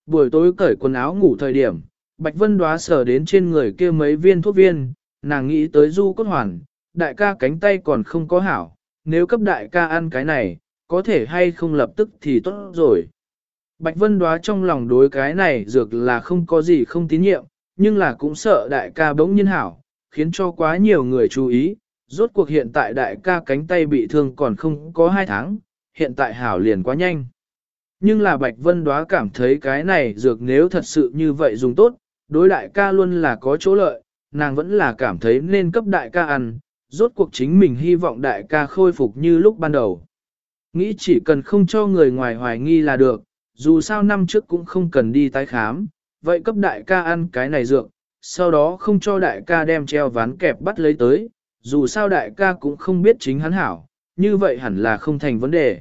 Buổi tối cởi quần áo ngủ thời điểm, Bạch Vân Đóa sờ đến trên người kia mấy viên thuốc viên, nàng nghĩ tới Du Cốt Hoàn, đại ca cánh tay còn không có hảo, nếu cấp đại ca ăn cái này, có thể hay không lập tức thì tốt rồi. Bạch Vân Đóa trong lòng đối cái này dược là không có gì không tín nhiệm, nhưng là cũng sợ đại ca bỗng nhiên hảo, khiến cho quá nhiều người chú ý. Rốt cuộc hiện tại đại ca cánh tay bị thương còn không có 2 tháng, hiện tại hảo liền quá nhanh. Nhưng là Bạch Vân Đóa cảm thấy cái này dược nếu thật sự như vậy dùng tốt, đối đại ca luôn là có chỗ lợi, nàng vẫn là cảm thấy nên cấp đại ca ăn, rốt cuộc chính mình hy vọng đại ca khôi phục như lúc ban đầu. Nghĩ chỉ cần không cho người ngoài hoài nghi là được, dù sao năm trước cũng không cần đi tái khám, vậy cấp đại ca ăn cái này dược, sau đó không cho đại ca đem treo ván kẹp bắt lấy tới, dù sao đại ca cũng không biết chính hắn hảo, như vậy hẳn là không thành vấn đề.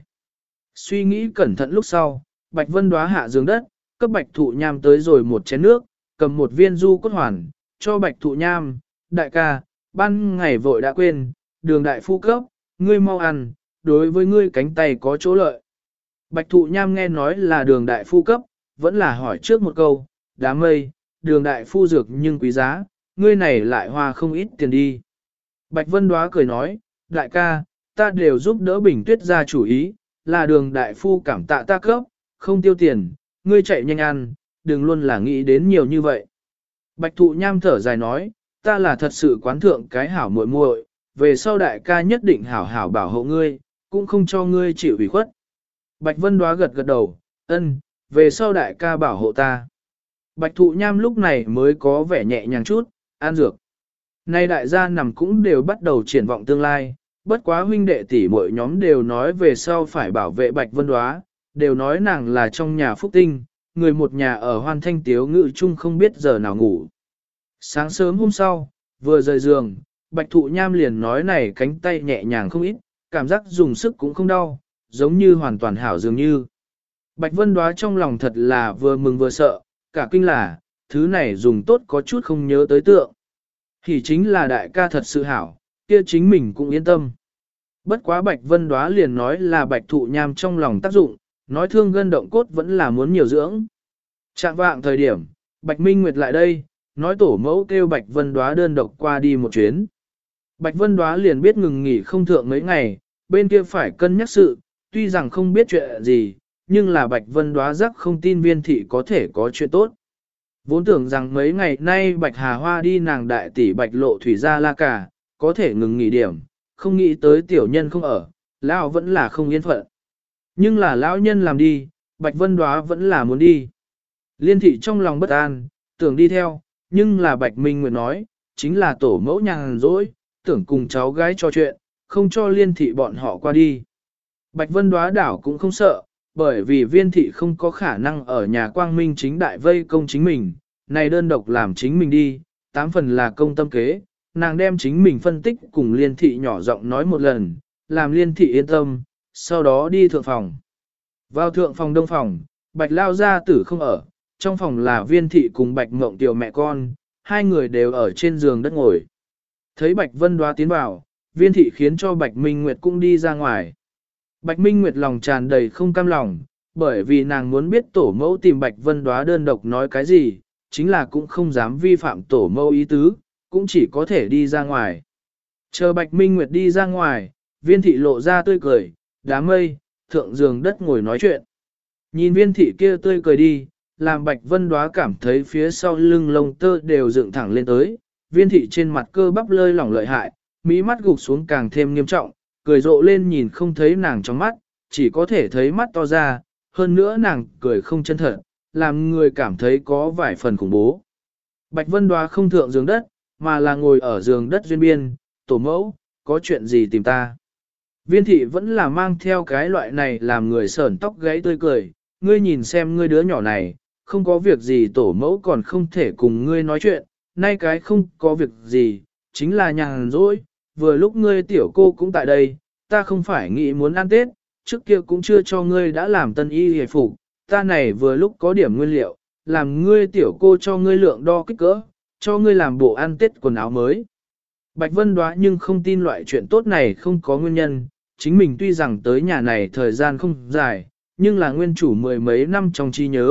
Suy nghĩ cẩn thận lúc sau, Bạch Vân Đóa hạ giường đất, cấp Bạch Thụ Nham tới rồi một chén nước, cầm một viên Du Cốt Hoàn, cho Bạch Thụ Nham, đại ca, ban ngày vội đã quên, đường đại phu cấp, ngươi mau ăn, đối với ngươi cánh tay có chỗ lợi. Bạch Thụ Nham nghe nói là đường đại phu cấp, vẫn là hỏi trước một câu, đám mây, đường đại phu dược nhưng quý giá, ngươi này lại hoa không ít tiền đi. Bạch Vân Đóa cười nói, đại ca, ta đều giúp đỡ Bình Tuyết ra chủ ý, là đường đại phu cảm tạ ta cấp, không tiêu tiền, ngươi chạy nhanh ăn, đừng luôn là nghĩ đến nhiều như vậy. Bạch Thụ Nham thở dài nói, ta là thật sự quán thượng cái hảo muội muội, về sau đại ca nhất định hảo hảo bảo hộ ngươi, cũng không cho ngươi chịu ủy khuất. Bạch Vân Đóa gật gật đầu, ân, về sau đại ca bảo hộ ta. Bạch Thụ Nham lúc này mới có vẻ nhẹ nhàng chút, an dược. Nay đại gia nằm cũng đều bắt đầu triển vọng tương lai, bất quá huynh đệ tỷ muội nhóm đều nói về sau phải bảo vệ Bạch Vân Đóa, đều nói nàng là trong nhà phúc tinh, người một nhà ở Hoan Thanh Tiếu Ngự chung không biết giờ nào ngủ. Sáng sớm hôm sau, vừa rời giường, Bạch Thụ Nham liền nói này cánh tay nhẹ nhàng không ít, cảm giác dùng sức cũng không đau, giống như hoàn toàn hảo dường như. Bạch Vân Đóa trong lòng thật là vừa mừng vừa sợ, cả kinh là, thứ này dùng tốt có chút không nhớ tới tượng. Thì chính là đại ca thật sự hảo, kia chính mình cũng yên tâm. Bất quá Bạch Vân Đóa liền nói là Bạch Thụ Nham trong lòng tác dụng, nói thương gân động cốt vẫn là muốn nhiều dưỡng. Trạng vạng thời điểm, Bạch Minh Nguyệt lại đây, nói tổ mẫu kêu Bạch Vân Đóa đơn độc qua đi một chuyến. Bạch Vân Đóa liền biết ngừng nghỉ không thượng mấy ngày, bên kia phải cân nhắc sự, tuy rằng không biết chuyện gì, nhưng là Bạch Vân Đóa rắc không tin Viên thị có thể có chuyện tốt. Vốn tưởng rằng mấy ngày nay Bạch Hà Hoa đi nàng đại tỷ Bạch Lộ Thủy ra la cả, có thể ngừng nghỉ điểm, không nghĩ tới tiểu nhân không ở, lão vẫn là không yên phận. Nhưng là lão nhân làm đi, Bạch Vân Đóa vẫn là muốn đi. Liên thị trong lòng bất an, tưởng đi theo, nhưng là Bạch Minh Nguyệt nói, chính là tổ mẫu nhàn rỗi, tưởng cùng cháu gái trò chuyện, không cho liên thị bọn họ qua đi. Bạch Vân Đóa đảo cũng không sợ, bởi vì Viên thị không có khả năng ở nhà quang minh chính đại vây công chính mình, này đơn độc làm chính mình đi, 8 phần là công tâm kế, nàng đem chính mình phân tích cùng liên thị nhỏ giọng nói một lần, làm liên thị yên tâm, sau đó đi thượng phòng. Vào thượng phòng đông phòng, Bạch Lao gia tử không ở, trong phòng là Viên thị cùng Bạch Mộng Tiểu mẹ con, hai người đều ở trên giường đất ngồi. Thấy Bạch Vân Đóa tiến vào, Viên thị khiến cho Bạch Minh Nguyệt cũng đi ra ngoài. Bạch Minh Nguyệt lòng tràn đầy không cam lòng, bởi vì nàng muốn biết tổ mẫu tìm Bạch Vân Đóa đơn độc nói cái gì, chính là cũng không dám vi phạm tổ mẫu ý tứ, cũng chỉ có thể đi ra ngoài. Chờ Bạch Minh Nguyệt đi ra ngoài, Viên thị lộ ra tươi cười, đám mây, thượng giường đất ngồi nói chuyện. Nhìn Viên thị kia tươi cười đi, làm Bạch Vân Đóa cảm thấy phía sau lưng lông tơ đều dựng thẳng lên tới, Viên thị trên mặt cơ bắp lơi lỏng lợi hại, mí mắt gục xuống càng thêm nghiêm trọng, cười rộ lên nhìn không thấy nàng trong mắt, chỉ có thể thấy mắt to ra, hơn nữa nàng cười không chân thật, làm người cảm thấy có vài phần khủng bố. Bạch Vân Đóa không thượng giường đất, mà là ngồi ở giường đất duyên biên, tổ mẫu, có chuyện gì tìm ta. Viên thị vẫn là mang theo cái loại này làm người sởn tóc gáy tươi cười, ngươi nhìn xem ngươi đứa nhỏ này, không có việc gì tổ mẫu còn không thể cùng ngươi nói chuyện, nay cái không có việc gì, chính là nhàn rỗi, vừa lúc ngươi tiểu cô cũng tại đây, ta không phải nghĩ muốn ăn Tết, trước kia cũng chưa cho ngươi đã làm tân y hề phục, ta này vừa lúc có điểm nguyên liệu, làm ngươi tiểu cô cho ngươi lượng đo kích cỡ, cho ngươi làm bộ ăn Tết quần áo mới. Bạch Vân Đóa nhưng không tin loại chuyện tốt này không có nguyên nhân, chính mình tuy rằng tới nhà này thời gian không dài, nhưng là nguyên chủ mười mấy năm trong trí nhớ,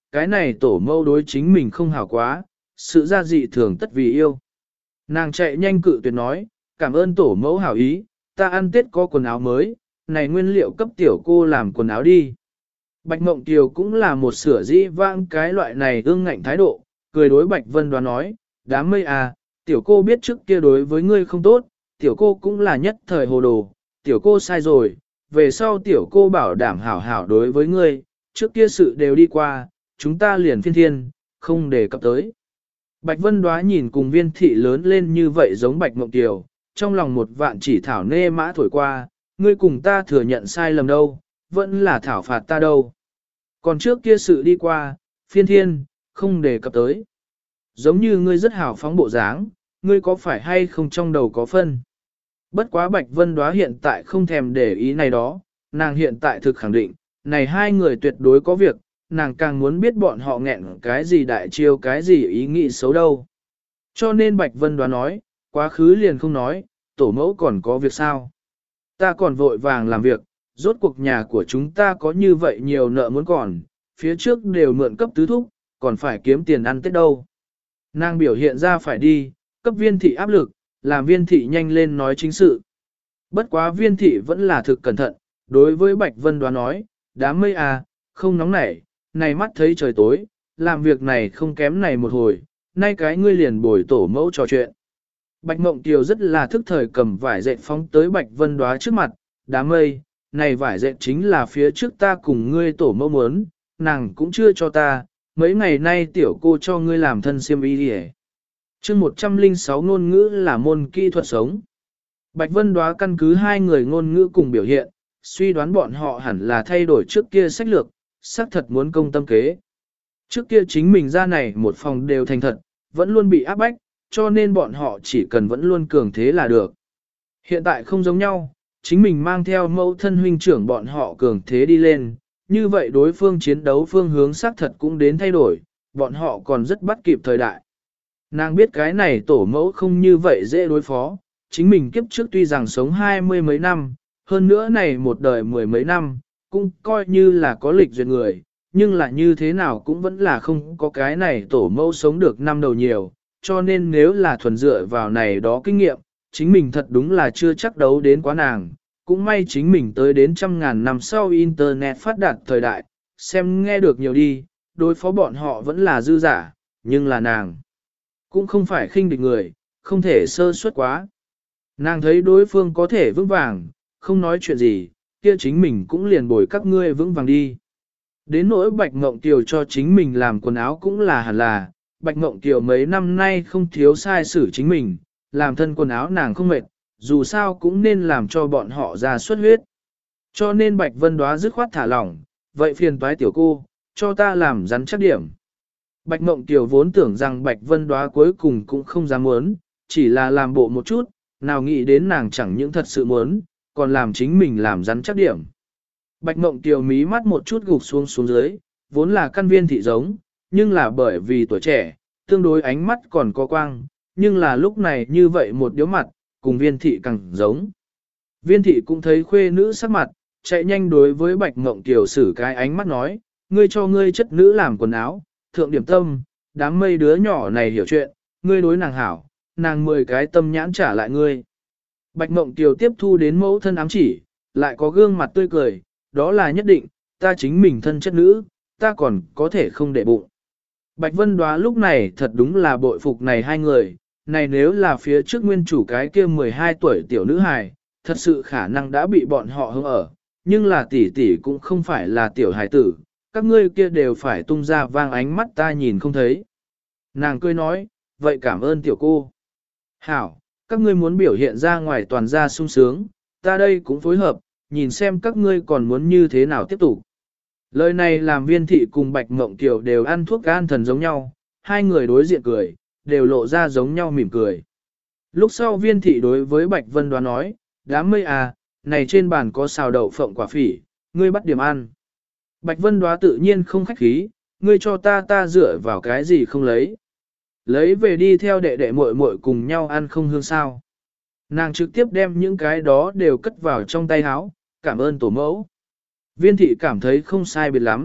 cái này tổ mẫu đối chính mình không hảo quá, sự ra dị thường tất vì yêu. Nàng chạy nhanh cự tuyệt nói, cảm ơn tổ mẫu hảo ý, ta ăn Tết có quần áo mới, này nguyên liệu cấp tiểu cô làm quần áo đi. Bạch Mộng Kiều cũng là một sửa dĩ vãng cái loại này ương ngạnh thái độ, cười đối Bạch Vân Đoán nói, đám mây à, tiểu cô biết trước kia đối với ngươi không tốt, tiểu cô cũng là nhất thời hồ đồ, tiểu cô sai rồi, về sau tiểu cô bảo đảm hảo hảo đối với ngươi, trước kia sự đều đi qua, chúng ta liền phiên thiên, không đề cập tới. Bạch Vân Đoá nhìn cùng Viên thị lớn lên như vậy giống Bạch Mộng Kiều, trong lòng một vạn chỉ thảo nê mã thổi qua, ngươi cùng ta thừa nhận sai lầm đâu, vẫn là thảo phạt ta đâu. Còn trước kia sự đi qua, phiên thiên, không đề cập tới. Giống như ngươi rất hào phóng bộ dáng, ngươi có phải hay không trong đầu có phân. Bất quá Bạch Vân Đoá hiện tại không thèm để ý này đó, nàng hiện tại thực khẳng định, này hai người tuyệt đối có việc, nàng càng muốn biết bọn họ nghẹn cái gì đại chiêu cái gì ý nghĩ xấu đâu. Cho nên Bạch Vân Đoá nói, quá khứ liền không nói, tổ mẫu còn có việc sao. Ta còn vội vàng làm việc, rốt cuộc nhà của chúng ta có như vậy nhiều nợ muốn còn, phía trước đều mượn cấp tứ thúc, còn phải kiếm tiền ăn Tết đâu. Nàng biểu hiện ra phải đi, cấp Viên thị áp lực, làm Viên thị nhanh lên nói chính sự. Bất quá Viên thị vẫn là thực cẩn thận, đối với Bạch Vân Đoá nói, đám mây à, không nóng nảy, này mắt thấy trời tối, làm việc này không kém này một hồi, nay cái ngươi liền bồi tổ mẫu trò chuyện. Bạch Mộng Kiều rất là thức thời cầm vải dệt phóng tới Bạch Vân Đoá trước mặt, đám mây, này vải dệt chính là phía trước ta cùng ngươi tổ mẫu muốn, nàng cũng chưa cho ta, mấy ngày nay tiểu cô cho ngươi làm thân xiêm y đi chương 106 ngôn ngữ là môn kỹ thuật sống. Bạch Vân Đoá căn cứ hai người ngôn ngữ cùng biểu hiện, suy đoán bọn họ hẳn là thay đổi trước kia sách lược, xác thật muốn công tâm kế. Trước kia chính mình ra này một phòng đều thành thật, vẫn luôn bị áp bách, cho nên bọn họ chỉ cần vẫn luôn cường thế là được. Hiện tại không giống nhau, chính mình mang theo mẫu thân huynh trưởng bọn họ cường thế đi lên, như vậy đối phương chiến đấu phương hướng xác thật cũng đến thay đổi, bọn họ còn rất bắt kịp thời đại. Nàng biết cái này tổ mẫu không như vậy dễ đối phó, chính mình kiếp trước tuy rằng sống 20 mấy năm, hơn nữa này một đời 10 mấy năm, cũng coi như là có lịch duyệt người, nhưng là như thế nào cũng vẫn là không có cái này tổ mẫu sống được năm đầu nhiều, cho nên nếu là thuần dựa vào này đó kinh nghiệm, chính mình thật đúng là chưa chắc đấu đến quá nàng, cũng may chính mình tới đến trăm ngàn năm sau Internet phát đạt thời đại, xem nghe được nhiều đi, đối phó bọn họ vẫn là dư giả, nhưng là nàng cũng không phải khinh địch người, không thể sơ suất quá. Nàng thấy đối phương có thể vững vàng, không nói chuyện gì, kia chính mình cũng liền bồi các ngươi vững vàng đi. Đến nỗi Bạch Ngộng Kiều cho chính mình làm quần áo cũng là hẳn là, Bạch Ngộng Kiều mấy năm nay không thiếu sai xử chính mình, làm thân quần áo nàng không mệt, dù sao cũng nên làm cho bọn họ ra xuất huyết. Cho nên Bạch Vân Đoá dứt khoát thả lỏng, vậy phiền toái tiểu cô, cho ta làm rắn chắc điểm. Bạch Ngộng Kiều vốn tưởng rằng Bạch Vân Đoá cuối cùng cũng không dám muốn, chỉ là làm bộ một chút, nào nghĩ đến nàng chẳng những thật sự muốn, còn làm chính mình làm rắn chắc điểm. Bạch Mộng Kiều mí mắt một chút gục xuống xuống dưới, vốn là căn Viên thị giống, nhưng là bởi vì tuổi trẻ, tương đối ánh mắt còn có quang, nhưng là lúc này như vậy một điếu mặt, cùng Viên thị càng giống. Viên thị cũng thấy khuê nữ sắc mặt, chạy nhanh đối với Bạch Mộng Kiều xử cái ánh mắt nói, ngươi cho ngươi chất nữ làm quần áo, thượng điểm tâm, đám mây đứa nhỏ này hiểu chuyện, ngươi đối nàng hảo, nàng 10 cái tâm nhãn trả lại ngươi. Bạch Mộng Kiều tiếp thu đến mẫu thân ám chỉ, lại có gương mặt tươi cười, đó là nhất định, ta chính mình thân chất nữ, ta còn có thể không để bụng. Bạch Vân Đoá lúc này thật đúng là bội phục này hai người, này nếu là phía trước nguyên chủ cái kia 12 tuổi tiểu nữ hài, thật sự khả năng đã bị bọn họ hướng ở, nhưng là tỷ tỷ cũng không phải là tiểu hài tử, các ngươi kia đều phải tung ra vang ánh mắt ta nhìn không thấy. Nàng cười nói, vậy cảm ơn tiểu cô. Hảo, các ngươi muốn biểu hiện ra ngoài toàn gia sung sướng, ta đây cũng phối hợp, nhìn xem các ngươi còn muốn như thế nào tiếp tục. Lời này làm Viên thị cùng Bạch Mộng Kiều đều ăn thuốc gan thần giống nhau, hai người đối diện cười, đều lộ ra giống nhau mỉm cười. Lúc sau Viên thị đối với Bạch Vân Đoá nói, đám mây à, này trên bàn có xào đậu phộng quả phỉ, ngươi bắt điểm ăn. Bạch Vân Đoá tự nhiên không khách khí, ngươi cho ta dựa vào cái gì không lấy. Lấy về đi theo đệ đệ muội muội cùng nhau ăn không hương sao. Nàng trực tiếp đem những cái đó đều cất vào trong tay áo, cảm ơn tổ mẫu. Viên thị cảm thấy không sai biệt lắm,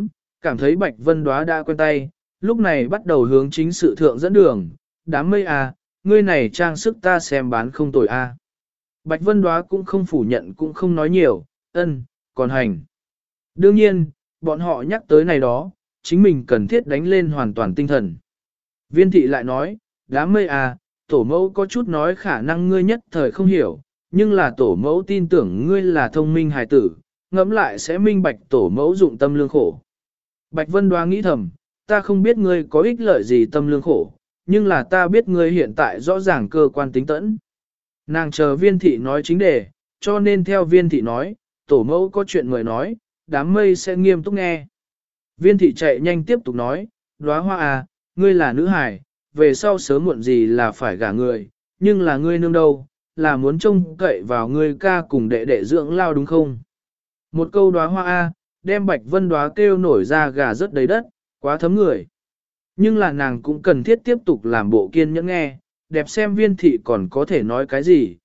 cảm thấy Bạch Vân Đóa đã quen tay, lúc này bắt đầu hướng chính sự thượng dẫn đường, đám mây à, ngươi này trang sức ta xem bán không tồi a. Bạch Vân Đóa cũng không phủ nhận cũng không nói nhiều, còn hành. Đương nhiên, bọn họ nhắc tới này đó, chính mình cần thiết đánh lên hoàn toàn tinh thần. Viên thị lại nói, đám mây à, tổ mẫu có chút nói khả năng ngươi nhất thời không hiểu, nhưng là tổ mẫu tin tưởng ngươi là thông minh hài tử, ngẫm lại sẽ minh bạch tổ mẫu dụng tâm lương khổ. Bạch Vân Đoá nghĩ thầm, ta không biết ngươi có ích lợi gì tâm lương khổ, nhưng là ta biết ngươi hiện tại rõ ràng cơ quan tính tẫn. Nàng chờ viên thị nói chính đề, cho nên theo viên thị nói, tổ mẫu có chuyện mời nói, đám mây sẽ nghiêm túc nghe. Viên thị chạy nhanh tiếp tục nói, Đoá hoa à, ngươi là nữ hài, về sau sớm muộn gì là phải gả người, nhưng là ngươi nương đâu, là muốn trông cậy vào ngươi ca cùng đệ đệ dưỡng lao đúng không? Một câu Đoá hoa a, đem Bạch Vân Đoá kêu nổi ra gà rất đầy đất, quá thấm người. Nhưng là nàng cũng cần thiết tiếp tục làm bộ kiên nhẫn nghe, đẹp xem viên thị còn có thể nói cái gì,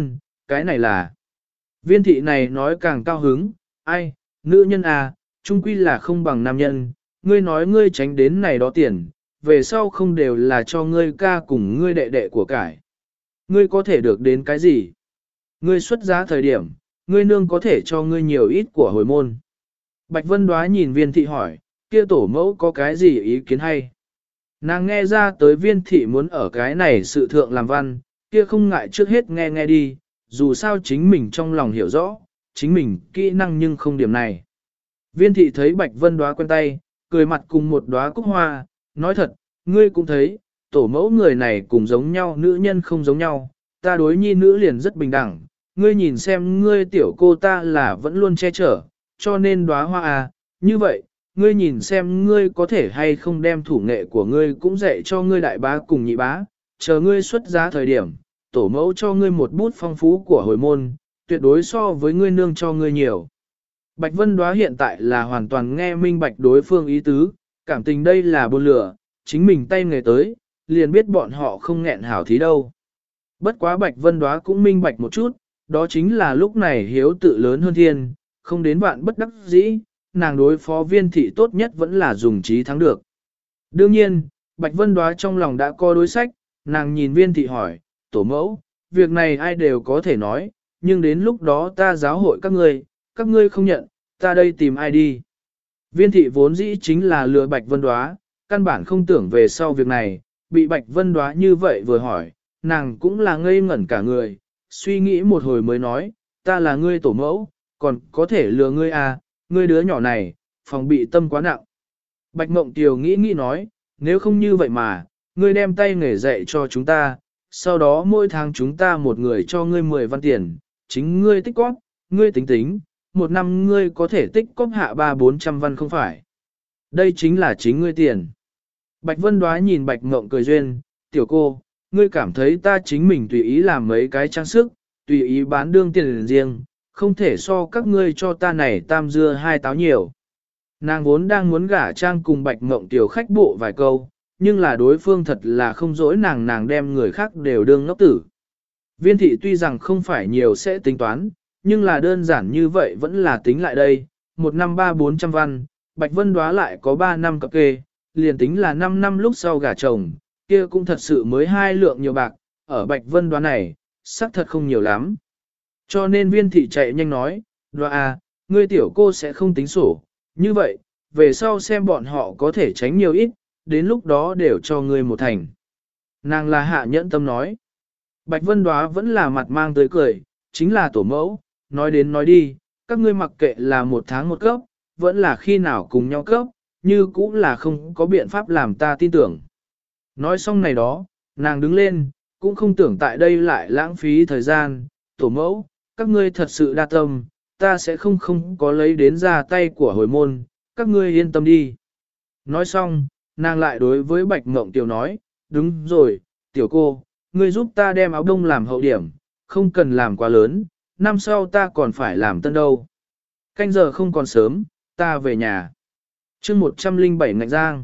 cái này là. Viên thị này nói càng cao hứng, ai, nữ nhân à, chung quy là không bằng nam nhân, ngươi nói ngươi tránh đến này đó tiền, về sau không đều là cho ngươi ca cùng ngươi đệ đệ của cải. Ngươi có thể được đến cái gì? Ngươi xuất giá thời điểm, ngươi nương có thể cho ngươi nhiều ít của hồi môn. Bạch Vân Đoá nhìn viên thị hỏi, kia tổ mẫu có cái gì ý kiến hay? Nàng nghe ra tới viên thị muốn ở cái này sự thượng làm văn, kia không ngại trước hết nghe nghe đi, dù sao chính mình trong lòng hiểu rõ, chính mình kỹ năng nhưng không điểm này. Viên thị thấy Bạch Vân Đoá quen tay, cười mặt cùng một đóa cúc hoa, nói thật, ngươi cũng thấy, tổ mẫu người này cùng giống nhau, nữ nhân không giống nhau, ta đối nhi nữ liền rất bình đẳng, ngươi nhìn xem ngươi tiểu cô ta là vẫn luôn che chở, cho nên Đóa hoa à, như vậy, ngươi nhìn xem ngươi có thể hay không đem thủ nghệ của ngươi cũng dạy cho ngươi đại bá cùng nhị bá, chờ ngươi xuất giá thời điểm, tổ mẫu cho ngươi một bút phong phú của hồi môn, tuyệt đối so với ngươi nương cho ngươi nhiều. Bạch Vân Đóa hiện tại là hoàn toàn nghe minh bạch đối phương ý tứ, cảm tình đây là buôn lửa, chính mình tay nghề tới, liền biết bọn họ không nghẹn hảo thí đâu. Bất quá Bạch Vân Đóa cũng minh bạch một chút, đó chính là lúc này hiếu tự lớn hơn thiên, không đến vạn bất đắc dĩ, nàng đối phó viên thị tốt nhất vẫn là dùng trí thắng được. Đương nhiên, Bạch Vân Đóa trong lòng đã có đối sách, nàng nhìn viên thị hỏi, tổ mẫu, việc này ai đều có thể nói, nhưng đến lúc đó ta giáo hội các ngươi không nhận, ta đây tìm ai đi. Viên thị vốn dĩ chính là lừa Bạch Vân Đóa, căn bản không tưởng về sau việc này, bị Bạch Vân Đóa như vậy vừa hỏi, nàng cũng là ngây ngẩn cả người, suy nghĩ một hồi mới nói, ta là ngươi tổ mẫu, còn có thể lừa ngươi à, ngươi đứa nhỏ này, phòng bị tâm quá nặng. Bạch Mộng Tiều nghĩ nói, nếu không như vậy mà, ngươi đem tay nghề dạy cho chúng ta, sau đó mỗi tháng chúng ta một người cho ngươi 10 văn tiền, chính ngươi tích cóp, ngươi tính, một năm ngươi có thể tích cóp hạ 300-400 văn không phải. Đây chính là chính ngươi tiền. Bạch Vân Đóa nhìn Bạch Mộng cười duyên, tiểu cô, ngươi cảm thấy ta chính mình tùy ý làm mấy cái trang sức, tùy ý bán đương tiền riêng, không thể so các ngươi cho ta này tam dưa hai táo nhiều. Nàng vốn đang muốn gả trang cùng Bạch Mộng tiểu khách bộ vài câu, nhưng là đối phương thật là không dỗi nàng đem người khác đều đương ngốc tử. Viên thị tuy rằng không phải nhiều sẽ tính toán, nhưng là đơn giản như vậy vẫn là tính lại đây, một năm 300-400 văn, Bạch Vân Đóa lại có 3 năm cập kê, liền tính là 5 năm lúc sau gả chồng, kia cũng thật sự mới 2 lượng nhiều bạc, ở Bạch Vân Đóa này, xác thật không nhiều lắm. Cho nên viên thị chạy nhanh nói, Đóa à, ngươi tiểu cô sẽ không tính sổ, như vậy, về sau xem bọn họ có thể tránh nhiều ít, đến lúc đó đều cho ngươi một thành. Nàng là hạ nhẫn tâm nói. Bạch Vân Đóa vẫn là mặt mang tới cười, chính là tổ mẫu, nói đến nói đi, các ngươi mặc kệ là một tháng một cấp, vẫn là khi nào cùng nhau cấp, như cũng là không có biện pháp làm ta tin tưởng. Nói xong này đó, nàng đứng lên, cũng không tưởng tại đây lại lãng phí thời gian, tổ mẫu, các ngươi thật sự đa tâm, ta sẽ không có lấy đến ra tay của hồi môn, các ngươi yên tâm đi. Nói xong, nàng lại đối với Bạch Mộng Tiểu nói, đúng rồi, tiểu cô, ngươi giúp ta đem áo đông làm hậu điểm, không cần làm quá lớn, năm sau ta còn phải làm tân đâu. Canh giờ không còn sớm, ta về nhà. chương 107 ngạch giang.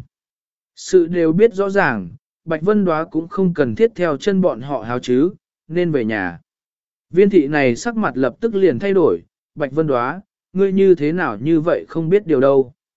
Sự đều biết rõ ràng, Bạch Vân Đóa cũng không cần thiết theo chân bọn họ háo chứ, nên về nhà. Viên thị này sắc mặt lập tức liền thay đổi, Bạch Vân Đóa, ngươi như thế nào như vậy không biết điều đâu.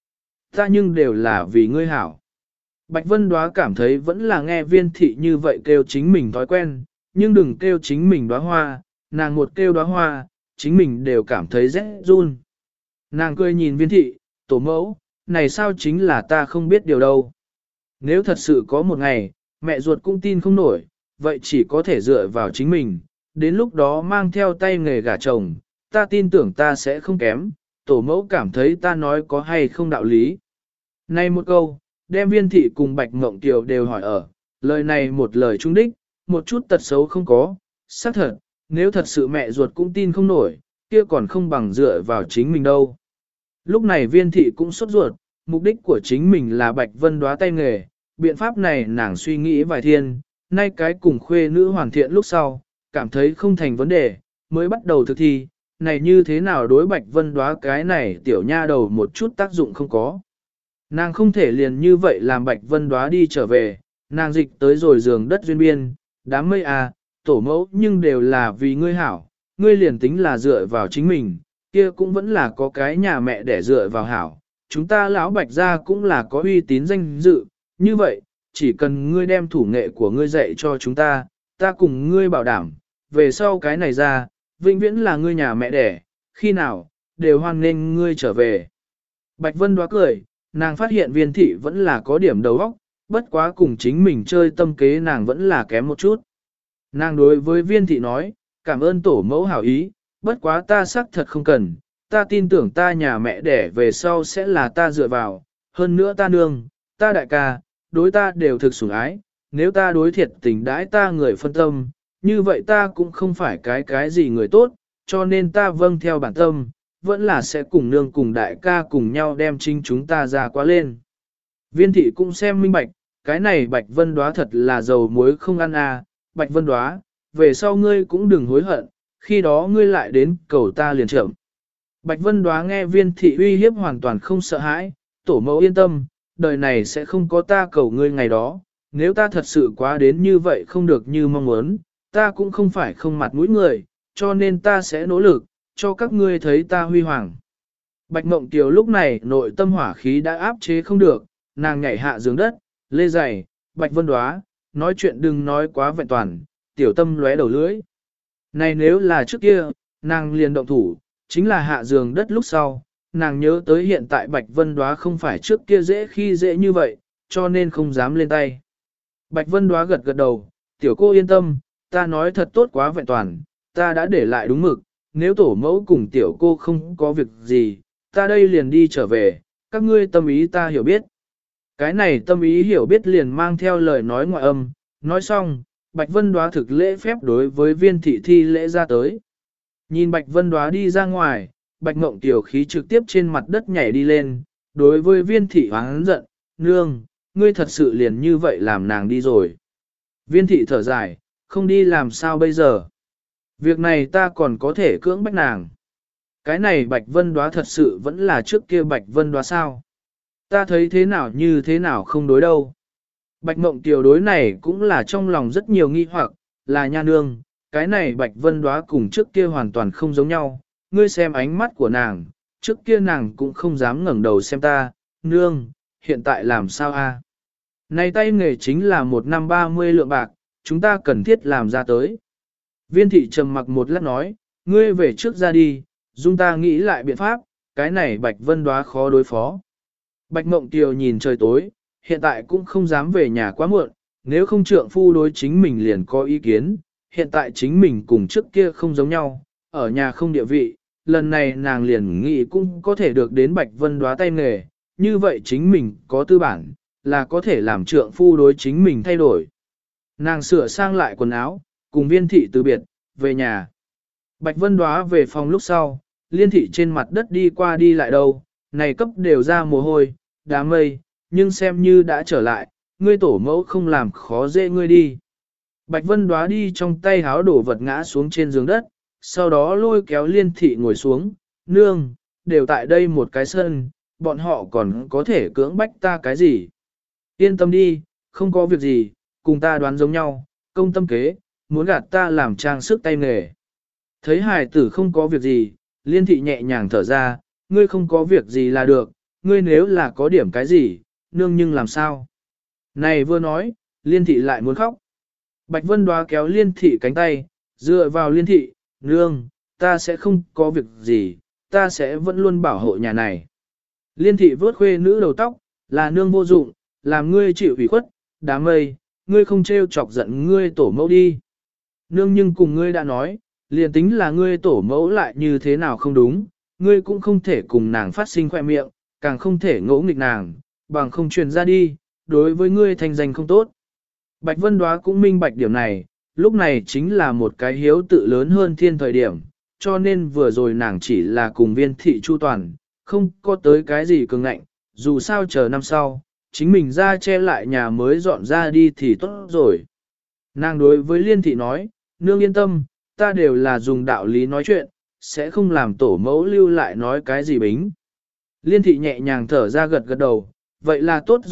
Ta nhưng đều là vì ngươi hảo. Bạch Vân Đóa cảm thấy vẫn là nghe viên thị như vậy kêu chính mình thói quen, nhưng đừng kêu chính mình đóa hoa, nàng một kêu đóa hoa, chính mình đều cảm thấy rét run. Nàng cười nhìn viên thị, tổ mẫu, này sao chính là ta không biết điều đâu. Nếu thật sự có một ngày, mẹ ruột cũng tin không nổi, vậy chỉ có thể dựa vào chính mình, đến lúc đó mang theo tay nghề gả chồng, ta tin tưởng ta sẽ không kém, tổ mẫu cảm thấy ta nói có hay không đạo lý. Này một câu, đem viên thị cùng Bạch Mộng Kiều đều hỏi ở, lời này một lời trung đích, một chút tật xấu không có, xác thật, nếu thật sự mẹ ruột cũng tin không nổi, kia còn không bằng dựa vào chính mình đâu. Lúc này viên thị cũng sốt ruột, mục đích của chính mình là Bạch Vân Đóa tay nghề, biện pháp này nàng suy nghĩ vài thiên, nay cái cùng khuê nữ hoàn thiện lúc sau, cảm thấy không thành vấn đề, mới bắt đầu thực thi, này như thế nào đối Bạch Vân Đóa cái này tiểu nha đầu một chút tác dụng không có. Nàng không thể liền như vậy làm Bạch Vân Đóa đi trở về, nàng dịch tới rồi giường đất duyên biên, đám mây à, tổ mẫu nhưng đều là vì ngươi hảo, ngươi liền tính là dựa vào chính mình, kia cũng vẫn là có cái nhà mẹ để dựa vào hảo, chúng ta lão Bạch gia cũng là có uy tín danh dự, như vậy, chỉ cần ngươi đem thủ nghệ của ngươi dạy cho chúng ta, ta cùng ngươi bảo đảm, về sau cái này ra, vĩnh viễn là ngươi nhà mẹ đẻ, khi nào, đều hoan nghênh ngươi trở về. Bạch Vân Đóa cười, nàng phát hiện viên thị vẫn là có điểm đầu óc, bất quá cùng chính mình chơi tâm kế nàng vẫn là kém một chút. Nàng đối với viên thị nói, cảm ơn tổ mẫu hảo ý, bất quá ta xác thật không cần, ta tin tưởng ta nhà mẹ đẻ về sau sẽ là ta dựa vào, hơn nữa ta nương, ta đại ca, đối ta đều thực sủng ái, nếu ta đối thiệt tình đãi ta người phân tâm, như vậy ta cũng không phải cái gì người tốt, cho nên ta vâng theo bản tâm, vẫn là sẽ cùng nương cùng đại ca cùng nhau đem chính chúng ta ra quá lên. Viên thị cũng xem minh bạch, cái này Bạch Vân Đóa thật là dầu muối không ăn à, Bạch Vân Đóa, về sau ngươi cũng đừng hối hận, khi đó ngươi lại đến cầu ta liền chậm. Bạch Vân Đóa nghe viên thị uy hiếp hoàn toàn không sợ hãi, tổ mẫu yên tâm, đời này sẽ không có ta cầu ngươi ngày đó, nếu ta thật sự quá đến như vậy không được như mong muốn, ta cũng không phải không mặt mũi người, cho nên ta sẽ nỗ lực, cho các ngươi thấy ta huy hoàng. Bạch Mộng Kiều lúc này nội tâm hỏa khí đã áp chế không được, nàng nhảy hạ giường đất, lê giày, Bạch Vân Đóa, nói chuyện đừng nói quá vẹn toàn, tiểu tâm lóe đầu lưỡi. Này nếu là trước kia, nàng liền động thủ, chính là hạ giường đất lúc sau, nàng nhớ tới hiện tại Bạch Vân Đóa không phải trước kia dễ khi dễ như vậy, cho nên không dám lên tay. Bạch Vân Đóa gật gật đầu, tiểu cô yên tâm, ta nói thật tốt quá vẹn toàn, ta đã để lại đúng mực, nếu tổ mẫu cùng tiểu cô không có việc gì, ta đây liền đi trở về, các ngươi tâm ý ta hiểu biết. Cái này tâm ý hiểu biết liền mang theo lời nói ngoại âm, nói xong, Bạch Vân Đóa thực lễ phép đối với viên thị thi lễ ra tới. Nhìn Bạch Vân Đóa đi ra ngoài, Bạch Ngộng tiểu khí trực tiếp trên mặt đất nhảy đi lên, đối với viên thị hoáng giận, nương, ngươi thật sự liền như vậy làm nàng đi rồi. Viên thị thở dài, không đi làm sao bây giờ. Việc này ta còn có thể cưỡng bách nàng. Cái này Bạch Vân Đóa thật sự vẫn là trước kia Bạch Vân Đóa sao. Ta thấy thế nào như thế nào không đối đâu. Bạch Mộng Kiều đối này cũng là trong lòng rất nhiều nghi hoặc, là nha nương, cái này Bạch Vân Đóa cùng trước kia hoàn toàn không giống nhau, ngươi xem ánh mắt của nàng, trước kia nàng cũng không dám ngẩng đầu xem ta, nương, hiện tại làm sao a? Này tay nghề chính là 1 năm 30 lượng bạc, chúng ta cần thiết làm ra tới. Viên thị trầm mặc một lát nói, ngươi về trước ra đi, dung ta nghĩ lại biện pháp, cái này Bạch Vân Đóa khó đối phó. Bạch Mộng Kiều nhìn trời tối, hiện tại cũng không dám về nhà quá muộn, nếu không trượng phu đối chính mình liền có ý kiến, hiện tại chính mình cùng trước kia không giống nhau, ở nhà không địa vị, lần này nàng liền nghĩ cũng có thể được đến Bạch Vân Đóa tay nghề, như vậy chính mình có tư bản, là có thể làm trượng phu đối chính mình thay đổi. Nàng sửa sang lại quần áo, cùng viên thị từ biệt, về nhà. Bạch Vân Đóa về phòng lúc sau, liên thị trên mặt đất đi qua đi lại đâu, này cấp đều ra mồ hôi, đám mây, nhưng xem như đã trở lại, ngươi tổ mẫu không làm khó dễ ngươi đi. Bạch Vân Đóa đi trong tay háo đổ vật ngã xuống trên giường đất, sau đó lôi kéo liên thị ngồi xuống, nương, đều tại đây một cái sân, bọn họ còn có thể cưỡng bách ta cái gì. Yên tâm đi, không có việc gì, cùng ta đoán giống nhau, công tâm kế, muốn gạt ta làm trang sức tay nghề. Thấy hài tử không có việc gì, liên thị nhẹ nhàng thở ra, ngươi không có việc gì là được, ngươi nếu là có điểm cái gì, nương nhưng làm sao? Này vừa nói, Liên thị lại muốn khóc. Bạch Vân Đoá kéo Liên thị cánh tay, dựa vào Liên thị, nương, ta sẽ không có việc gì, ta sẽ vẫn luôn bảo hộ nhà này. Liên thị vớt khuê nữ đầu tóc, là nương vô dụng, làm ngươi chịu ủy khuất, đám mây, ngươi không trêu chọc giận ngươi tổ mẫu đi. Nương nhưng cùng ngươi đã nói, liền tính là ngươi tổ mẫu lại như thế nào không đúng, ngươi cũng không thể cùng nàng phát sinh khoe miệng, càng không thể ngỗ nghịch nàng, bằng không truyền ra đi, đối với ngươi thành danh không tốt. Bạch Vân Đoá cũng minh bạch điểm này, lúc này chính là một cái hiếu tự lớn hơn thiên thời điểm, cho nên vừa rồi nàng chỉ là cùng viên thị chu toàn, không có tới cái gì cường ngạnh, dù sao chờ năm sau, chính mình ra che lại nhà mới dọn ra đi thì tốt rồi. Nàng đối với Liên thị nói, nương yên tâm, ta đều là dùng đạo lý nói chuyện, sẽ không làm tổ mẫu lưu lại nói cái gì bính. Liên thị nhẹ nhàng thở ra gật gật đầu, vậy là tốt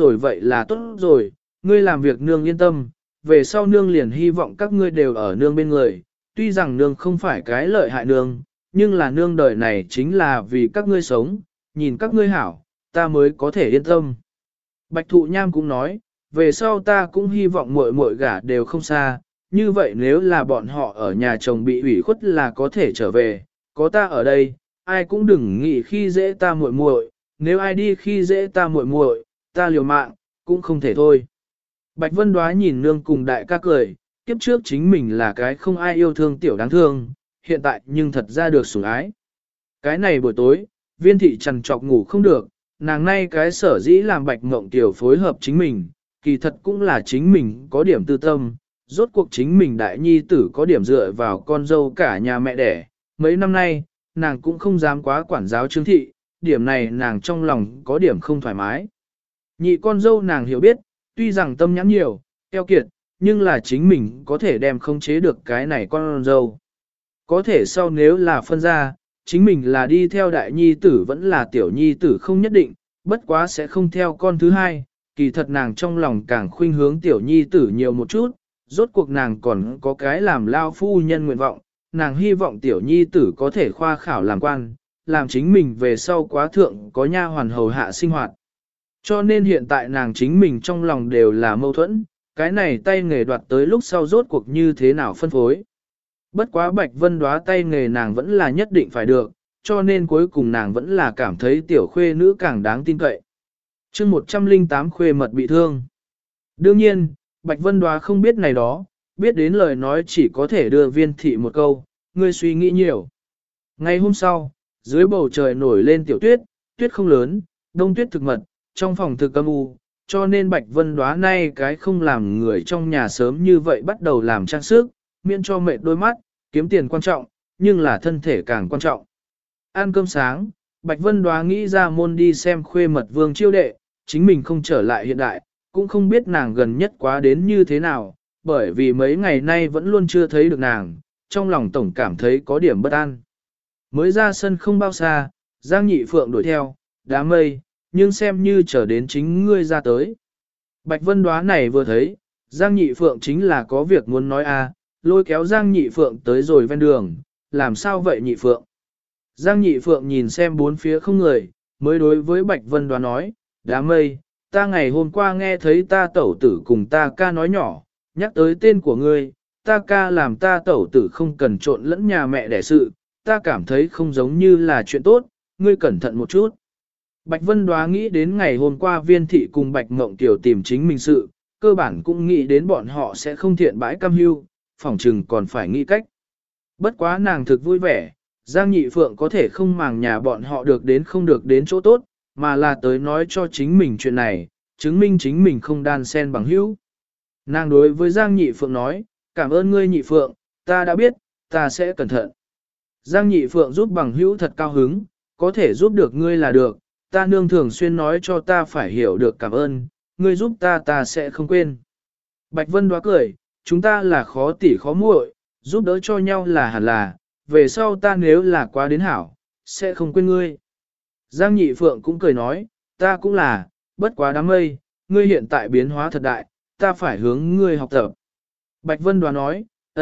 rồi, ngươi làm việc nương yên tâm, về sau nương liền hy vọng các ngươi đều ở nương bên người, tuy rằng nương không phải cái lợi hại nương, nhưng là nương đời này chính là vì các ngươi sống, nhìn các ngươi hảo, ta mới có thể yên tâm. Bạch Thụ Nham cũng nói, về sau ta cũng hy vọng muội muội gả đều không xa, như vậy nếu là bọn họ ở nhà chồng bị ủy khuất là có thể trở về, có ta ở đây, ai cũng đừng nghĩ khi dễ ta muội muội, nếu ai đi khi dễ ta muội muội, ta liều mạng, cũng không thể thôi. Bạch Vân Đoá nhìn nương cùng đại ca cười, kiếp trước chính mình là cái không ai yêu thương tiểu đáng thương, hiện tại nhưng thật ra được sủng ái. Cái này buổi tối, viên thị trằn trọc ngủ không được, nàng nay cái sở dĩ làm Bạch Mộng Tiểu phối hợp chính mình, kỳ thật cũng là chính mình có điểm tư tâm, rốt cuộc chính mình đại nhi tử có điểm dựa vào con dâu cả nhà mẹ đẻ. Mấy năm nay, nàng cũng không dám quá quản giáo Trương thị, điểm này nàng trong lòng có điểm không thoải mái. Nhị con dâu nàng hiểu biết, tuy rằng tâm nhãn nhiều, keo kiệt, nhưng là chính mình có thể đem khống chế được cái này con dâu. Có thể sau nếu là phân ra, chính mình là đi theo đại nhi tử vẫn là tiểu nhi tử không nhất định, bất quá sẽ không theo con thứ hai, kỳ thật nàng trong lòng càng khuynh hướng tiểu nhi tử nhiều một chút, rốt cuộc nàng còn có cái làm lao phu nhân nguyện vọng, nàng hy vọng tiểu nhi tử có thể khoa khảo làm quan, làm chính mình về sau quá thượng có nha hoàn hầu hạ sinh hoạt. Cho nên hiện tại nàng chính mình trong lòng đều là mâu thuẫn, cái này tay nghề đoạt tới lúc sau rốt cuộc như thế nào phân phối. Bất quá Bạch Vân Đoá tay nghề nàng vẫn là nhất định phải được, cho nên cuối cùng nàng vẫn là cảm thấy tiểu khuê nữ càng đáng tin cậy. chương 108 khuê mật bị thương. Đương nhiên, Bạch Vân Đoá không biết này đó, biết đến lời nói chỉ có thể đưa viên thị một câu, ngươi suy nghĩ nhiều. Ngày hôm sau, dưới bầu trời nổi lên tiểu tuyết, tuyết không lớn, đông tuyết thực mật, trong phòng thực âm u, cho nên Bạch Vân Đoá nay cái không làm người trong nhà sớm như vậy bắt đầu làm trang sức, miễn cho mệt đôi mắt, kiếm tiền quan trọng, nhưng là thân thể càng quan trọng. Ăn cơm sáng, Bạch Vân Đoá nghĩ ra môn đi xem khuê mật vương chiêu đệ, chính mình không trở lại hiện đại, cũng không biết nàng gần nhất quá đến như thế nào, bởi vì mấy ngày nay vẫn luôn chưa thấy được nàng, trong lòng tổng cảm thấy có điểm bất an. Mới ra sân không bao xa, Giang Nhị Phượng đuổi theo, đám mây, nhưng xem như chờ đến chính ngươi ra tới. Bạch Vân Đoá này vừa thấy, Giang Nhị Phượng chính là có việc muốn nói lôi kéo Giang Nhị Phượng tới rồi ven đường, làm sao vậy Nhị Phượng? Giang Nhị Phượng nhìn xem bốn phía không người, mới đối với Bạch Vân Đoá nói, đám mây, ta ngày hôm qua nghe thấy ta tẩu tử cùng ta ca nói nhỏ, nhắc tới tên của ngươi, ta ca làm ta tẩu tử không cần trộn lẫn nhà mẹ đẻ sự, ta cảm thấy không giống như là chuyện tốt, ngươi cẩn thận một chút. Bạch Vân Đoá nghĩ đến ngày hôm qua viên thị cùng Bạch Ngộng Tiểu tìm chính mình sự, cơ bản cũng nghĩ đến bọn họ sẽ không thiện bãi cam hưu, phỏng chừng còn phải nghĩ cách. Bất quá nàng thực vui vẻ, Giang Nhị Phượng có thể không màng nhà bọn họ được đến không được đến chỗ tốt, mà là tới nói cho chính mình chuyện này, chứng minh chính mình không đan sen bằng hữu. Nàng đối với Giang Nhị Phượng nói, cảm ơn ngươi Nhị Phượng, ta đã biết, ta sẽ cẩn thận. Giang Nhị Phượng giúp bằng hữu thật cao hứng, có thể giúp được ngươi là được, ta nương thường xuyên nói cho ta phải hiểu được cảm ơn, ngươi giúp ta sẽ không quên. Bạch Vân Đoá cười, chúng ta là khó tỉ khó muội, giúp đỡ cho nhau là hẳn là, về sau ta nếu là quá đến hảo, sẽ không quên ngươi. Giang Nhị Phượng cũng cười nói, ta cũng là, bất quá đám mây, ngươi hiện tại biến hóa thật đại, ta phải hướng ngươi học tập. Bạch Vân Đoá nói,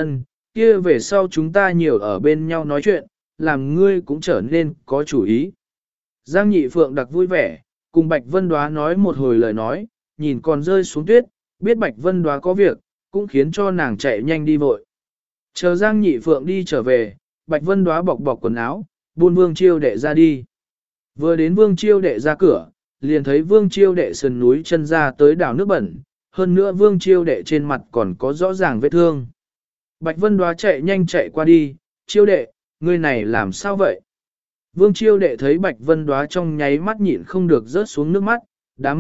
kia về sau chúng ta nhiều ở bên nhau nói chuyện, làm ngươi cũng trở nên có chủ ý. Giang Nhị Phượng đặc vui vẻ, cùng Bạch Vân Đóa nói một hồi lời nói, nhìn còn rơi xuống tuyết, biết Bạch Vân Đóa có việc, cũng khiến cho nàng chạy nhanh đi vội. Chờ Giang Nhị Phượng đi trở về, Bạch Vân Đóa bọc bọc quần áo, buôn Vương Chiêu Đệ ra đi. Vừa đến Vương Chiêu Đệ ra cửa, liền thấy Vương Chiêu Đệ sườn núi chân ra tới đảo nước bẩn, hơn nữa Vương Chiêu Đệ trên mặt còn có rõ ràng vết thương. Bạch Vân Đóa chạy nhanh chạy qua đi, Chiêu Đệ, ngươi này làm sao vậy? Vương Chiêu Đệ thấy Bạch Vân Đóa trong nháy mắt nhịn không được rớt xuống nước mắt, đám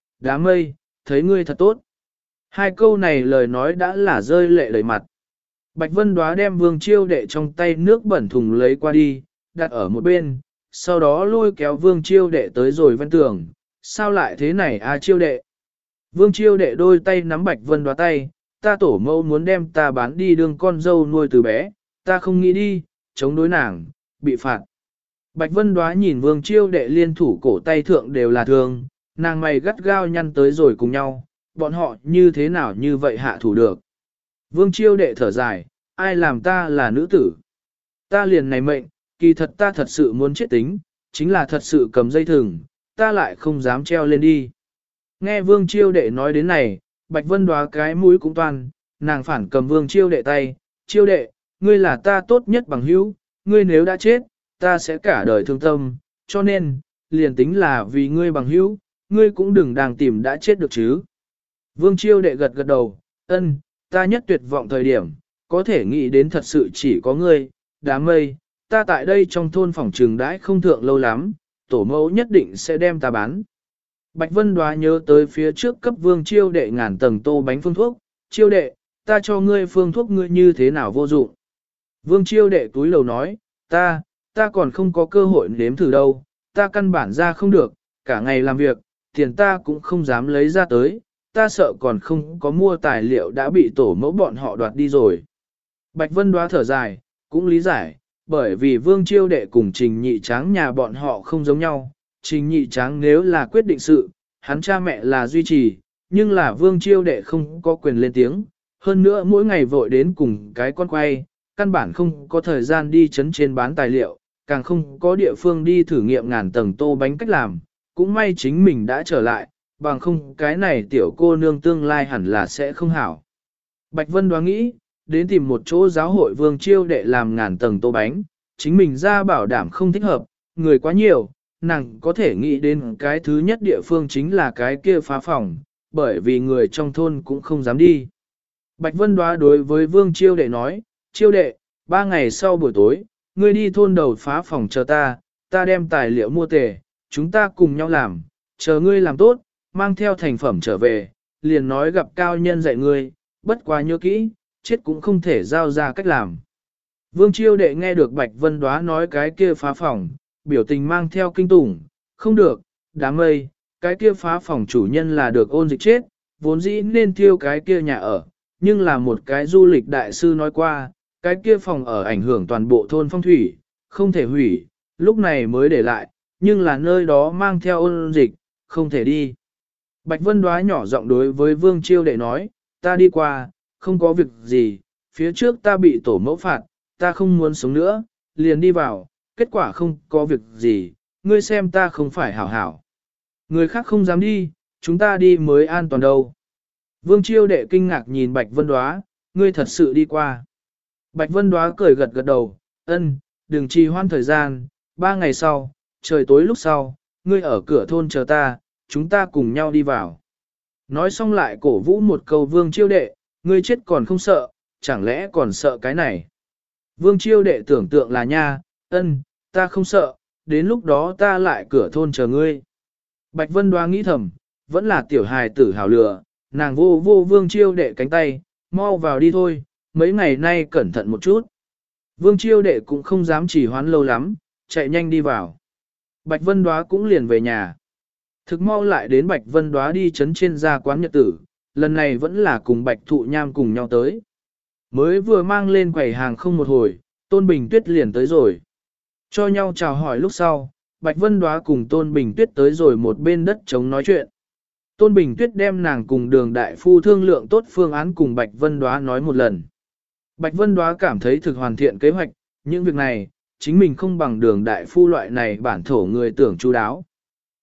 mây, thấy ngươi thật tốt. Hai câu này lời nói đã là rơi lệ đầy mặt. Bạch Vân Đóa đem Vương Chiêu Đệ trong tay nước bẩn thùng lấy qua đi, đặt ở một bên, sau đó lôi kéo Vương Chiêu Đệ tới rồi ven tường, sao lại thế này à Chiêu Đệ? Vương Chiêu Đệ đôi tay nắm Bạch Vân Đóa tay, ta tổ mẫu muốn đem ta bán đi đương con dâu nuôi từ bé, ta không nghĩ đi, chống đối nàng, bị phạt. Bạch Vân Đóa nhìn Vương Chiêu Đệ liên thủ cổ tay thượng đều là thương, nàng mày gắt gao nhăn tới rồi cùng nhau, bọn họ như thế nào như vậy hạ thủ được. Vương Chiêu Đệ thở dài, ai làm ta là nữ tử. Ta liền này mệnh, kỳ thật ta thật sự muốn chết tính, chính là thật sự cầm dây thừng, ta lại không dám treo lên đi. Nghe Vương Chiêu Đệ nói đến này, Bạch Vân Đóa cái mũi cũng toan, nàng phản cầm Vương Chiêu Đệ tay, Chiêu Đệ, ngươi là ta tốt nhất bằng hữu, ngươi nếu đã chết, ta sẽ cả đời thương tâm, cho nên, liền tính là vì ngươi bằng hữu, ngươi cũng đừng đang tìm đã chết được chứ. Vương Chiêu Đệ gật gật đầu, ân, ta nhất tuyệt vọng thời điểm, có thể nghĩ đến thật sự chỉ có ngươi, đám mây, ta tại đây trong thôn phòng trường đãi không thượng lâu lắm, tổ mẫu nhất định sẽ đem ta bán. Bạch Vân Đóa nhớ tới phía trước cấp Vương Chiêu Đệ ngàn tầng tô bánh phương thuốc, Chiêu Đệ, ta cho ngươi phương thuốc ngươi như thế nào vô dụng. Vương Chiêu Đệ túi lầu nói, ta còn không có cơ hội nếm thử đâu, ta căn bản ra không được, cả ngày làm việc, tiền ta cũng không dám lấy ra tới, ta sợ còn không có mua tài liệu đã bị tổ mẫu bọn họ đoạt đi rồi. Bạch Vân Đóa thở dài, cũng lý giải, bởi vì Vương Chiêu Đệ cùng Trình Nhị Tráng nhà bọn họ không giống nhau, Trình Nhị Tráng nếu là quyết định sự, hắn cha mẹ là duy trì, nhưng là Vương Chiêu Đệ không có quyền lên tiếng, hơn nữa mỗi ngày vội đến cùng cái con quay, căn bản không có thời gian đi chấn trên bán tài liệu, càng không có địa phương đi thử nghiệm ngàn tầng tô bánh cách làm, cũng may chính mình đã trở lại, bằng không cái này tiểu cô nương tương lai hẳn là sẽ không hảo. Bạch Vân Đóa nghĩ, đến tìm một chỗ giáo hội Vương Chiêu Đệ làm ngàn tầng tô bánh, chính mình ra bảo đảm không thích hợp, người quá nhiều, nàng có thể nghĩ đến cái thứ nhất địa phương chính là cái kia phá phòng, bởi vì người trong thôn cũng không dám đi. Bạch Vân Đóa đối với Vương Chiêu Đệ nói, Chiêu Đệ, 3 ngày sau buổi tối, ngươi đi thôn đầu phá phòng chờ ta đem tài liệu mua tề, chúng ta cùng nhau làm, chờ ngươi làm tốt, mang theo thành phẩm trở về, liền nói gặp cao nhân dạy ngươi, bất quá nhớ kỹ, chết cũng không thể giao ra cách làm. Vương Chiêu Đệ nghe được Bạch Vân Đóa nói cái kia phá phòng, biểu tình mang theo kinh tủng, không được, đám mây, cái kia phá phòng chủ nhân là được ôn dịch chết, vốn dĩ nên thiêu cái kia nhà ở, nhưng là một cái du lịch đại sư nói qua, cái kia phòng ở ảnh hưởng toàn bộ thôn phong thủy, không thể hủy, lúc này mới để lại, nhưng là nơi đó mang theo ôn dịch, không thể đi. Bạch Vân Đóa nhỏ giọng đối với Vương Chiêu Đệ nói, ta đi qua, không có việc gì, phía trước ta bị tổ mẫu phạt, ta không muốn sống nữa, liền đi vào, kết quả không có việc gì, ngươi xem ta không phải hảo hảo. Người khác không dám đi, chúng ta đi mới an toàn đâu. Vương Chiêu Đệ kinh ngạc nhìn Bạch Vân Đóa, ngươi thật sự đi qua. Bạch Vân Đóa cười gật gật đầu, ân, đừng trì hoãn thời gian, 3 ngày sau, trời tối lúc sau, ngươi ở cửa thôn chờ ta, chúng ta cùng nhau đi vào. Nói xong lại cổ vũ một câu Vương Chiêu Đệ, ngươi chết còn không sợ, chẳng lẽ còn sợ cái này. Vương Chiêu Đệ tưởng tượng là nha, ân, ta không sợ, đến lúc đó ta lại cửa thôn chờ ngươi. Bạch Vân Đóa nghĩ thầm, vẫn là tiểu hài tử hào lừa, nàng vô Vương Chiêu Đệ cánh tay, mau vào đi thôi, mấy ngày nay cẩn thận một chút. Vương Chiêu Đệ cũng không dám trì hoãn lâu lắm, chạy nhanh đi vào. Bạch Vân Đóa cũng liền về nhà. Thực mau lại đến Bạch Vân Đóa đi chấn trên gia quán nhật tử, lần này vẫn là cùng Bạch Thụ Nham cùng nhau tới. Mới vừa mang lên quầy hàng không một hồi, Tôn Bình Tuyết liền tới rồi. Cho nhau chào hỏi lúc sau, Bạch Vân Đóa cùng Tôn Bình Tuyết tới rồi một bên đất trống nói chuyện. Tôn Bình Tuyết đem nàng cùng Đường Đại Phu thương lượng tốt phương án cùng Bạch Vân Đóa nói một lần. Bạch Vân Đóa cảm thấy thực hoàn thiện kế hoạch, những việc này, chính mình không bằng Đường Đại Phu loại này bản thổ người tưởng chu đáo.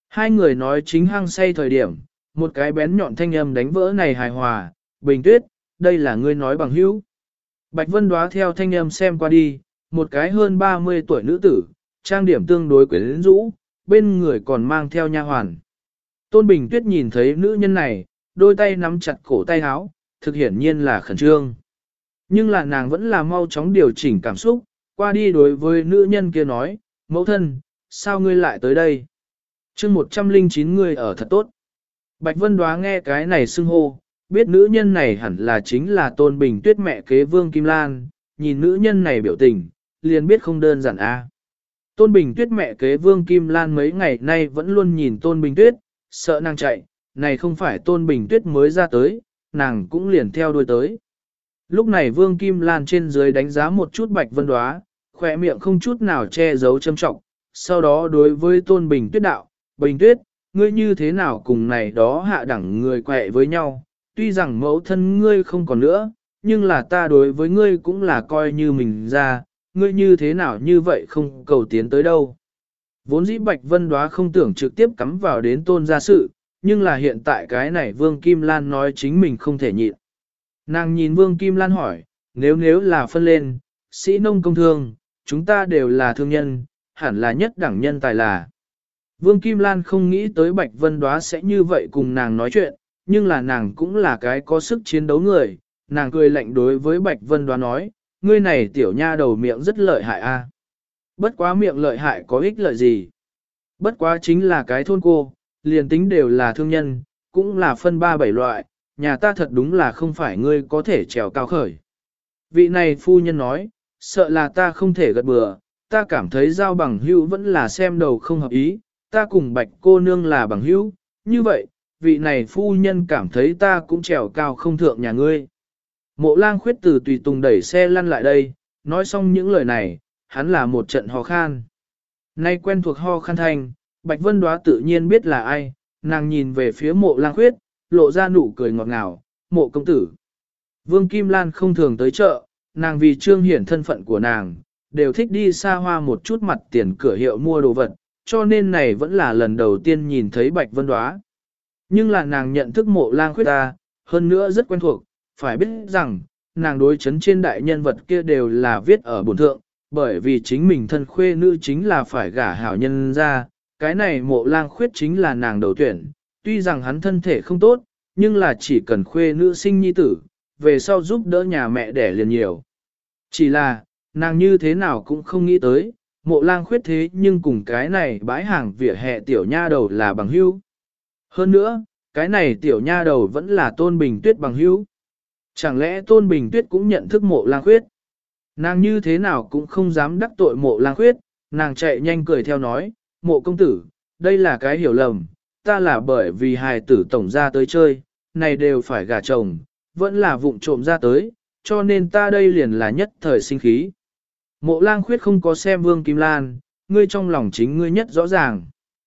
Hai người nói chính hăng say thời điểm, một cái bén nhọn thanh âm đánh vỡ này hài hòa, Bình Tuyết, đây là ngươi nói bằng hữu. Bạch Vân Đóa theo thanh âm xem qua đi, một cái hơn 30 tuổi nữ tử, trang điểm tương đối quyến rũ, bên người còn mang theo nha hoàn. Tôn Bình Tuyết nhìn thấy nữ nhân này, đôi tay nắm chặt cổ tay áo, thực hiển nhiên là khẩn trương. Nhưng là nàng vẫn là mau chóng điều chỉnh cảm xúc, qua đi đối với nữ nhân kia nói, mẫu thân, sao ngươi lại tới đây? chương 109 người ở thật tốt. Bạch Vân Đóa nghe cái này xưng hô, biết nữ nhân này hẳn là chính là Tôn Bình Tuyết mẹ kế Vương Kim Lan, nhìn nữ nhân này biểu tình, liền biết không đơn giản a. Tôn Bình Tuyết mẹ kế Vương Kim Lan mấy ngày nay vẫn luôn nhìn Tôn Bình Tuyết, sợ nàng chạy, này không phải Tôn Bình Tuyết mới ra tới, nàng cũng liền theo đuôi tới. Lúc này Vương Kim Lan trên dưới đánh giá một chút Bạch Vân Đóa, khỏe miệng không chút nào che giấu châm trọng, sau đó đối với Tôn Bình Tuyết đạo, Bình Tuyết, ngươi như thế nào cùng này đó hạ đẳng người quẹ với nhau, tuy rằng mẫu thân ngươi không còn nữa, nhưng là ta đối với ngươi cũng là coi như mình ra, ngươi như thế nào như vậy không cầu tiến tới đâu. Vốn dĩ Bạch Vân Đóa không tưởng trực tiếp cắm vào đến Tôn gia sự, nhưng là hiện tại cái này Vương Kim Lan nói chính mình không thể nhịn. Nàng nhìn Vương Kim Lan hỏi, nếu là phân lên, sĩ nông công thương, chúng ta đều là thương nhân, hẳn là nhất đẳng nhân tài là. Vương Kim Lan không nghĩ tới Bạch Vân Đóa sẽ như vậy cùng nàng nói chuyện, nhưng là nàng cũng là cái có sức chiến đấu người, nàng cười lạnh đối với Bạch Vân Đóa nói, ngươi này tiểu nha đầu miệng rất lợi hại a. Bất quá miệng lợi hại có ích lợi gì? Bất quá chính là cái thôn cô, liền tính đều là thương nhân, cũng là phân ba bảy loại, nhà ta thật đúng là không phải ngươi có thể trèo cao khởi. Vị này phu nhân nói, sợ là ta không thể gật bừa, ta cảm thấy giao bằng hữu vẫn là xem đầu không hợp ý, ta cùng Bạch cô nương là bằng hữu, như vậy, vị này phu nhân cảm thấy ta cũng trèo cao không thượng nhà ngươi. Mộ Lang Khuyết từ tùy tùng đẩy xe lăn lại đây, nói xong những lời này, hắn là một trận ho khan. Nay quen thuộc ho khan thanh, Bạch Vân Đóa tự nhiên biết là ai, nàng nhìn về phía Mộ Lang Khuyết, lộ ra nụ cười ngọt ngào, Mộ công tử. Vương Kim Lan không thường tới chợ, nàng vì trương hiển thân phận của nàng, đều thích đi xa hoa một chút mặt tiền cửa hiệu mua đồ vật, cho nên này vẫn là lần đầu tiên nhìn thấy Bạch Vân Đóa. Nhưng là nàng nhận thức Mộ Lang Khuyết ta, hơn nữa rất quen thuộc, phải biết rằng, nàng đối chấn trên đại nhân vật kia đều là viết ở bổn thượng, bởi vì chính mình thân khuê nữ chính là phải gả hảo nhân ra, cái này Mộ Lang Khuyết chính là nàng đầu tuyển, tuy rằng hắn thân thể không tốt, nhưng là chỉ cần khuê nữ sinh nhi tử, về sau giúp đỡ nhà mẹ đẻ liền nhiều. Chỉ là, nàng như thế nào cũng không nghĩ tới, Mộ Lang Khuyết thế nhưng cùng cái này bãi hàng vỉa hè tiểu nha đầu là bằng hữu. Hơn nữa, cái này tiểu nha đầu vẫn là Tôn Bình Tuyết bằng hữu. Chẳng lẽ Tôn Bình Tuyết cũng nhận thức Mộ Lang Khuyết? Nàng như thế nào cũng không dám đắc tội Mộ Lang Khuyết, nàng chạy nhanh cười theo nói, Mộ công tử, đây là cái hiểu lầm, ta là bởi vì hài tử tổng ra tới chơi, này đều phải gả chồng, vẫn là vụng trộm ra tới, cho nên ta đây liền là nhất thời sinh khí. Mộ Lang Khuyết không có xem Vương Kim Lan, ngươi trong lòng chính ngươi nhất rõ ràng.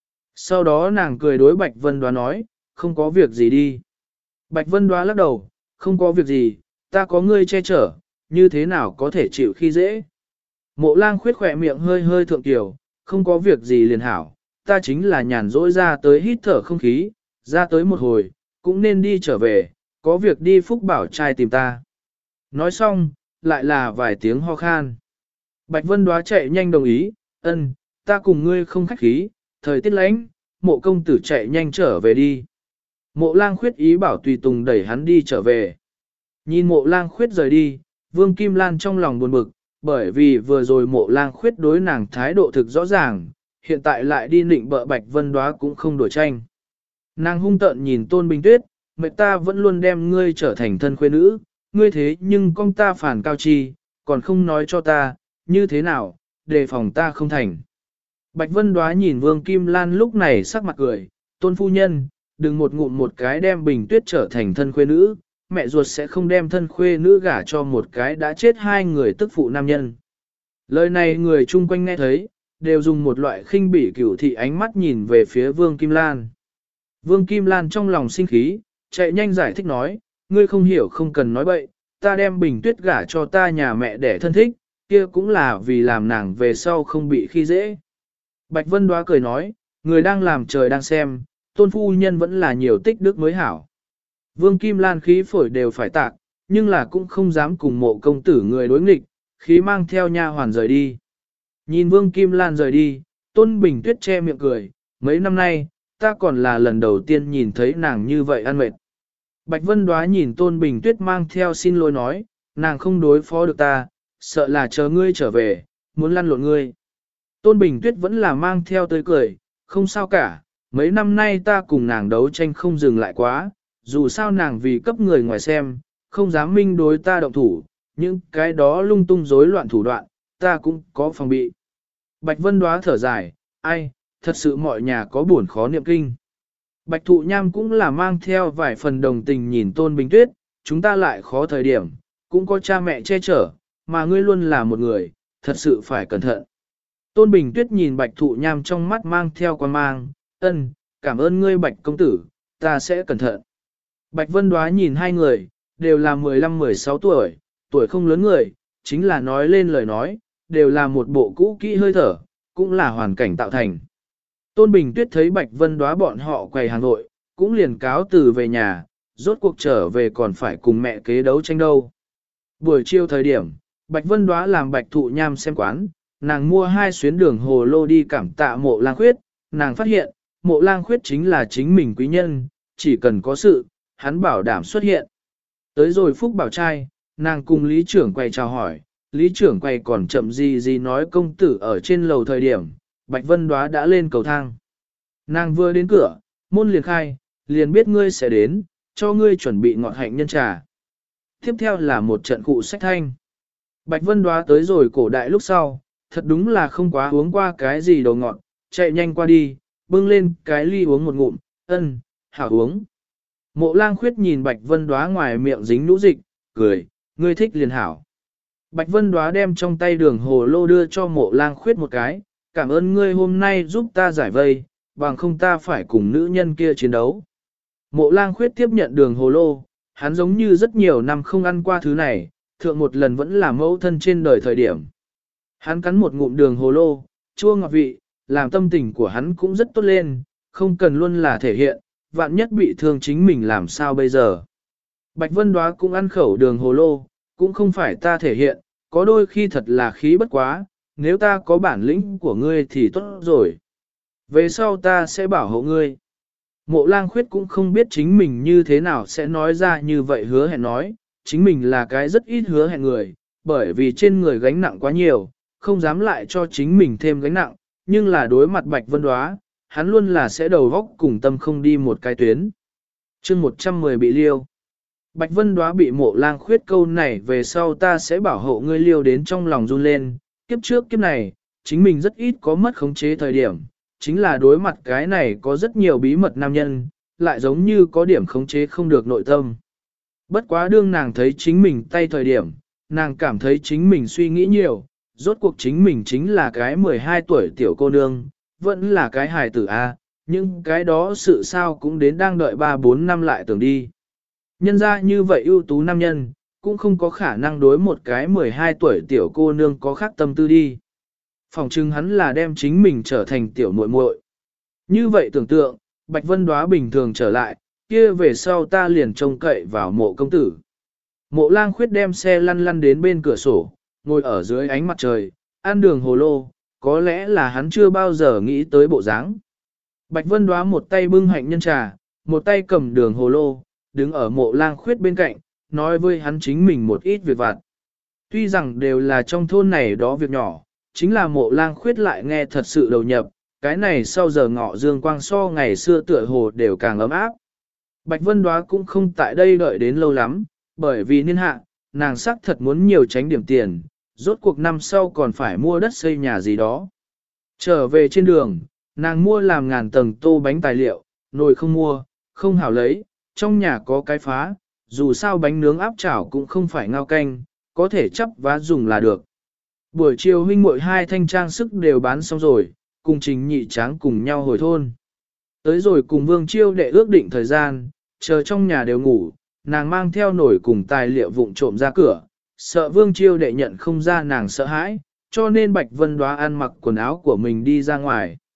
Sau đó nàng cười đối Bạch Vân Đóa nói, không có việc gì đi. Bạch Vân Đóa lắc đầu, không có việc gì, ta có ngươi che chở, như thế nào có thể chịu khi dễ. Mộ Lang Khuyết khỏe miệng hơi hơi thượng tiểu, không có việc gì liền hảo, ta chính là nhàn rỗi ra tới hít thở không khí, ra tới một hồi, cũng nên đi trở về, có việc đi Phúc Bảo trai tìm ta. Nói xong, lại là vài tiếng ho khan. Bạch Vân Đóa chạy nhanh đồng ý, ân, ta cùng ngươi không khách khí, thời tiết lạnh, Mộ công tử chạy nhanh trở về đi. Mộ Lang Khuyết ý bảo tùy tùng đẩy hắn đi trở về. Nhìn Mộ Lang Khuyết rời đi, Vương Kim Lan trong lòng buồn bực, bởi vì vừa rồi Mộ Lang Khuyết đối nàng thái độ thực rõ ràng, hiện tại lại đi nịnh bợ Bạch Vân Đóa cũng không đổi tranh. Nàng hung tợn nhìn Tôn Bình Tuyết, mẹ ta vẫn luôn đem ngươi trở thành thân khuê nữ, ngươi thế nhưng con ta phản cao chi, còn không nói cho ta, như thế nào, đề phòng ta không thành. Bạch Vân Đóa nhìn Vương Kim Lan lúc này sắc mặt cười, Tôn phu nhân, đừng một ngụm một cái đem Bình Tuyết trở thành thân khuê nữ, mẹ ruột sẽ không đem thân khuê nữ gả cho một cái đã chết hai người tức phụ nam nhân. Lời này người chung quanh nghe thấy, đều dùng một loại khinh bỉ cửu thị ánh mắt nhìn về phía Vương Kim Lan. Vương Kim Lan trong lòng sinh khí, chạy nhanh giải thích nói, ngươi không hiểu không cần nói bậy, ta đem Bình Tuyết gả cho ta nhà mẹ để thân thích, kia cũng là vì làm nàng về sau không bị khi dễ. Bạch Vân Đóa cười nói, người đang làm trời đang xem, tôn phu nhân vẫn là nhiều tích đức mới hảo. Vương Kim Lan khí phổi đều phải tạc, nhưng là cũng không dám cùng mộ công tử người đối nghịch, khí mang theo nha hoàn rời đi. Nhìn Vương Kim Lan rời đi, Tôn Bình Tuyết che miệng cười, mấy năm nay, ta còn là lần đầu tiên nhìn thấy nàng như vậy ăn mệt. Bạch Vân Đoá nhìn Tôn Bình Tuyết mang theo xin lỗi nói, nàng không đối phó được ta, sợ là chờ ngươi trở về, muốn lăn lộn ngươi. Tôn Bình Tuyết vẫn là mang theo tới cười, không sao cả, mấy năm nay ta cùng nàng đấu tranh không dừng lại quá, dù sao nàng vì cấp người ngoài xem, không dám minh đối ta động thủ, những cái đó lung tung rối loạn thủ đoạn, ta cũng có phòng bị. Bạch Vân Đoá thở dài, ai, thật sự mọi nhà có buồn khó niệm kinh. Bạch Thụ Nham cũng là mang theo vài phần đồng tình nhìn Tôn Bình Tuyết, chúng ta lại khó thời điểm, cũng có cha mẹ che chở, mà ngươi luôn là một người, thật sự phải cẩn thận. Tôn Bình Tuyết nhìn Bạch Thụ Nham trong mắt mang theo quan mang, cảm ơn ngươi Bạch công tử, ta sẽ cẩn thận. Bạch Vân Đoá nhìn hai người, đều là 15-16 tuổi, tuổi không lớn người, chính là nói lên lời nói, đều là một bộ cũ kỹ hơi thở, cũng là hoàn cảnh tạo thành. Tôn Bình Tuyết thấy Bạch Vân Đoá bọn họ quầy hàng nội, cũng liền cáo từ về nhà, rốt cuộc trở về còn phải cùng mẹ kế đấu tranh đâu. Buổi chiều thời điểm, Bạch Vân Đoá làm Bạch Thụ Nham xem quán, nàng mua 2 xuyến đường hồ lô đi cảm tạ Mộ Lang Khuyết, nàng phát hiện, Mộ Lang Khuyết chính là chính mình quý nhân, chỉ cần có sự, hắn bảo đảm xuất hiện. Tới rồi Phúc Bảo trai, nàng cùng Lý trưởng quầy chào hỏi, Lý trưởng quầy còn chậm gì nói công tử ở trên lầu thời điểm, Bạch Vân Đoá đã lên cầu thang. Nàng vừa đến cửa, môn liền khai, liền biết ngươi sẽ đến, cho ngươi chuẩn bị ngọt hạnh nhân trà. Tiếp theo là một trận cụ sách thanh. Bạch Vân Đoá tới rồi cổ đại lúc sau, thật đúng là không quá uống qua cái gì đồ ngọt, chạy nhanh qua đi, bưng lên cái ly uống một ngụm, hảo uống. Mộ Lang Khuyết nhìn Bạch Vân Đoá ngoài miệng dính nhũ dịch, cười, ngươi thích liền hảo. Bạch Vân Đoá đem trong tay đường hồ lô đưa cho Mộ Lang Khuyết một cái, cảm ơn ngươi hôm nay giúp ta giải vây, bằng không ta phải cùng nữ nhân kia chiến đấu. Mộ Lang Khuyết tiếp nhận đường hồ lô, hắn giống như rất nhiều năm không ăn qua thứ này, thượng một lần vẫn là mẫu thân trên đời thời điểm. Hắn cắn một ngụm đường hồ lô, chua ngọt vị, làm tâm tình của hắn cũng rất tốt lên, không cần luôn là thể hiện, vạn nhất bị thương chính mình làm sao bây giờ. Bạch Vân Đoá cũng ăn khẩu đường hồ lô, cũng không phải ta thể hiện, có đôi khi thật là khí bất quá, nếu ta có bản lĩnh của ngươi thì tốt rồi. Về sau ta sẽ bảo hộ ngươi. Mộ Lang Khuyết cũng không biết chính mình như thế nào sẽ nói ra như vậy hứa hẹn nói, chính mình là cái rất ít hứa hẹn người, bởi vì trên người gánh nặng quá nhiều, không dám lại cho chính mình thêm gánh nặng, nhưng là đối mặt Bạch Vân Đoá, hắn luôn là sẽ đầu góc cùng tâm không đi một cái tuyến. chương 110 bị liêu. Bạch Vân Đoá bị Mộ Lang Khuyết câu này về sau ta sẽ bảo hộ ngươi liêu đến trong lòng run lên, kiếp trước kiếp này, chính mình rất ít có mất khống chế thời điểm, chính là đối mặt cái này có rất nhiều bí mật nam nhân, lại giống như có điểm khống chế không được nội tâm. Bất quá đương nàng thấy chính mình tay thời điểm, nàng cảm thấy chính mình suy nghĩ nhiều, rốt cuộc chính mình chính là cái 12 tuổi tiểu cô nương, vẫn là cái hài tử A, nhưng cái đó sự sao cũng đến đang đợi 3-4 năm lại tưởng đi. Nhân ra như vậy ưu tú nam nhân, cũng không có khả năng đối một cái 12 tuổi tiểu cô nương có khác tâm tư đi. Phòng trưng hắn là đem chính mình trở thành tiểu muội muội. Như vậy tưởng tượng, Bạch Vân Đoá bình thường trở lại, kia về sau ta liền trông cậy vào Mộ công tử. Mộ Lang Khuyết đem xe lăn lăn đến bên cửa sổ, ngồi ở dưới ánh mặt trời, ăn đường hồ lô, có lẽ là hắn chưa bao giờ nghĩ tới bộ dáng. Bạch Vân Đoá một tay bưng hạnh nhân trà, một tay cầm đường hồ lô, đứng ở Mộ Lang Khuyết bên cạnh, nói với hắn chính mình một ít việc vặt. Tuy rằng đều là trong thôn này đó việc nhỏ, chính là Mộ Lang Khuyết lại nghe thật sự đầu nhập, cái này sau giờ ngọ dương quang so ngày xưa tựa hồ đều càng ấm áp. Bạch Vân Đoá cũng không tại đây đợi đến lâu lắm, bởi vì niên hạ, nàng sắc thật muốn nhiều tránh điểm tiền, rốt cuộc năm sau còn phải mua đất xây nhà gì đó. Trở về trên đường, nàng mua làm ngàn tầng tô bánh tài liệu, nồi không mua, không hảo lấy, trong nhà có cái phá, dù sao bánh nướng áp chảo cũng không phải ngao canh, có thể chắp vá dùng là được. Buổi chiều huynh muội hai thanh trang sức đều bán xong rồi, cùng Trình Nhị Tráng cùng nhau hồi thôn. Tới rồi cùng Vương Chiêu đệ ước định thời gian, chờ trong nhà đều ngủ, nàng mang theo nổi cùng tài liệu vụng trộm ra cửa, sợ Vương Chiêu đệ nhận không ra nàng sợ hãi, cho nên Bạch Vân Đoá ăn mặc quần áo của mình đi ra ngoài.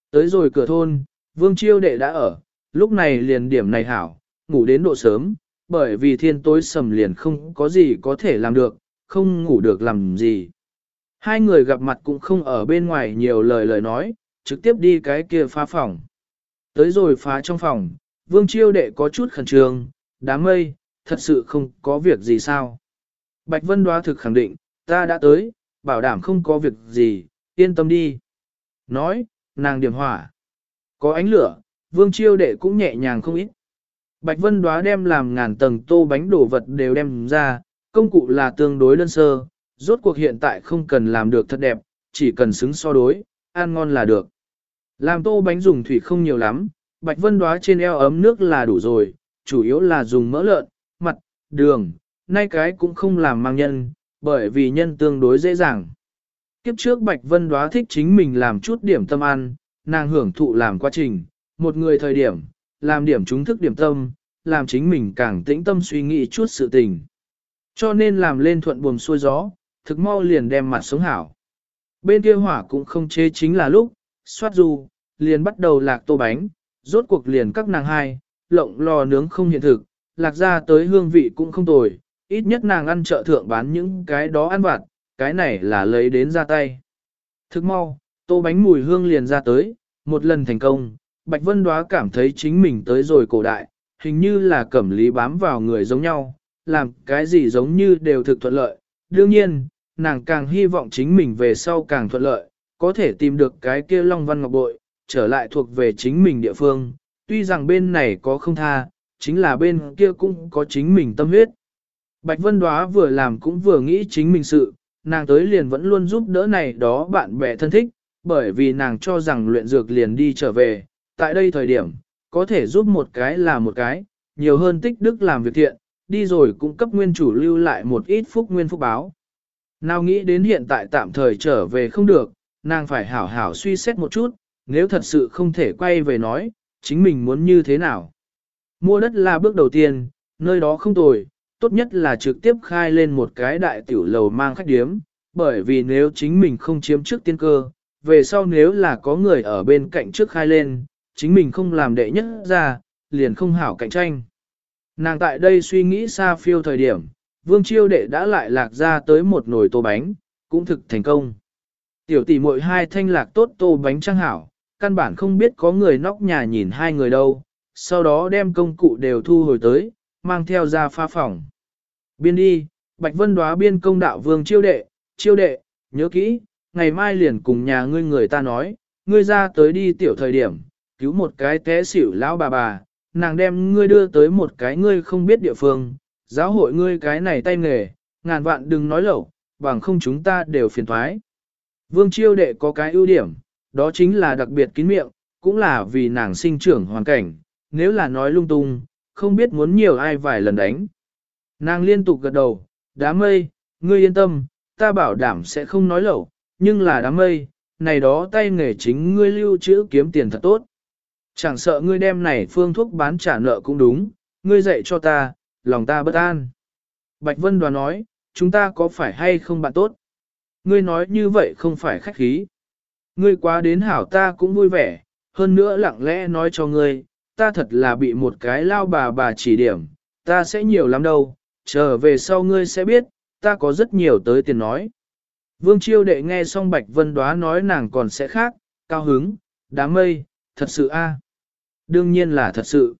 Tới rồi cửa thôn, Vương Chiêu Đệ đã ở, lúc này liền điểm này hảo, ngủ đến độ sớm, bởi vì thiên tối sầm liền không có gì có thể làm được, không ngủ được làm gì. Hai người gặp mặt cũng không ở bên ngoài nhiều lời nói, trực tiếp đi cái kia phá phòng. Tới rồi phá trong phòng, Vương Chiêu Đệ có chút khẩn trương, đám mây, thật sự không có việc gì sao. Bạch Vân Đoá thực khẳng định, ta đã tới, bảo đảm không có việc gì, yên tâm đi. Nói, nàng điểm hỏa. Có ánh lửa, Vương Chiêu Đệ cũng nhẹ nhàng không ít. Bạch Vân Đoá đem làm ngàn tầng tô bánh đổ vật đều đem ra, công cụ là tương đối đơn sơ, rốt cuộc hiện tại không cần làm được thật đẹp, chỉ cần xứng so đối, ăn ngon là được. Làm tô bánh dùng thủy không nhiều lắm, Bạch Vân Đoá trên eo ấm nước là đủ rồi, chủ yếu là dùng mỡ lợn, mặt, đường, nay cái cũng không làm mang nhân, bởi vì nhân tương đối dễ dàng. Kiếp trước Bạch Vân Đoá thích chính mình làm chút điểm tâm ăn, nàng hưởng thụ làm quá trình, một người thời điểm, làm điểm chúng thức điểm tâm, làm chính mình càng tĩnh tâm suy nghĩ chút sự tình. Cho nên làm lên thuận buồm xuôi gió, thực mau liền đem mặt sống hảo. Bên kia hỏa cũng không chế chính là lúc, xoát du, liền bắt đầu lạc tô bánh, rốt cuộc liền các nàng hai, lộng lò nướng không hiện thực, lạc ra tới hương vị cũng không tồi, ít nhất nàng ăn chợ thượng bán những cái đó ăn vặt, cái này là lấy đến ra tay. Thực mau, tô bánh mùi hương liền ra tới, một lần thành công, Bạch Vân Đoá cảm thấy chính mình tới rồi cổ đại, hình như là cẩm lý bám vào người giống nhau, làm cái gì giống như đều thực thuận lợi. Đương nhiên, nàng càng hy vọng chính mình về sau càng thuận lợi, có thể tìm được cái kia Long Văn Ngọc Bội, trở lại thuộc về chính mình địa phương. Tuy rằng bên này có không tha, chính là bên kia cũng có chính mình tâm huyết. Bạch Vân Đoá vừa làm cũng vừa nghĩ chính mình sự, nàng tới liền vẫn luôn giúp đỡ này đó bạn bè thân thích, bởi vì nàng cho rằng luyện dược liền đi trở về, tại đây thời điểm, có thể giúp một cái là một cái, nhiều hơn tích đức làm việc thiện, đi rồi cũng cấp nguyên chủ lưu lại một ít phúc nguyên phúc báo. Nào nghĩ đến hiện tại tạm thời trở về không được, nàng phải hảo hảo suy xét một chút, nếu thật sự không thể quay về nói, chính mình muốn như thế nào. Mua đất là bước đầu tiên, nơi đó không tồi, tốt nhất là trực tiếp khai lên một cái đại tiểu lầu mang khách điếm, bởi vì nếu chính mình không chiếm trước tiên cơ, về sau nếu là có người ở bên cạnh trước khai lên, chính mình không làm đệ nhất ra, liền không hảo cạnh tranh. Nàng tại đây suy nghĩ xa phiêu thời điểm, Vương Chiêu Đệ đã lại lạc ra tới một nồi tô bánh, cũng thực thành công. Tiểu tỷ muội hai thanh lạc tốt tô bánh trang hảo, căn bản không biết có người nóc nhà nhìn hai người đâu, sau đó đem công cụ đều thu hồi tới, mang theo ra pha phòng. Biên đi, Bạch Vân Đoá biên công đạo Vương Chiêu Đệ, nhớ kỹ, ngày mai liền cùng nhà ngươi người ta nói, ngươi ra tới đi tiểu thời điểm, cứu một cái té xỉu lão bà, nàng đem ngươi đưa tới một cái ngươi không biết địa phương, giáo hội ngươi cái này tay nghề, ngàn vạn đừng nói lẩu, bằng không chúng ta đều phiền thoái. Vương Chiêu Đệ có cái ưu điểm, đó chính là đặc biệt kín miệng, cũng là vì nàng sinh trưởng hoàn cảnh, nếu là nói lung tung, không biết muốn nhiều ai vài lần đánh. Nàng liên tục gật đầu, đám mây, ngươi yên tâm, ta bảo đảm sẽ không nói lẩu, nhưng là đám mây, này đó tay nghề chính ngươi lưu trữ kiếm tiền thật tốt. Chẳng sợ ngươi đem này phương thuốc bán trả nợ cũng đúng, ngươi dạy cho ta, lòng ta bất an. Bạch Vân Đoá nói, chúng ta có phải hay không bạn tốt? Ngươi nói như vậy không phải khách khí. Ngươi quá đến hảo ta cũng vui vẻ, hơn nữa lặng lẽ nói cho ngươi, ta thật là bị một cái lao bà chỉ điểm, ta sẽ nhiều lắm đâu, trở về sau ngươi sẽ biết, ta có rất nhiều tới tiền nói. Vương Chiêu Đệ nghe xong Bạch Vân Đoá nói nàng còn sẽ khác, cao hứng, đám mây, thật sự a, đương nhiên là thật sự.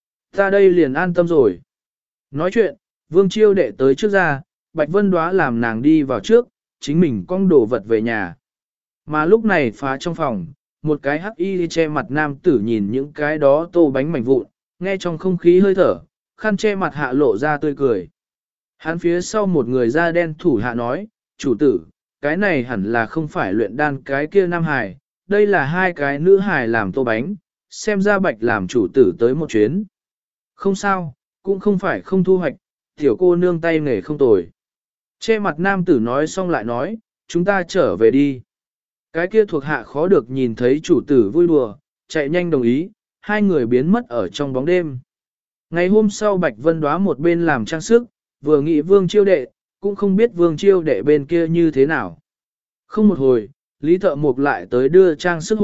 Ta đây liền an tâm rồi. Nói chuyện, Vương Chiêu Đệ tới trước ra, Bạch Vân Đoá làm nàng đi vào trước, chính mình cong đồ vật về nhà. Mà lúc này phá trong phòng, một cái hắc y che mặt nam tử nhìn những cái đó tô bánh mảnh vụn, nghe trong không khí hơi thở, khăn che mặt hạ lộ ra tươi cười. Hắn phía sau một người da đen thủ hạ nói, chủ tử, cái này hẳn là không phải luyện đan cái kia nam hài, đây là hai cái nữ hài làm tô bánh, xem ra Bạch làm chủ tử tới một chuyến. Không sao, cũng không phải không thu hoạch, tiểu cô nương tay nghề không tồi. Che mặt nam tử nói xong lại nói, chúng ta trở về đi. Cái kia thuộc hạ khó được nhìn thấy chủ tử vui đùa, chạy nhanh đồng ý, hai người biến mất ở trong bóng đêm. Ngày hôm sau Bạch Vân Đoá một bên làm trang sức, vừa nghĩ Vương Chiêu Đệ, cũng không biết Vương Chiêu Đệ bên kia như thế nào. Không một hồi, Lý Thợ Mộc lại tới đưa trang sức hộp,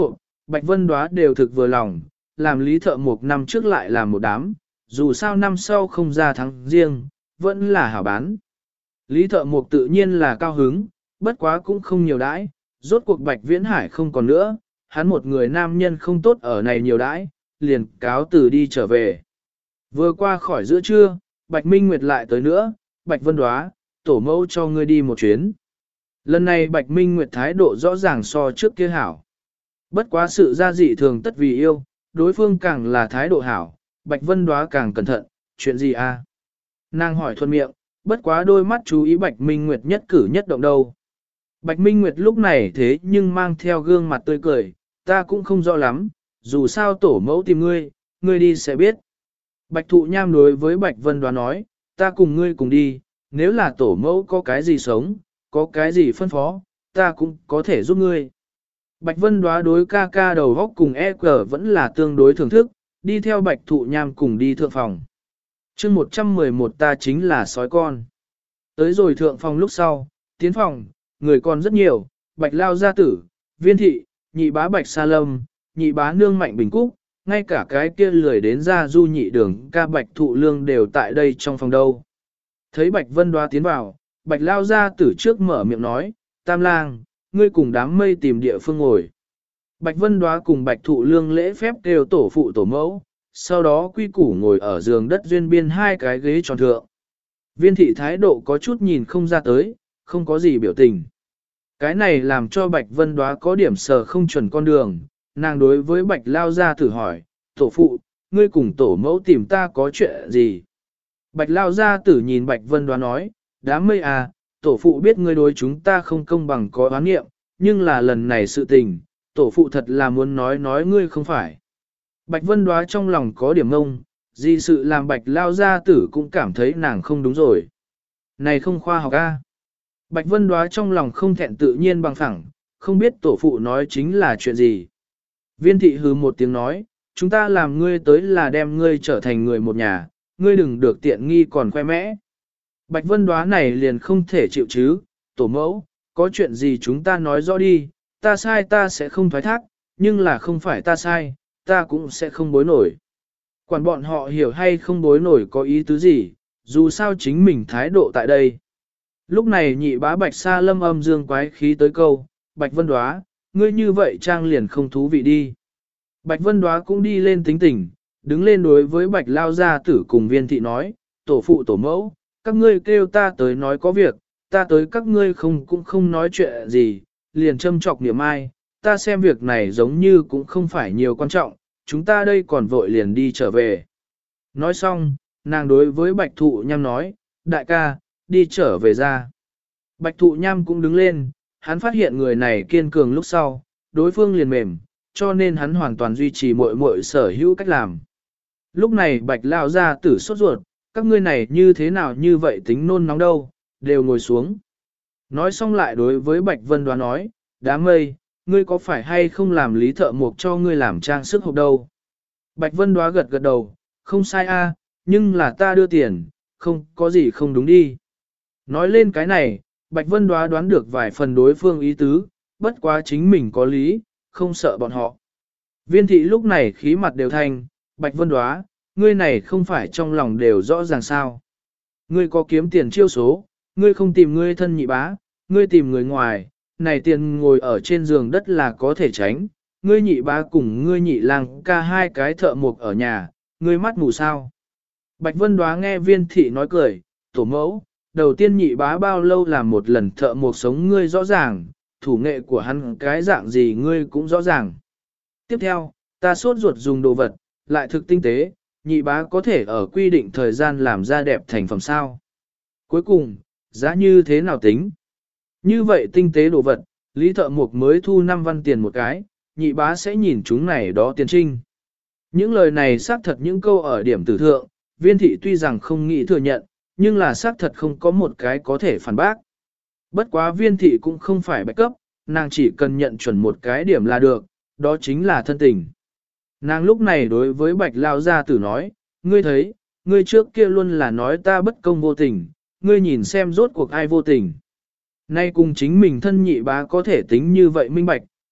Bạch Vân Đóa đều thực vừa lòng, làm Lý Thợ Mộc năm trước lại làm một đám, dù sao năm sau không ra thắng riêng, vẫn là hảo bán. Lý Thợ Mộc tự nhiên là cao hứng, bất quá cũng không nhiều đãi, rốt cuộc Bạch Viễn Hải không còn nữa, hắn một người nam nhân không tốt ở này nhiều đãi, liền cáo từ đi trở về. Vừa qua khỏi giữa trưa, Bạch Minh Nguyệt lại tới nữa, Bạch Vân Đóa, tổ mẫu cho ngươi đi một chuyến. Lần này Bạch Minh Nguyệt thái độ rõ ràng so trước kia hảo. Bất quá sự gia dị thường tất vì yêu, đối phương càng là thái độ hảo, Bạch Vân Đóa càng cẩn thận, chuyện gì a? Nàng hỏi thuận miệng, bất quá đôi mắt chú ý Bạch Minh Nguyệt nhất cử nhất động đâu. Bạch Minh Nguyệt lúc này thế nhưng mang theo gương mặt tươi cười, ta cũng không rõ lắm, dù sao tổ mẫu tìm ngươi, ngươi đi sẽ biết. Bạch Thụ Nham đối với Bạch Vân Đóa nói, ta cùng ngươi cùng đi, nếu là tổ mẫu có cái gì sống, có cái gì phân phó, ta cũng có thể giúp ngươi. Bạch Vân Đóa đối ca ca đầu góc cùng EQ vẫn là tương đối thưởng thức, đi theo Bạch Thụ Nham cùng đi thượng phòng. chương 111 ta chính là sói con. Tới rồi thượng phòng lúc sau, tiến phòng, người còn rất nhiều, Bạch Lao Gia Tử, Viên Thị, nhị bá Bạch Sa Lâm, nhị bá Nương Mạnh Bình Cúc, ngay cả cái kia lười đến ra du nhị đường ca Bạch Thụ Lương đều tại đây trong phòng đâu. Thấy Bạch Vân Đóa tiến vào, Bạch Lao Gia Tử trước mở miệng nói, Tam Lang, ngươi cùng đám mây tìm địa phương ngồi. Bạch Vân Đóa cùng Bạch Thụ Lương lễ phép đều tổ phụ tổ mẫu, sau đó quy củ ngồi ở giường đất duyên biên hai cái ghế tròn thượng. Viên Thị thái độ có chút nhìn không ra tới, không có gì biểu tình. Cái này làm cho Bạch Vân Đóa có điểm sờ không chuẩn con đường, nàng đối với Bạch Lao Gia Tử hỏi, tổ phụ, ngươi cùng tổ mẫu tìm ta có chuyện gì? Bạch Lao Gia Tử nhìn Bạch Vân Đóa nói, đám mây à, tổ phụ biết ngươi đối chúng ta không công bằng có oán nghiệm, nhưng là lần này sự tình, tổ phụ thật là muốn nói ngươi không phải. Bạch Vân Đóa trong lòng có điểm ngông, gì sự làm Bạch Lao Gia Tử cũng cảm thấy nàng không đúng rồi. Này không khoa học a. Bạch Vân Đóa trong lòng không thẹn tự nhiên bằng phẳng, không biết tổ phụ nói chính là chuyện gì. Viên Thị hừ một tiếng nói, chúng ta làm ngươi tới là đem ngươi trở thành người một nhà, ngươi đừng được tiện nghi còn khoe mẽ. Bạch Vân Đóa này liền không thể chịu chứ, tổ mẫu, có chuyện gì chúng ta nói rõ đi, ta sai ta sẽ không thoái thác, nhưng là không phải ta sai, ta cũng sẽ không bối nổi. Quản bọn họ hiểu hay không bối nổi có ý tứ gì, dù sao chính mình thái độ tại đây. Lúc này nhị bá Bạch Sa Lâm âm dương quái khí tới câu, Bạch Vân Đóa, ngươi như vậy trang liền không thú vị đi. Bạch Vân Đóa cũng đi lên tính tình, đứng lên đối với Bạch Lao Gia Tử cùng Viên Thị nói, tổ phụ tổ mẫu, các ngươi kêu ta tới nói có việc, ta tới các ngươi cũng không nói chuyện gì, liền châm chọc niệm ai, ta xem việc này giống như cũng không phải nhiều quan trọng, chúng ta đây còn vội liền đi trở về. Nói xong, nàng đối với Bạch Thụ Nham nói, đại ca, đi trở về ra. Bạch Thụ Nham cũng đứng lên, hắn phát hiện người này kiên cường lúc sau, đối phương liền mềm, cho nên hắn hoàn toàn duy trì mọi sở hữu cách làm. Lúc này Bạch Lao Gia Tử sốt ruột, các ngươi này như thế nào như vậy tính nôn nóng đâu, đều ngồi xuống. Nói xong lại đối với Bạch Vân Đóa nói, đám mây, ngươi có phải hay không làm Lý Thợ Mộc cho ngươi làm trang sức hộp đâu? Bạch Vân Đóa gật gật đầu, không sai a, nhưng là ta đưa tiền, không có gì không đúng đi. Nói lên cái này, Bạch Vân Đóa đoán được vài phần đối phương ý tứ, bất quá chính mình có lý, không sợ bọn họ. Viên Thị lúc này khí mặt đều thanh, Bạch Vân Đóa, ngươi này không phải trong lòng đều rõ ràng sao. Ngươi có kiếm tiền chiêu số, ngươi không tìm ngươi thân nhị bá, ngươi tìm người ngoài, này tiền ngồi ở trên giường đất là có thể tránh, ngươi nhị bá cùng ngươi nhị lang ca hai cái thợ mộc ở nhà, ngươi mắt mù sao. Bạch Vân Đóa nghe Viên Thị nói cười, tổ mẫu, đầu tiên nhị bá bao lâu làm một lần thợ mộc sống ngươi rõ ràng, thủ nghệ của hắn cái dạng gì ngươi cũng rõ ràng. Tiếp theo, ta sốt ruột dùng đồ vật, lại thực tinh tế, nhị bá có thể ở quy định thời gian làm ra đẹp thành phẩm sao. Cuối cùng, giá như thế nào tính? Như vậy tinh tế đồ vật, Lý Thợ Mộc mới thu 5 văn tiền một cái, nhị bá sẽ nhìn chúng này đó tiền trinh. Những lời này xác thật những câu ở điểm tử thượng, Viên Thị tuy rằng không nghĩ thừa nhận, nhưng là xác thật không có một cái có thể phản bác. Bất quá Viên Thị cũng không phải bạch cấp, nàng chỉ cần nhận chuẩn một cái điểm là được, đó chính là thân tình. Nàng lúc này đối với Bạch Lao Gia Tử nói, ngươi thấy, ngươi trước kia luôn là nói ta bất công vô tình, ngươi nhìn xem rốt cuộc ai vô tình. Nay cùng chính mình thân nhị bá có thể tính như vậy minh bạch,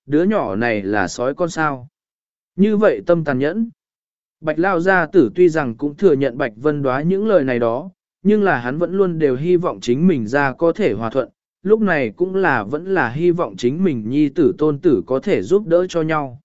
đứa nhỏ này là sói con sao. Như vậy tâm tàn nhẫn. Bạch Lao Gia Tử tuy rằng cũng thừa nhận Bạch Vân Đoá những lời này đó, nhưng là hắn vẫn luôn đều hy vọng chính mình ra có thể hòa thuận, lúc này cũng vẫn là hy vọng chính mình nhi tử tôn tử có thể giúp đỡ cho nhau.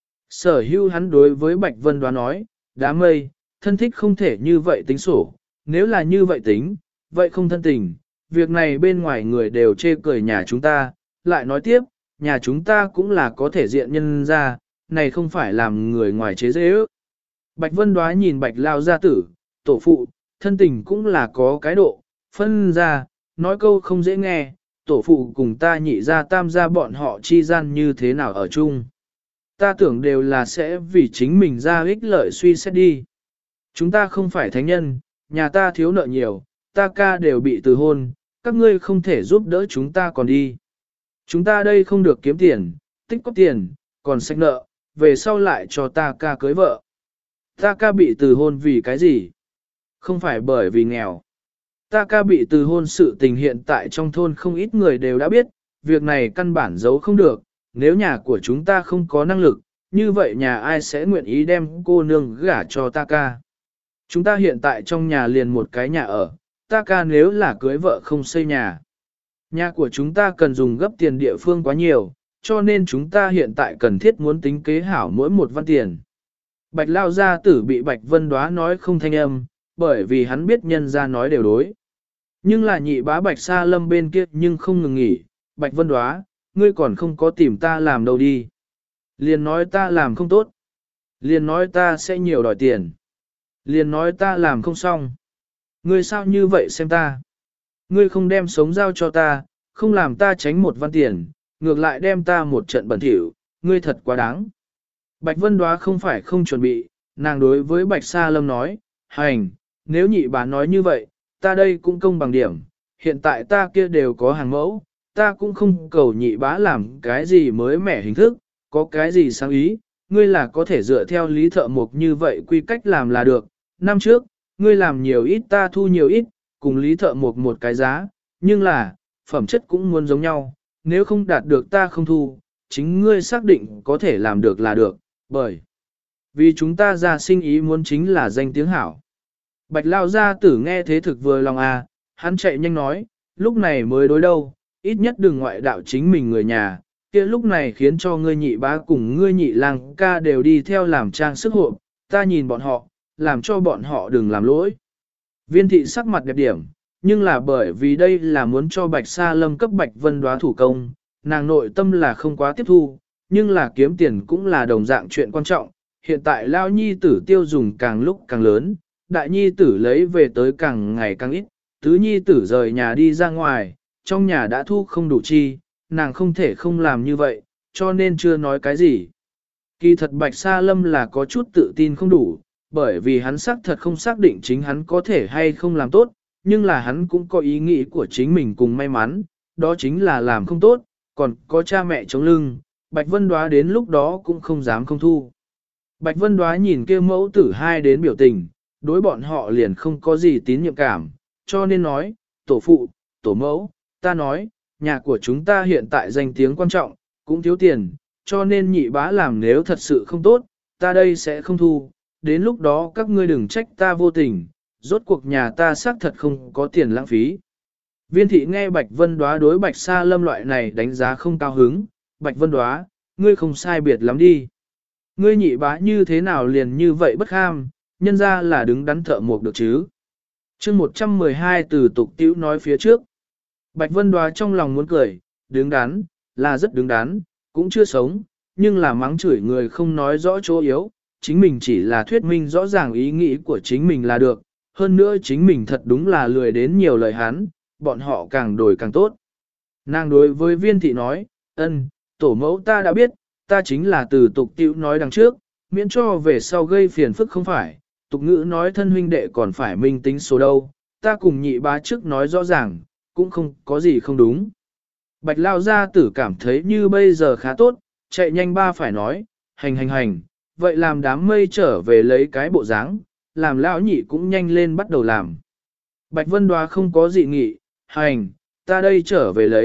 Sở hữu hắn đối với Bạch Vân Đoá nói, đám mây, thân thích không thể như vậy tính sổ, nếu là như vậy tính, vậy không thân tình, việc này bên ngoài người đều chê cười nhà chúng ta, lại nói tiếp, nhà chúng ta cũng là có thể diện nhân ra, này không phải làm người ngoài chế dễ ước. Bạch Vân Đoá nhìn Bạch Lao Gia Tử, tổ phụ, thân tình cũng là có cái độ, phân ra, nói câu không dễ nghe, tổ phụ cùng ta nhị ra tam gia bọn họ chi gian như thế nào ở chung. Ta tưởng đều là sẽ vì chính mình ra ích lợi suy xét đi. Chúng ta không phải thánh nhân, nhà ta thiếu nợ nhiều, ta ca đều bị từ hôn, các ngươi không thể giúp đỡ chúng ta còn đi. Chúng ta đây không được kiếm tiền, tích có tiền, còn sách nợ, về sau lại cho ta ca cưới vợ. Ta ca bị từ hôn vì cái gì? Không phải bởi vì nghèo. Ta ca bị từ hôn sự tình hiện tại trong thôn không ít người đều đã biết, việc này căn bản giấu không được, nếu nhà của chúng ta không có năng lực, như vậy nhà ai sẽ nguyện ý đem cô nương gả cho ta ca. Chúng ta hiện tại trong nhà liền một cái nhà ở, ta ca nếu là cưới vợ không xây nhà. Nhà của chúng ta cần dùng gấp tiền địa phương quá nhiều, cho nên chúng ta hiện tại cần thiết muốn tính kế hảo mỗi một văn tiền. Bạch Lao Gia Tử bị Bạch Vân Đoá nói không thanh âm, bởi vì hắn biết nhân ra nói đều đối. Nhưng là nhị bá Bạch Sa Lâm bên kia nhưng không ngừng nghỉ, Bạch Vân Đoá, ngươi còn không có tìm ta làm đâu đi. Liền nói ta làm không tốt. Liền nói ta sẽ nhiều đòi tiền. Liền nói ta làm không xong. Ngươi sao như vậy xem ta? Ngươi không đem sống giao cho ta, không làm ta tránh một văn tiền, ngược lại đem ta một trận bẩn thỉu, ngươi thật quá đáng. Bạch Vân Đoá không phải không chuẩn bị, nàng đối với Bạch Sa Lâm nói, hành, nếu nhị bá nói như vậy, ta đây cũng công bằng điểm, hiện tại ta kia đều có hàng mẫu, ta cũng không cầu nhị bá làm cái gì mới mẻ hình thức, có cái gì sáng ý, ngươi là có thể dựa theo lý thợ mộc như vậy quy cách làm là được. Năm trước, ngươi làm nhiều ít ta thu nhiều ít, cùng lý thợ mộc một cái giá, nhưng là, phẩm chất cũng muốn giống nhau, nếu không đạt được ta không thu, chính ngươi xác định có thể làm được là được, bởi vì chúng ta ra sinh ý muốn chính là danh tiếng hảo. Bạch Lao Gia Tử nghe thế thực vừa lòng à, hắn chạy nhanh nói, lúc này mới đối đâu, ít nhất đừng ngoại đạo chính mình người nhà, kia lúc này khiến cho ngươi nhị bá cùng ngươi nhị lang ca đều đi theo làm trang sức hộ, ta nhìn bọn họ, làm cho bọn họ đừng làm lỗi. Viên thị sắc mặt đẹp điểm, nhưng là bởi vì đây là muốn cho Bạch Sa Lâm cấp Bạch Vân Đoá thủ công, nàng nội tâm là không quá tiếp thu, nhưng là kiếm tiền cũng là đồng dạng chuyện quan trọng. Hiện tại Lao Nhi tử tiêu dùng càng lúc càng lớn, Đại Nhi tử lấy về tới càng ngày càng ít, Tứ Nhi tử rời nhà đi ra ngoài, trong nhà đã thu không đủ chi, nàng không thể không làm như vậy, cho nên chưa nói cái gì. Kỳ thật Bạch Sa Lâm là có chút tự tin không đủ, bởi vì hắn xác thật không xác định chính hắn có thể hay không làm tốt, nhưng là hắn cũng có ý nghĩ của chính mình cùng may mắn, đó chính là làm không tốt, còn có cha mẹ chống lưng, Bạch Vân Đoá đến lúc đó cũng không dám không thu. Bạch Vân Đoá nhìn kia mẫu tử hai đến biểu tình, đối bọn họ liền không có gì tín nhiệm cảm, cho nên nói, tổ phụ, tổ mẫu, ta nói, nhà của chúng ta hiện tại danh tiếng quan trọng, cũng thiếu tiền, cho nên nhị bá làm nếu thật sự không tốt, ta đây sẽ không thu, đến lúc đó các ngươi đừng trách ta vô tình, rốt cuộc nhà ta xác thật không có tiền lãng phí. Viên thị nghe Bạch Vân Đoá đối Bạch Sa Lâm loại này đánh giá không cao hứng, Bạch Vân Đoá, ngươi không sai biệt lắm đi. Ngươi nhị bá như thế nào liền như vậy bất ham, nhân ra là đứng đắn thợ mộc được chứ. chương 112 từ tục tiểu nói phía trước. Bạch Vân Đoá trong lòng muốn cười, đứng đắn, là rất đứng đắn, cũng chưa sống, nhưng là mắng chửi người không nói rõ chỗ yếu, chính mình chỉ là thuyết minh rõ ràng ý nghĩ của chính mình là được, hơn nữa chính mình thật đúng là lười đến nhiều lời hắn, bọn họ càng đổi càng tốt. Nàng đối với viên thị nói, ân, tổ mẫu ta đã biết, ta chính là từ tục tiểu nói đằng trước, miễn cho về sau gây phiền phức không phải, tục ngữ nói thân huynh đệ còn phải minh tính số đâu, ta cùng nhị bá trước nói rõ ràng, cũng không có gì không đúng. Bạch Lao Gia Tử cảm thấy như bây giờ khá tốt, chạy nhanh ba phải nói, hành, vậy làm đám mây trở về lấy cái bộ dáng, làm lão nhị cũng nhanh lên bắt đầu làm. Bạch Vân Đoá không có dị nghị, hành, ta đây trở về lấy,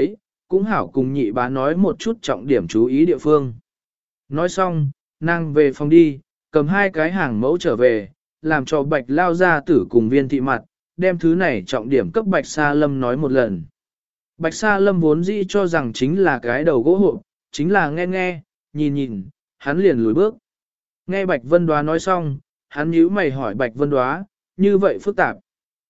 cũng hảo cùng nhị bá nói một chút trọng điểm chú ý địa phương. Nói xong, nàng về phòng đi, cầm 2 cái hàng mẫu trở về, làm cho Bạch Lao gia tử cùng Viên thị mặt, đem thứ này trọng điểm cấp Bạch Sa Lâm nói một lần. Bạch Sa Lâm vốn dĩ cho rằng chính là cái đầu gỗ hộp, chính là nghe, nhìn nhìn, hắn liền lùi bước. Nghe Bạch Vân Đoá nói xong, hắn nhíu mày hỏi Bạch Vân Đoá, như vậy phức tạp.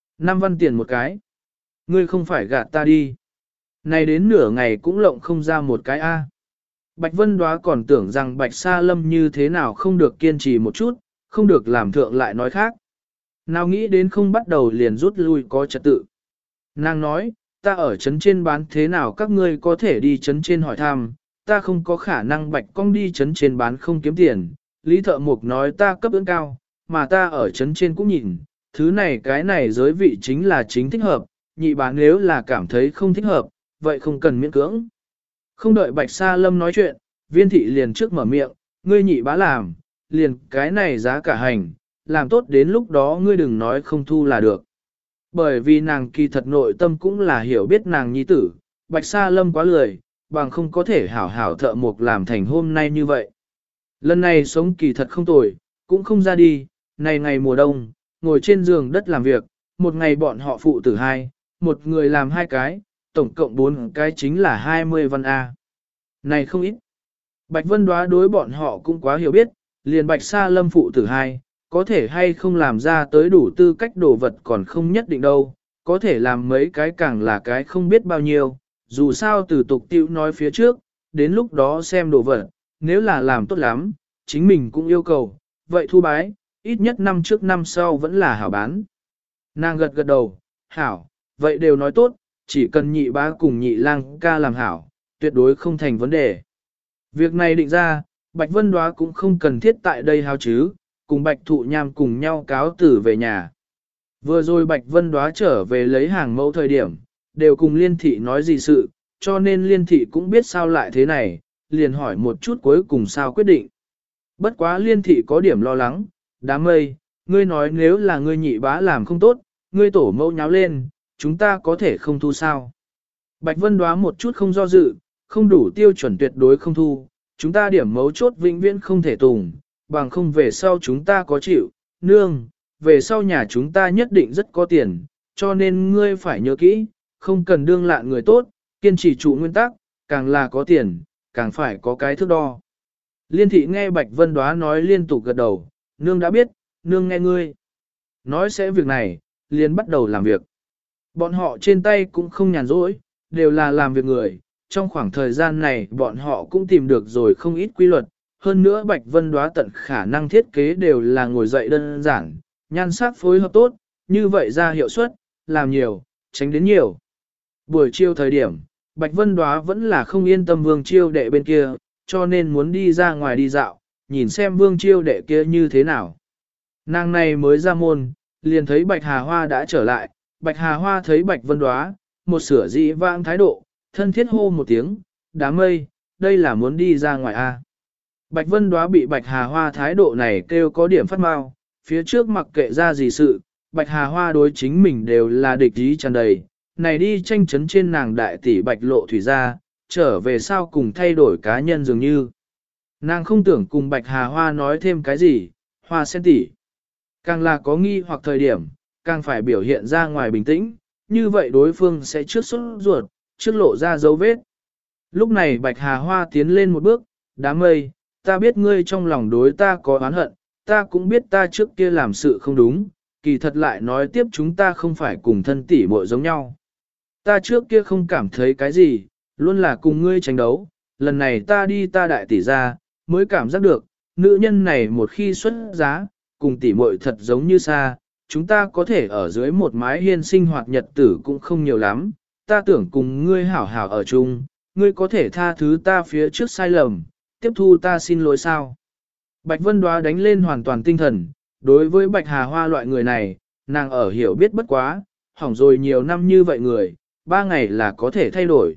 5 văn tiền một cái. Ngươi không phải gạt ta đi. Này đến nửa ngày cũng lộng không ra một cái A. Bạch Vân Đoá còn tưởng rằng Bạch Sa Lâm như thế nào không được kiên trì một chút, không được làm thượng lại nói khác. Nào nghĩ đến không bắt đầu liền rút lui có trật tự. Nàng nói, ta ở trấn trên bán thế nào các ngươi có thể đi trấn trên hỏi thăm, ta không có khả năng Bạch Cong đi trấn trên bán không kiếm tiền. Lý Thợ Mục nói ta cấp ưỡng cao, mà ta ở trấn trên cũng nhìn, thứ này cái này giới vị chính là chính thích hợp, nhị bán nếu là cảm thấy không thích hợp, vậy không cần miễn cưỡng. Không đợi Bạch Sa Lâm nói chuyện, Viên thị liền trước mở miệng, ngươi nhị bá làm, liền cái này giá cả hành, làm tốt đến lúc đó ngươi đừng nói không thu là được. Bởi vì nàng kỳ thật nội tâm cũng là hiểu biết nàng nhi tử, Bạch Sa Lâm quá lười, bằng không có thể hảo hảo thợ mộc làm thành hôm nay như vậy. Lần này sống kỳ thật không tồi, cũng không ra đi, này ngày mùa đông, ngồi trên giường đất làm việc, một ngày bọn họ phụ tử 2, một người làm 2 cái, tổng cộng 4 cái chính là 20 văn A. Này không ít. Bạch Vân Đoá đối bọn họ cũng quá hiểu biết, liền Bạch Sa Lâm phụ tử 2, có thể hay không làm ra tới đủ tư cách đồ vật còn không nhất định đâu, có thể làm mấy cái càng là cái không biết bao nhiêu, dù sao từ tục tiêu nói phía trước, đến lúc đó xem đồ vật, nếu là làm tốt lắm, chính mình cũng yêu cầu, vậy thu bái, ít nhất năm trước năm sau vẫn là hảo bán. Nàng gật gật đầu, hảo, vậy đều nói tốt, chỉ cần nhị bá cùng nhị lang ca làm hảo, tuyệt đối không thành vấn đề. Việc này định ra, Bạch Vân Đoá cũng không cần thiết tại đây hao chứ, cùng Bạch Thụ Nham cùng nhau cáo tử về nhà. Vừa rồi Bạch Vân Đoá trở về lấy hàng mẫu thời điểm, đều cùng Liên Thị nói gì sự, cho nên Liên Thị cũng biết sao lại thế này, liền hỏi một chút cuối cùng sao quyết định. Bất quá Liên Thị có điểm lo lắng, đám mây, ngươi nói nếu là ngươi nhị bá làm không tốt, ngươi tổ mẫu nháo lên, chúng ta có thể không thu sao. Bạch Vân Đoá một chút không do dự, không đủ tiêu chuẩn tuyệt đối không thu, chúng ta điểm mấu chốt vĩnh viễn không thể tùng, bằng không về sau chúng ta có chịu, nương, về sau nhà chúng ta nhất định rất có tiền, cho nên ngươi phải nhớ kỹ, không cần đương lạn người tốt, kiên trì trụ nguyên tắc, càng là có tiền, càng phải có cái thước đo. Liên thị nghe Bạch Vân Đoá nói liên tục gật đầu, nương đã biết, nương nghe ngươi. Nói sẽ việc này, liền bắt đầu làm việc. Bọn họ trên tay cũng không nhàn rỗi, đều là làm việc người. Trong khoảng thời gian này bọn họ cũng tìm được rồi không ít quy luật. Hơn nữa Bạch Vân Đoá tận khả năng thiết kế đều là ngồi dậy đơn giản, nhan sắc phối hợp tốt, như vậy ra hiệu suất, làm nhiều, tránh đến nhiều. Buổi chiều thời điểm, Bạch Vân Đoá vẫn là không yên tâm Vương Chiêu đệ bên kia, cho nên muốn đi ra ngoài đi dạo, nhìn xem Vương Chiêu đệ kia như thế nào. Nàng này mới ra môn, liền thấy Bạch Hà Hoa đã trở lại, Bạch Hà Hoa thấy Bạch Vân Đoá, một sửa dị vãng thái độ, thân thiết hô một tiếng, đám mây, đây là muốn đi ra ngoài a. Bạch Vân Đoá bị Bạch Hà Hoa thái độ này kêu có điểm phát mau, phía trước mặc kệ ra gì sự, Bạch Hà Hoa đối chính mình đều là địch ý tràn đầy, này đi tranh chấn trên nàng đại tỷ Bạch Lộ Thủy ra, trở về sao cùng thay đổi cá nhân dường như. Nàng không tưởng cùng Bạch Hà Hoa nói thêm cái gì, Hoa sen tỷ. Càng là có nghi hoặc thời điểm, càng phải biểu hiện ra ngoài bình tĩnh, như vậy đối phương sẽ trước xuất ruột, trước lộ ra dấu vết. Lúc này Bạch Hà Hoa tiến lên một bước, đám mây, ta biết ngươi trong lòng đối ta có oán hận, ta cũng biết ta trước kia làm sự không đúng, kỳ thật lại nói tiếp chúng ta không phải cùng thân tỷ muội giống nhau. Ta trước kia không cảm thấy cái gì, luôn là cùng ngươi tranh đấu, lần này ta đi ta đại tỷ ra, mới cảm giác được, nữ nhân này một khi xuất giá, cùng tỷ muội thật giống như xa, chúng ta có thể ở dưới một mái hiên sinh hoạt nhật tử cũng không nhiều lắm, ta tưởng cùng ngươi hảo hảo ở chung, ngươi có thể tha thứ ta phía trước sai lầm, tiếp thu ta xin lỗi sao. Bạch Vân Đoá đánh lên hoàn toàn tinh thần, đối với Bạch Hà Hoa loại người này, nàng ở hiểu biết bất quá, hỏng rồi nhiều năm như vậy người, 3 ngày là có thể thay đổi.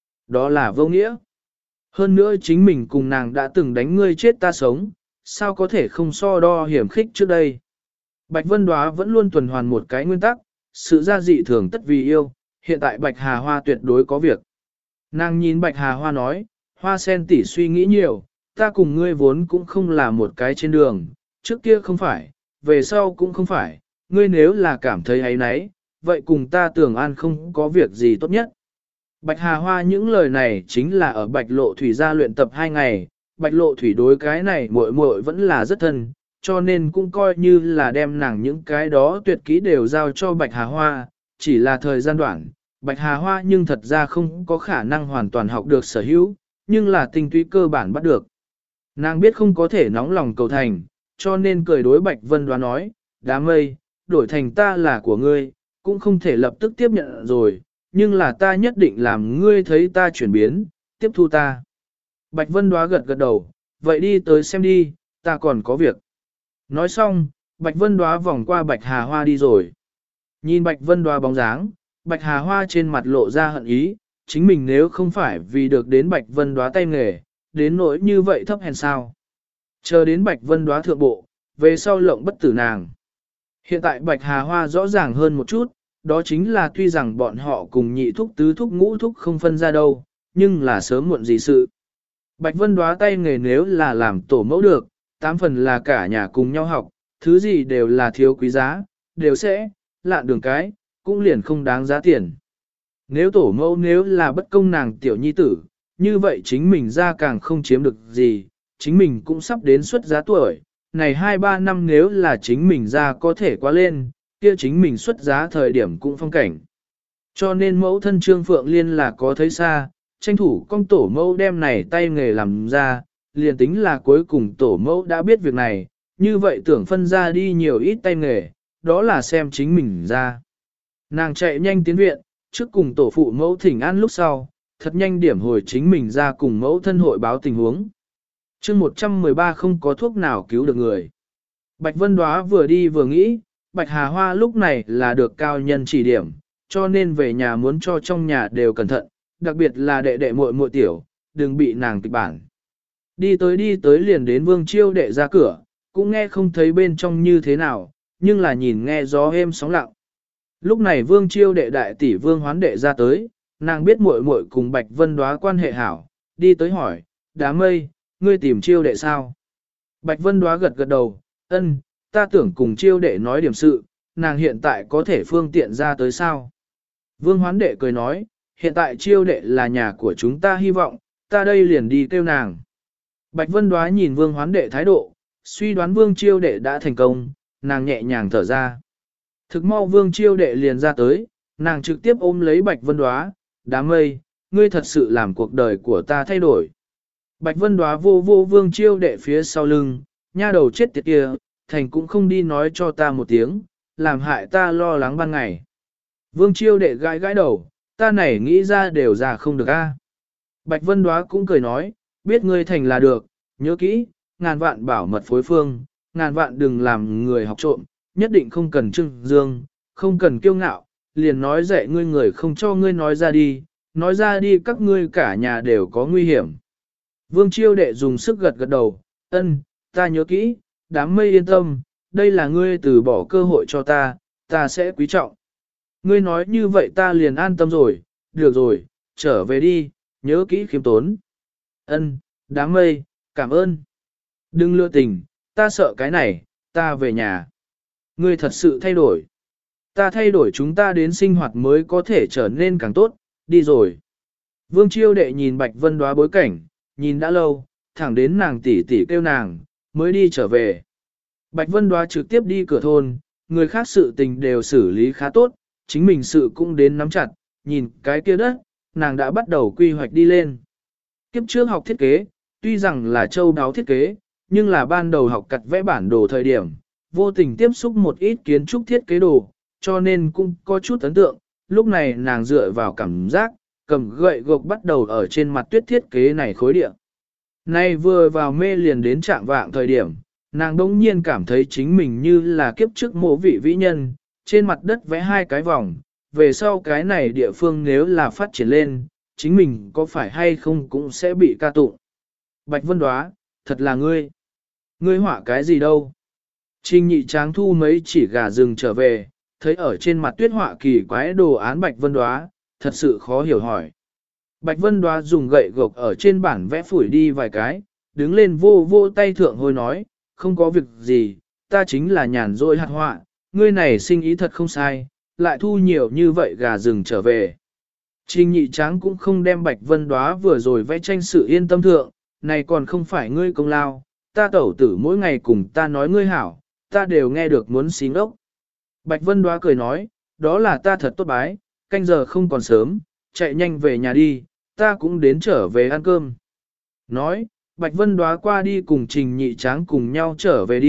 Đó là vô nghĩa. Hơn nữa chính mình cùng nàng đã từng đánh ngươi chết ta sống, sao có thể không so đo hiểm khích trước đây. Bạch Vân Đoá vẫn luôn tuần hoàn một cái nguyên tắc, sự ra dị thường tất vì yêu, hiện tại Bạch Hà Hoa tuyệt đối có việc. Nàng nhìn Bạch Hà Hoa nói, Hoa sen tỷ suy nghĩ nhiều, ta cùng ngươi vốn cũng không là một cái trên đường, trước kia không phải, về sau cũng không phải, ngươi nếu là cảm thấy ấy nấy, vậy cùng ta tưởng an không có việc gì tốt nhất. Bạch Hà Hoa những lời này chính là ở Bạch Lộ Thủy gia luyện tập 2 ngày, Bạch Lộ Thủy đối cái này muội muội vẫn là rất thân, cho nên cũng coi như là đem nàng những cái đó tuyệt kỹ đều giao cho Bạch Hà Hoa, chỉ là thời gian đoạn, Bạch Hà Hoa nhưng thật ra không có khả năng hoàn toàn học được sở hữu, nhưng là tinh túy cơ bản bắt được. Nàng biết không có thể nóng lòng cầu thành, cho nên cười đối Bạch Vân Đoá nói, đám mây, đổi thành ta là của ngươi, cũng không thể lập tức tiếp nhận rồi, nhưng là ta nhất định làm ngươi thấy ta chuyển biến, tiếp thu ta. Bạch Vân Đoá gật gật đầu, vậy đi tới xem đi, ta còn có việc. Nói xong, Bạch Vân Đoá vòng qua Bạch Hà Hoa đi rồi. Nhìn Bạch Vân Đoá bóng dáng, Bạch Hà Hoa trên mặt lộ ra hận ý, chính mình nếu không phải vì được đến Bạch Vân Đoá tay nghề, đến nỗi như vậy thấp hèn sao. Chờ đến Bạch Vân Đoá thượng bộ, về sau lộng bất tử nàng. Hiện tại Bạch Hà Hoa rõ ràng hơn một chút, đó chính là tuy rằng bọn họ cùng nhị thúc tứ thúc ngũ thúc không phân ra đâu, nhưng là sớm muộn gì sự. Bạch Vân Đoá tay nghề nếu là làm tổ mẫu được, 8 phần là cả nhà cùng nhau học, thứ gì đều là thiếu quý giá, đều sẽ, lạn đường cái, cũng liền không đáng giá tiền. Nếu tổ mẫu nếu là bất công nàng tiểu nhi tử, như vậy chính mình ra càng không chiếm được gì, chính mình cũng sắp đến xuất giá tuổi, này 2-3 năm nếu là chính mình ra có thể qua lên, kia chính mình xuất giá thời điểm cũng phong cảnh. Cho nên mẫu thân Trương Phượng Liên là có thấy xa, tranh thủ con tổ mẫu đem này tay nghề làm ra, liền tính là cuối cùng tổ mẫu đã biết việc này, như vậy tưởng phân ra đi nhiều ít tay nghề, đó là xem chính mình ra. Nàng chạy nhanh tiến viện, trước cùng tổ phụ mẫu thỉnh an lúc sau, thật nhanh điểm hồi chính mình ra cùng mẫu thân hội báo tình huống. chương 113 không có thuốc nào cứu được người. Bạch Vân Đoá vừa đi vừa nghĩ, Bạch Hà Hoa lúc này là được cao nhân chỉ điểm, cho nên về nhà muốn cho trong nhà đều cẩn thận, đặc biệt là đệ đệ muội muội tiểu, đừng bị nàng kịch bản. Đi tới liền đến Vương Chiêu đệ ra cửa, cũng nghe không thấy bên trong như thế nào, nhưng là nhìn nghe gió êm sóng lặng. Lúc này Vương Chiêu đệ đại tỷ Vương Hoán đệ ra tới, nàng biết muội muội cùng Bạch Vân Đoá quan hệ hảo, đi tới hỏi, Đám mây, ngươi tìm Chiêu đệ sao? Bạch Vân Đoá gật gật đầu, ân, ta tưởng cùng Chiêu đệ nói điểm sự, nàng hiện tại có thể phương tiện ra tới sao? Vương Hoán đệ cười nói, hiện tại Chiêu đệ là nhà của chúng ta hy vọng, ta đây liền đi kêu nàng. Bạch Vân Đoá nhìn Vương Hoán đệ thái độ, suy đoán Vương Chiêu đệ đã thành công, nàng nhẹ nhàng thở ra. Thực mau Vương Chiêu đệ liền ra tới, nàng trực tiếp ôm lấy Bạch Vân Đoá, Đám mây, ngươi thật sự làm cuộc đời của ta thay đổi. Bạch Vân Đoá vô vô Vương Chiêu đệ phía sau lưng, nha đầu chết tiệt kia, thành cũng không đi nói cho ta một tiếng, làm hại ta lo lắng ban ngày. Vương Chiêu đệ gãi gãi đầu, ta này nghĩ ra đều ra không được a. Bạch Vân Đoá cũng cười nói, biết ngươi thành là được, nhớ kỹ, ngàn vạn bảo mật phối phương, ngàn vạn đừng làm người học trộm, nhất định không cần trưng dương, không cần kiêu ngạo, liền nói dạy ngươi người không cho ngươi nói ra đi các ngươi cả nhà đều có nguy hiểm. Vương Chiêu đệ dùng sức gật gật đầu, ân, ta nhớ kỹ, Đám mây yên tâm, đây là ngươi từ bỏ cơ hội cho ta sẽ quý trọng. Ngươi nói như vậy ta liền an tâm rồi, được rồi, trở về đi, nhớ kỹ khiêm tốn. Ân, Đám mây, cảm ơn. Đừng lừa tình, ta sợ cái này, ta về nhà. Ngươi thật sự thay đổi. Ta thay đổi chúng ta đến sinh hoạt mới có thể trở nên càng tốt, đi rồi. Vương Chiêu đệ nhìn Bạch Vân Đoá bối cảnh, nhìn đã lâu, thẳng đến nàng tỷ tỷ kêu nàng, mới đi trở về. Bạch Vân Đoá trực tiếp đi cửa thôn, người khác sự tình đều xử lý khá tốt, chính mình sự cũng đến nắm chặt, nhìn cái kia đất, nàng đã bắt đầu quy hoạch đi lên. Kiếp trước học thiết kế, tuy rằng là châu đáo thiết kế, nhưng là ban đầu học cặt vẽ bản đồ thời điểm, vô tình tiếp xúc một ít kiến trúc thiết kế đồ, cho nên cũng có chút ấn tượng, lúc này nàng dựa vào cảm giác, cầm gậy gộc bắt đầu ở trên mặt tuyết thiết kế này khối địa. Nay vừa vào mê liền đến trạng vạng thời điểm, nàng đông nhiên cảm thấy chính mình như là kiếp trước mộ vị vĩ nhân, trên mặt đất vẽ 2 cái vòng, về sau cái này địa phương nếu là phát triển lên, chính mình có phải hay không cũng sẽ bị ca tụng. Bạch Vân Đoá, thật là ngươi. Ngươi họa cái gì đâu? Trình Nhị Tráng thu mấy chỉ gà rừng trở về, thấy ở trên mặt tuyết họa kỳ quái đồ án Bạch Vân Đoá, thật sự khó hiểu hỏi. Bạch Vân Đoá dùng gậy gộc ở trên bản vẽ phủi đi vài cái, đứng lên vô vô tay thượng hồi nói, không có việc gì, ta chính là nhàn rỗi hạt họa, ngươi này sinh ý thật không sai, lại thu nhiều như vậy gà rừng trở về. Trình Nhị Tráng cũng không đem Bạch Vân Đoá vừa rồi vẽ tranh sự yên tâm thượng, này còn không phải ngươi công lao, ta tẩu tử mỗi ngày cùng ta nói ngươi hảo, ta đều nghe được muốn xí ngốc. Bạch Vân Đoá cười nói, đó là ta thật tốt bái, canh giờ không còn sớm, chạy nhanh về nhà đi, ta cũng đến trở về ăn cơm. Nói, Bạch Vân Đoá qua đi cùng Trình Nhị Tráng cùng nhau trở về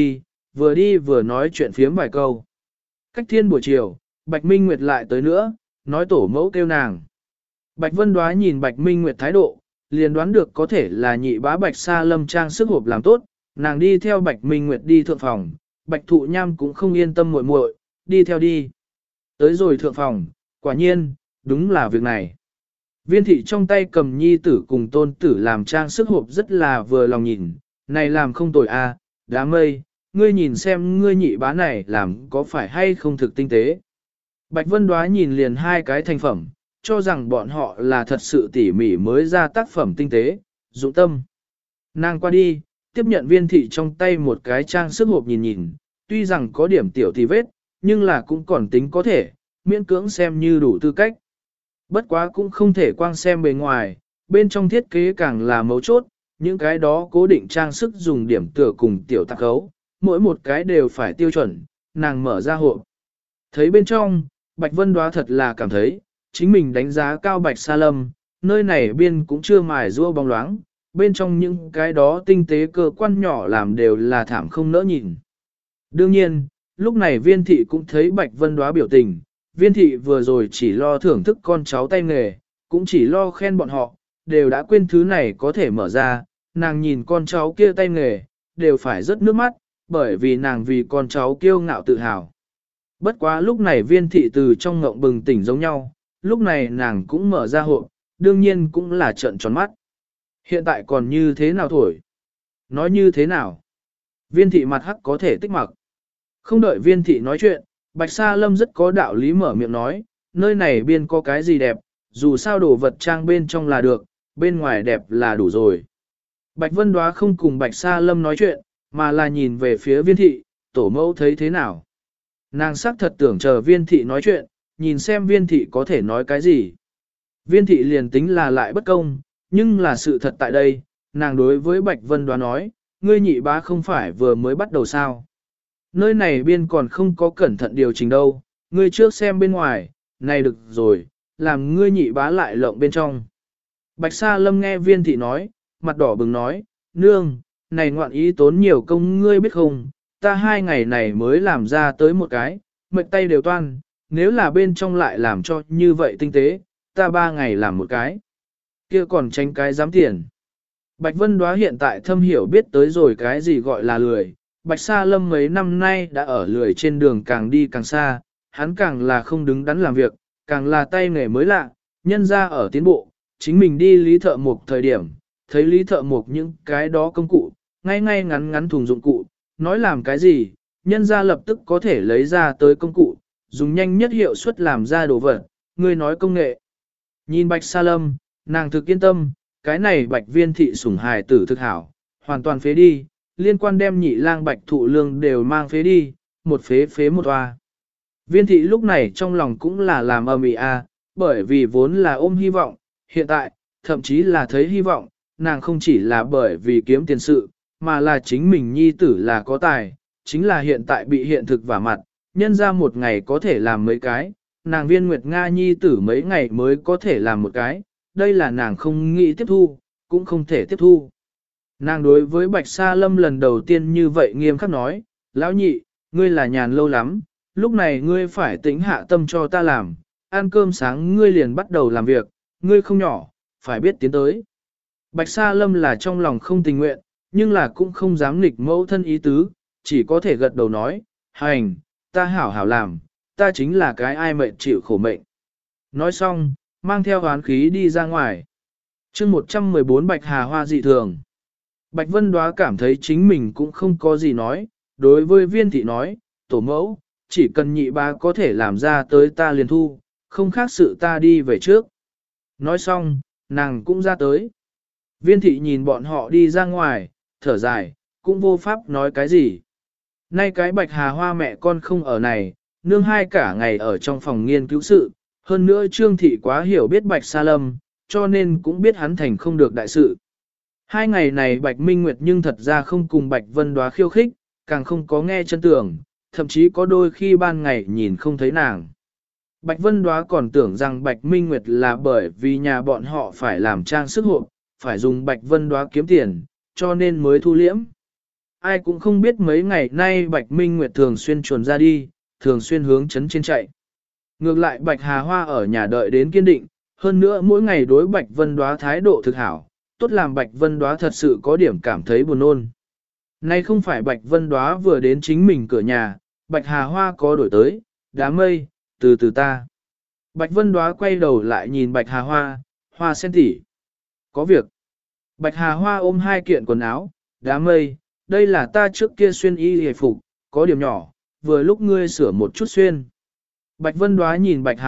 đi vừa nói chuyện phiếm vài câu. Cách thiên buổi chiều, Bạch Minh Nguyệt lại tới nữa, nói tổ mẫu kêu nàng. Bạch Vân Đoá nhìn Bạch Minh Nguyệt thái độ, liền đoán được có thể là nhị bá Bạch Sa Lâm trang sức hộp làm tốt, nàng đi theo Bạch Minh Nguyệt đi thượng phòng, Bạch Thụ Nham cũng không yên tâm muội muội, đi theo đi. Tới rồi thượng phòng, quả nhiên, đúng là việc này. Viên thị trong tay cầm nhi tử cùng tôn tử làm trang sức hộp rất là vừa lòng nhìn, này làm không tồi a, đám mây, ngươi nhìn xem ngươi nhị bá này làm có phải hay không thực tinh tế. Bạch Vân Đoá nhìn liền hai cái thành phẩm, cho rằng bọn họ là thật sự tỉ mỉ mới ra tác phẩm tinh tế, dụng tâm. Nàng qua đi, tiếp nhận viên thị trong tay một cái trang sức hộp nhìn nhìn, tuy rằng có điểm tiểu thì vết, nhưng là cũng còn tính có thể, miễn cưỡng xem như đủ tư cách. Bất quá cũng không thể quang xem bề ngoài, bên trong thiết kế càng là mấu chốt, những cái đó cố định trang sức dùng điểm tựa cùng tiểu tạc khấu, mỗi một cái đều phải tiêu chuẩn, nàng mở ra hộp. Thấy bên trong, Bạch Vân Đoá thật là cảm thấy, chính mình đánh giá cao Bạch Sa Lâm, nơi này biên cũng chưa mài rua bóng loáng, bên trong những cái đó tinh tế cơ quan nhỏ làm đều là thảm không nỡ nhìn. Đương nhiên, lúc này viên thị cũng thấy Bạch Vân Đoá biểu tình, viên thị vừa rồi chỉ lo thưởng thức con cháu tay nghề, cũng chỉ lo khen bọn họ, đều đã quên thứ này có thể mở ra, nàng nhìn con cháu kia tay nghề, đều phải rớt nước mắt, bởi vì nàng vì con cháu kiêu ngạo tự hào. Bất quá lúc này viên thị từ trong ngộng bừng tỉnh giống nhau, lúc này nàng cũng mở ra hộp, đương nhiên cũng là trợn tròn mắt. Hiện tại còn như thế nào thổi? Nói như thế nào? Viên thị mặt hắc có thể tích mặc. Không đợi viên thị nói chuyện, Bạch Sa Lâm rất có đạo lý mở miệng nói, nơi này biên có cái gì đẹp, dù sao đồ vật trang bên trong là được, bên ngoài đẹp là đủ rồi. Bạch Vân Đoá không cùng Bạch Sa Lâm nói chuyện, mà là nhìn về phía viên thị, tổ mẫu thấy thế nào. Nàng sắc thật tưởng chờ viên thị nói chuyện, nhìn xem viên thị có thể nói cái gì. Viên thị liền tính là lại bất công, nhưng là sự thật tại đây, nàng đối với Bạch Vân Đoá nói, ngươi nhị bá không phải vừa mới bắt đầu sao. Nơi này biên còn không có cẩn thận điều chỉnh đâu, ngươi trước xem bên ngoài, này được rồi, làm ngươi nhị bá lại lộng bên trong. Bạch Sa Lâm nghe viên thị nói, mặt đỏ bừng nói, nương, này ngoạn ý tốn nhiều công ngươi biết không, ta 2 ngày này mới làm ra tới một cái, mệt tay đều toan, nếu là bên trong lại làm cho như vậy tinh tế, ta 3 ngày làm một cái. Kia còn tránh cái dám tiền. Bạch Vân Đoá hiện tại thâm hiểu biết tới rồi cái gì gọi là lười, Bạch Sa Lâm mấy năm nay đã ở lười trên đường càng đi càng xa, hắn càng là không đứng đắn làm việc, càng là tay nghề mới lạ, nhân ra ở tiến bộ, chính mình đi lý thợ mộc thời điểm, thấy lý thợ mộc những cái đó công cụ, ngay ngay ngắn ngắn thùng dụng cụ, nói làm cái gì, nhân ra lập tức có thể lấy ra tới công cụ, dùng nhanh nhất hiệu suất làm ra đồ vật, người nói công nghệ. Nhìn Bạch Sa Lâm, nàng thực yên tâm, cái này Bạch Viên thị sủng hài tử thực hảo, hoàn toàn phế đi, liên quan đem nhị lang Bạch Thụ Lương đều mang phế đi, một phế một toa. Viên thị lúc này trong lòng cũng là làm ầm ĩ a, bởi vì vốn là ôm hy vọng, hiện tại, thậm chí là thấy hy vọng, nàng không chỉ là bởi vì kiếm tiền sự, mà là chính mình nhi tử là có tài, chính là hiện tại bị hiện thực vả mặt, nhân ra một ngày có thể làm mấy cái, nàng Viên Nguyệt Nga nhi tử mấy ngày mới có thể làm một cái, đây là nàng không nghĩ tiếp thu, cũng không thể tiếp thu. Nàng đối với Bạch Sa Lâm lần đầu tiên như vậy nghiêm khắc nói, lão nhị, ngươi là nhàn lâu lắm, lúc này ngươi phải tĩnh hạ tâm cho ta làm, ăn cơm sáng ngươi liền bắt đầu làm việc, ngươi không nhỏ, phải biết tiến tới. Bạch Sa Lâm là trong lòng không tình nguyện, nhưng là cũng không dám nghịch mẫu thân ý tứ, chỉ có thể gật đầu nói, hành, ta hảo hảo làm, ta chính là cái ai mệnh chịu khổ mệnh. Nói xong, mang theo oán khí đi ra ngoài. chương 114 Bạch Hà Hoa dị thường. Bạch Vân Đoá cảm thấy chính mình cũng không có gì nói, đối với viên thị nói, tổ mẫu, chỉ cần nhị ba có thể làm ra tới ta liền thu, không khác sự ta đi về trước. Nói xong, nàng cũng ra tới. Viên thị nhìn bọn họ đi ra ngoài, thở dài, cũng vô pháp nói cái gì. Nay cái Bạch Hà Hoa mẹ con không ở này, nương hai cả ngày ở trong phòng nghiên cứu sự, hơn nữa Trương Thị quá hiểu biết Bạch Sa Lâm, cho nên cũng biết hắn thành không được đại sự. Hai ngày này Bạch Minh Nguyệt nhưng thật ra không cùng Bạch Vân Đoá khiêu khích, càng không có nghe chân tưởng, thậm chí có đôi khi ban ngày nhìn không thấy nàng. Bạch Vân Đoá còn tưởng rằng Bạch Minh Nguyệt là bởi vì nhà bọn họ phải làm trang sức hộp, phải dùng Bạch Vân Đoá kiếm tiền, cho nên mới thu liễm. Ai cũng không biết mấy ngày nay Bạch Minh Nguyệt thường xuyên chuồn ra đi, thường xuyên hướng chấn trên chạy. Ngược lại Bạch Hà Hoa ở nhà đợi đến kiên định, hơn nữa mỗi ngày đối Bạch Vân Đoá thái độ thực hảo, tốt làm Bạch Vân Đoá thật sự có điểm cảm thấy buồn nôn. Nay không phải Bạch Vân Đoá vừa đến chính mình cửa nhà, Bạch Hà Hoa có đổi tới, đám mây, từ từ ta. Bạch Vân Đoá quay đầu lại nhìn Bạch Hà Hoa, Hoa sen tỉ. Có việc. Bạch Hà Hoa ôm hai kiện quần áo, đám mây, đây là ta trước kia xuyên y hề phục, có điểm nhỏ, vừa lúc ngươi sửa một chút xuyên. Bạch Vân Đoá nhìn Bạch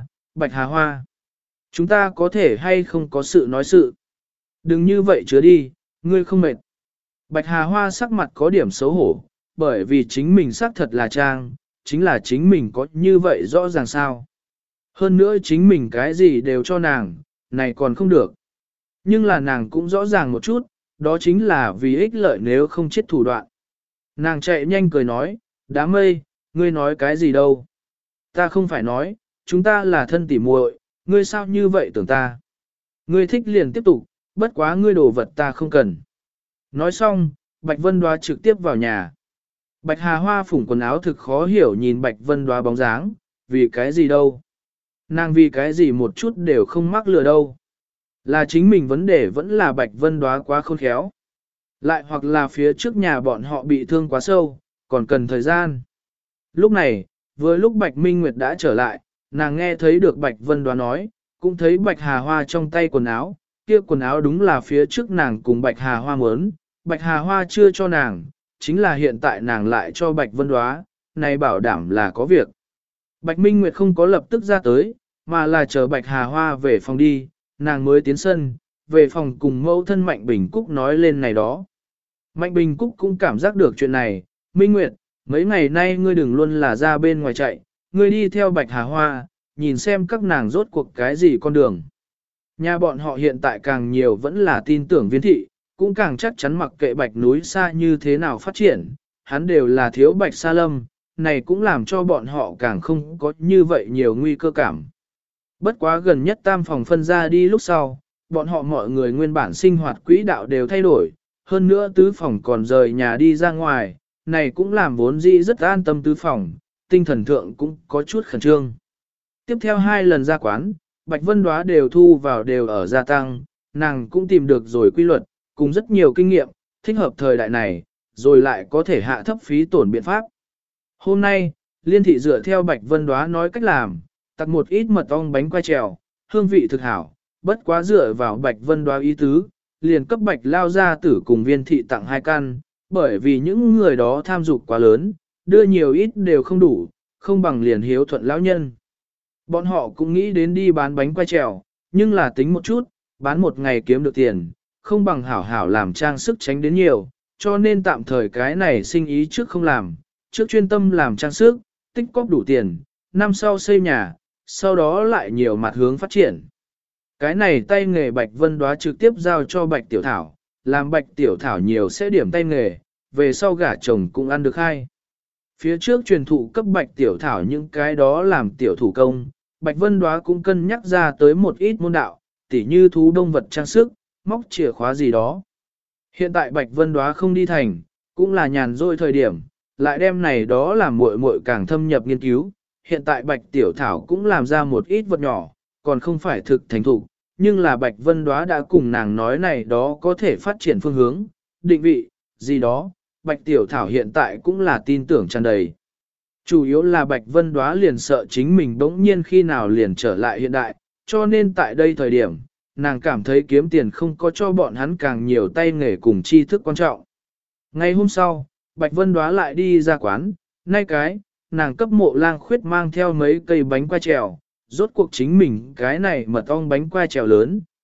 Hà Hoa, chúng ta có thể hay không có sự nói sự. Đừng như vậy chứa đi, ngươi không mệt. Bạch Hà Hoa sắc mặt có điểm xấu hổ, bởi vì chính mình xác thật là trang, chính là chính mình có như vậy rõ ràng sao. Hơn nữa chính mình cái gì đều cho nàng, này còn không được. Nhưng là nàng cũng rõ ràng một chút, đó chính là vì ích lợi nếu không chết thủ đoạn. Nàng chạy nhanh cười nói, đám mây, ngươi nói cái gì đâu. Ta không phải nói, chúng ta là thân tỉ muội, ngươi sao như vậy tưởng ta. Ngươi thích liền tiếp tục, bất quá ngươi đồ vật ta không cần. Nói xong, Bạch Vân Đoá trực tiếp vào nhà. Bạch Hà Hoa phủng quần áo thực khó hiểu nhìn Bạch Vân Đoá bóng dáng, vì cái gì đâu. Nàng vì cái gì một chút đều không mắc lừa đâu. Là chính mình vấn đề vẫn là Bạch Vân Đoá quá khôn khéo. Lại hoặc là phía trước nhà bọn họ bị thương quá sâu, còn cần thời gian. Lúc này, vừa lúc Bạch Minh Nguyệt đã trở lại, nàng nghe thấy được Bạch Vân Đoá nói, cũng thấy Bạch Hà Hoa trong tay quần áo, kia quần áo đúng là phía trước nàng cùng Bạch Hà Hoa muốn, Bạch Hà Hoa chưa cho nàng, chính là hiện tại nàng lại cho Bạch Vân Đoá, này bảo đảm là có việc. Bạch Minh Nguyệt không có lập tức ra tới, mà là chờ Bạch Hà Hoa về phòng đi, nàng mới tiến sân, về phòng cùng mẫu thân Mạnh Bình Cúc nói lên này đó. Mạnh Bình Cúc cũng cảm giác được chuyện này, Minh Nguyệt, mấy ngày nay ngươi đừng luôn là ra bên ngoài chạy, ngươi đi theo Bạch Hà Hoa, nhìn xem các nàng rốt cuộc cái gì con đường. Nhà bọn họ hiện tại càng nhiều vẫn là tin tưởng Viên thị, cũng càng chắc chắn mặc kệ Bạch núi xa như thế nào phát triển, hắn đều là thiếu Bạch Sa Lâm, này cũng làm cho bọn họ càng không có như vậy nhiều nguy cơ cảm. Bất quá gần nhất tam phòng phân ra đi lúc sau, bọn họ mọi người nguyên bản sinh hoạt quỹ đạo đều thay đổi, hơn nữa tứ phòng còn rời nhà đi ra ngoài, này cũng làm vốn dĩ rất an tâm tứ phòng, tinh thần thượng cũng có chút khẩn trương. Tiếp theo 2 lần ra quán, Bạch Vân Đoá đều thu vào đều ở gia tăng, nàng cũng tìm được rồi quy luật, cùng rất nhiều kinh nghiệm, thích hợp thời đại này, rồi lại có thể hạ thấp phí tổn biện pháp. Hôm nay, Liên thị dựa theo Bạch Vân Đoá nói cách làm, tặc một ít mật ong bánh quai trèo, hương vị thực hảo, bất quá dựa vào Bạch Vân Đoá ý tứ, liền cấp Bạch lao gia tử cùng Viên thị tặng 2 căn, bởi vì những người đó tham dục quá lớn, đưa nhiều ít đều không đủ, không bằng liền hiếu thuận lão nhân. Bọn họ cũng nghĩ đến đi bán bánh quai trèo, nhưng là tính một chút, bán một ngày kiếm được tiền, không bằng hảo hảo làm trang sức tránh đến nhiều, cho nên tạm thời cái này sinh ý trước không làm, trước chuyên tâm làm trang sức, tích cóp đủ tiền, năm sau xây nhà, sau đó lại nhiều mặt hướng phát triển. Cái này tay nghề Bạch Vân Đoá trực tiếp giao cho Bạch Tiểu Thảo, làm Bạch Tiểu Thảo nhiều sẽ điểm tay nghề, về sau gả chồng cũng ăn được hay. Phía trước truyền thụ cấp Bạch Tiểu Thảo những cái đó làm tiểu thủ công, Bạch Vân Đoá cũng cân nhắc ra tới một ít môn đạo, tỉ như thú đông vật trang sức, móc chìa khóa gì đó. Hiện tại Bạch Vân Đoá không đi thành, cũng là nhàn rỗi thời điểm, lại đem này đó làm muội muội càng thâm nhập nghiên cứu. Hiện tại Bạch Tiểu Thảo cũng làm ra một ít vật nhỏ, còn không phải thực thành thục, nhưng là Bạch Vân Đoá đã cùng nàng nói này đó có thể phát triển phương hướng, định vị, gì đó, Bạch Tiểu Thảo hiện tại cũng là tin tưởng tràn đầy. Chủ yếu là Bạch Vân Đoá liền sợ chính mình bỗng nhiên khi nào liền trở lại hiện đại, cho nên tại đây thời điểm, nàng cảm thấy kiếm tiền không có cho bọn hắn càng nhiều tay nghề cùng tri thức quan trọng. Ngày hôm sau, Bạch Vân Đoá lại đi ra quán, nay cái, nàng cấp Mộ Lang Khuyết mang theo mấy cây bánh quai trèo, rốt cuộc chính mình cái này mật ong bánh quai trèo lớn,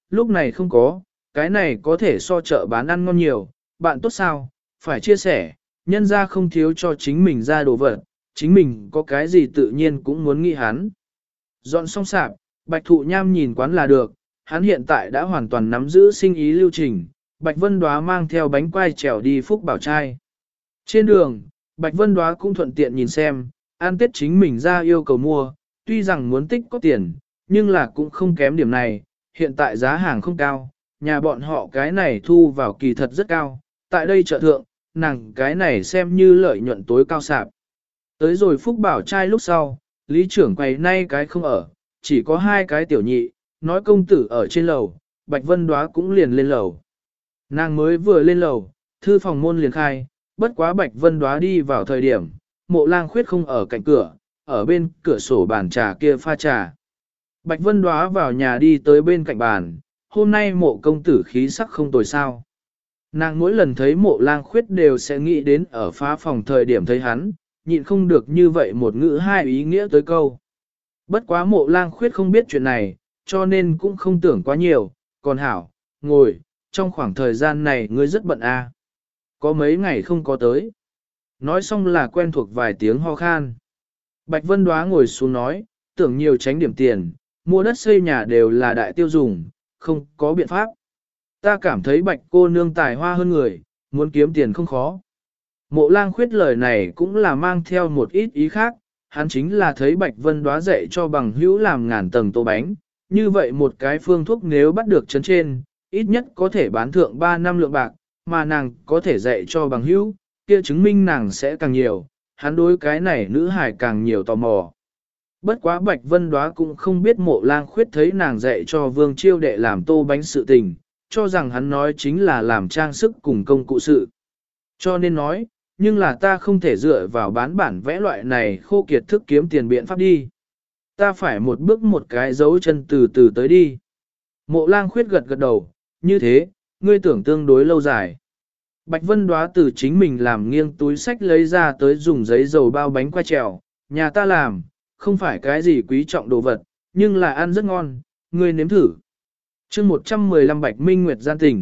lúc này không có, cái này có thể so chợ bán ăn ngon nhiều, bạn tốt sao, phải chia sẻ, nhân ra không thiếu cho chính mình ra đồ vật, chính mình có cái gì tự nhiên cũng muốn nghĩ hắn. Dọn xong sạp, Bạch Thụ Nham nhìn quán là được, hắn hiện tại đã hoàn toàn nắm giữ sinh ý lưu trình, Bạch Vân Đóa mang theo bánh quai trèo đi Phúc Bảo Trai. Trên đường, Bạch Vân Đóa cũng thuận tiện nhìn xem, ăn Tết chính mình ra yêu cầu mua, tuy rằng muốn tích có tiền, nhưng là cũng không kém điểm này, hiện tại giá hàng không cao, nhà bọn họ cái này thu vào kỳ thật rất cao, tại đây chợ thượng, nàng cái này xem như lợi nhuận tối cao sạp. Tới rồi Phúc Bảo Trai lúc sau, lý trưởng quầy nay cái không ở, chỉ có hai cái tiểu nhị, nói công tử ở trên lầu, Bạch Vân Đóa cũng liền lên lầu. Nàng mới vừa lên lầu, thư phòng môn liền khai, bất quá Bạch Vân Đóa đi vào thời điểm, Mộ Lang Khuyết không ở cạnh cửa, ở bên cửa sổ bàn trà kia pha trà. Bạch Vân Đóa vào nhà đi tới bên cạnh bàn, hôm nay Mộ công tử khí sắc không tồi sao. Nàng mỗi lần thấy Mộ Lang Khuyết đều sẽ nghĩ đến ở phá phòng thời điểm thấy hắn, nhịn không được như vậy một ngữ hai ý nghĩa tới câu. Bất quá Mộ Lang Khuyết không biết chuyện này, cho nên cũng không tưởng quá nhiều, còn hảo, ngồi, trong khoảng thời gian này ngươi rất bận à. Có mấy ngày không có tới. Nói xong là quen thuộc vài tiếng ho khan. Bạch Vân Đóa ngồi xuống nói, tưởng nhiều tránh điểm tiền, mua đất xây nhà đều là đại tiêu dùng, không có biện pháp. Ta cảm thấy Bạch cô nương tài hoa hơn người, muốn kiếm tiền không khó. Mộ Lang Khuyết lời này cũng là mang theo một ít ý khác, hắn chính là thấy Bạch Vân Đóa dạy cho bằng hữu làm ngàn tầng tô bánh, như vậy một cái phương thuốc nếu bắt được chấn trên, ít nhất có thể bán thượng 3 năm lượng bạc, mà nàng có thể dạy cho bằng hữu, kia chứng minh nàng sẽ càng nhiều, hắn đối cái này nữ hài càng nhiều tò mò. Bất quá Bạch Vân Đóa cũng không biết Mộ Lang Khuyết thấy nàng dạy cho Vương Chiêu Đệ làm tô bánh sự tình, cho rằng hắn nói chính là làm trang sức cùng công cụ sự. Cho nên nói, nhưng là ta không thể dựa vào bán bản vẽ loại này khô kiệt thức kiếm tiền biện pháp đi. Ta phải một bước một cái dấu chân từ từ tới đi. Mộ Lang Khuyết gật gật đầu, như thế, ngươi tưởng tương đối lâu dài. Bạch Vân Đóa từ chính mình làm nghiêng túi sách lấy ra tới dùng giấy dầu bao bánh qua trèo, nhà ta làm, không phải cái gì quý trọng đồ vật, nhưng là ăn rất ngon, ngươi nếm thử. Chương 115 Bạch Minh Nguyệt gian tình.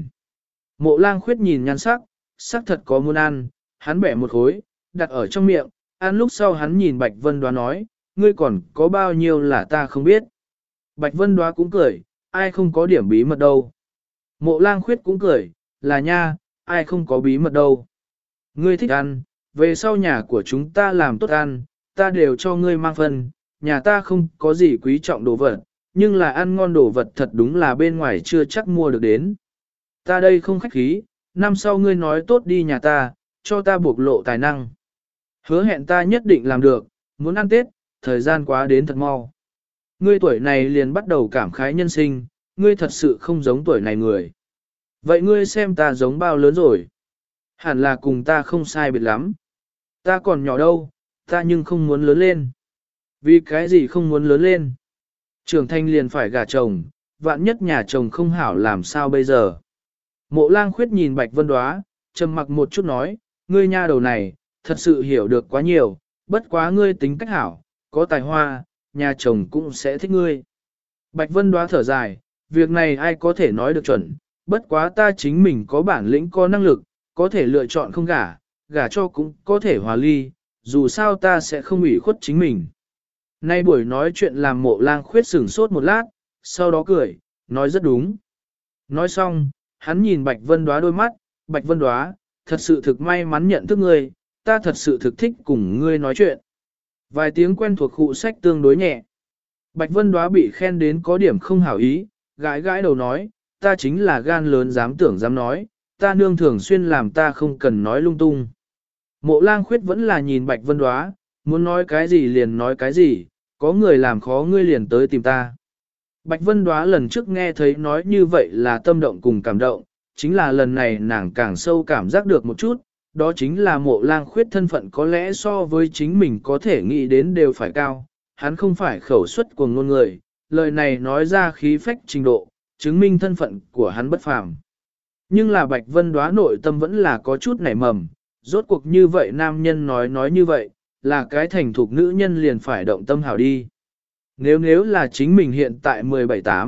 Mộ Lang Khuyết nhìn nhan sắc thật có muốn ăn, hắn bẻ một khối, đặt ở trong miệng, ăn lúc sau hắn nhìn Bạch Vân Đóa nói, ngươi còn có bao nhiêu là ta không biết. Bạch Vân Đóa cũng cười, ai không có điểm bí mật đâu. Mộ Lang Khuyết cũng cười, là nha, ai không có bí mật đâu. Ngươi thích ăn, về sau nhà của chúng ta làm tốt ăn, ta đều cho ngươi mang phần, nhà ta không có gì quý trọng đồ vật, nhưng là ăn ngon đồ vật thật đúng là bên ngoài chưa chắc mua được đến. Ta đây không khách khí, năm sau ngươi nói tốt đi nhà ta, cho ta bộc lộ tài năng. Hứa hẹn ta nhất định làm được, muốn ăn Tết, thời gian quá đến thật mau. Ngươi tuổi này liền bắt đầu cảm khái nhân sinh, ngươi thật sự không giống tuổi này người. Vậy ngươi xem ta giống bao lớn rồi? Hẳn là cùng ta không sai biệt lắm. Ta còn nhỏ đâu, ta nhưng không muốn lớn lên. Vì cái gì không muốn lớn lên? Trưởng thành liền phải gả chồng, vạn nhất nhà chồng không hảo làm sao bây giờ? Mộ Lang Khuyết nhìn Bạch Vân Đóa, trầm mặc một chút nói, ngươi nha đầu này, thật sự hiểu được quá nhiều, bất quá ngươi tính cách hảo, có tài hoa, nhà chồng cũng sẽ thích ngươi. Bạch Vân Đóa thở dài, việc này ai có thể nói được chuẩn, bất quá ta chính mình có bản lĩnh có năng lực, có thể lựa chọn không gả, gả cho cũng có thể hòa ly, dù sao ta sẽ không ủy khuất chính mình. Nay buổi nói chuyện làm Mộ Lang Khuyết sửng sốt một lát, sau đó cười, nói rất đúng. Nói xong, hắn nhìn Bạch Vân Đóa đôi mắt, Bạch Vân Đóa, thật sự thực may mắn nhận thức ngươi, ta thật sự thực thích cùng ngươi nói chuyện. Vài tiếng quen thuộc khụ sách tương đối nhẹ. Bạch Vân Đóa bị khen đến có điểm không hảo ý, gãi gãi đầu nói, ta chính là gan lớn dám tưởng dám nói, ta nương thường xuyên làm ta không cần nói lung tung. Mộ Lang Khuyết vẫn là nhìn Bạch Vân Đóa, muốn nói cái gì liền nói cái gì, có người làm khó ngươi liền tới tìm ta. Bạch Vân Đóa lần trước nghe thấy nói như vậy là tâm động cùng cảm động, chính là lần này nàng càng sâu cảm giác được một chút, đó chính là Mộ Lang Khuyết thân phận có lẽ so với chính mình có thể nghĩ đến đều phải cao, hắn không phải khẩu suất của ngôn người, lời này nói ra khí phách trình độ, chứng minh thân phận của hắn bất phàm. Nhưng là Bạch Vân Đóa nội tâm vẫn là có chút nảy mầm, rốt cuộc như vậy nam nhân nói như vậy, là cái thành thục nữ nhân liền phải động tâm hảo đi. Nếu là chính mình hiện tại 17-8,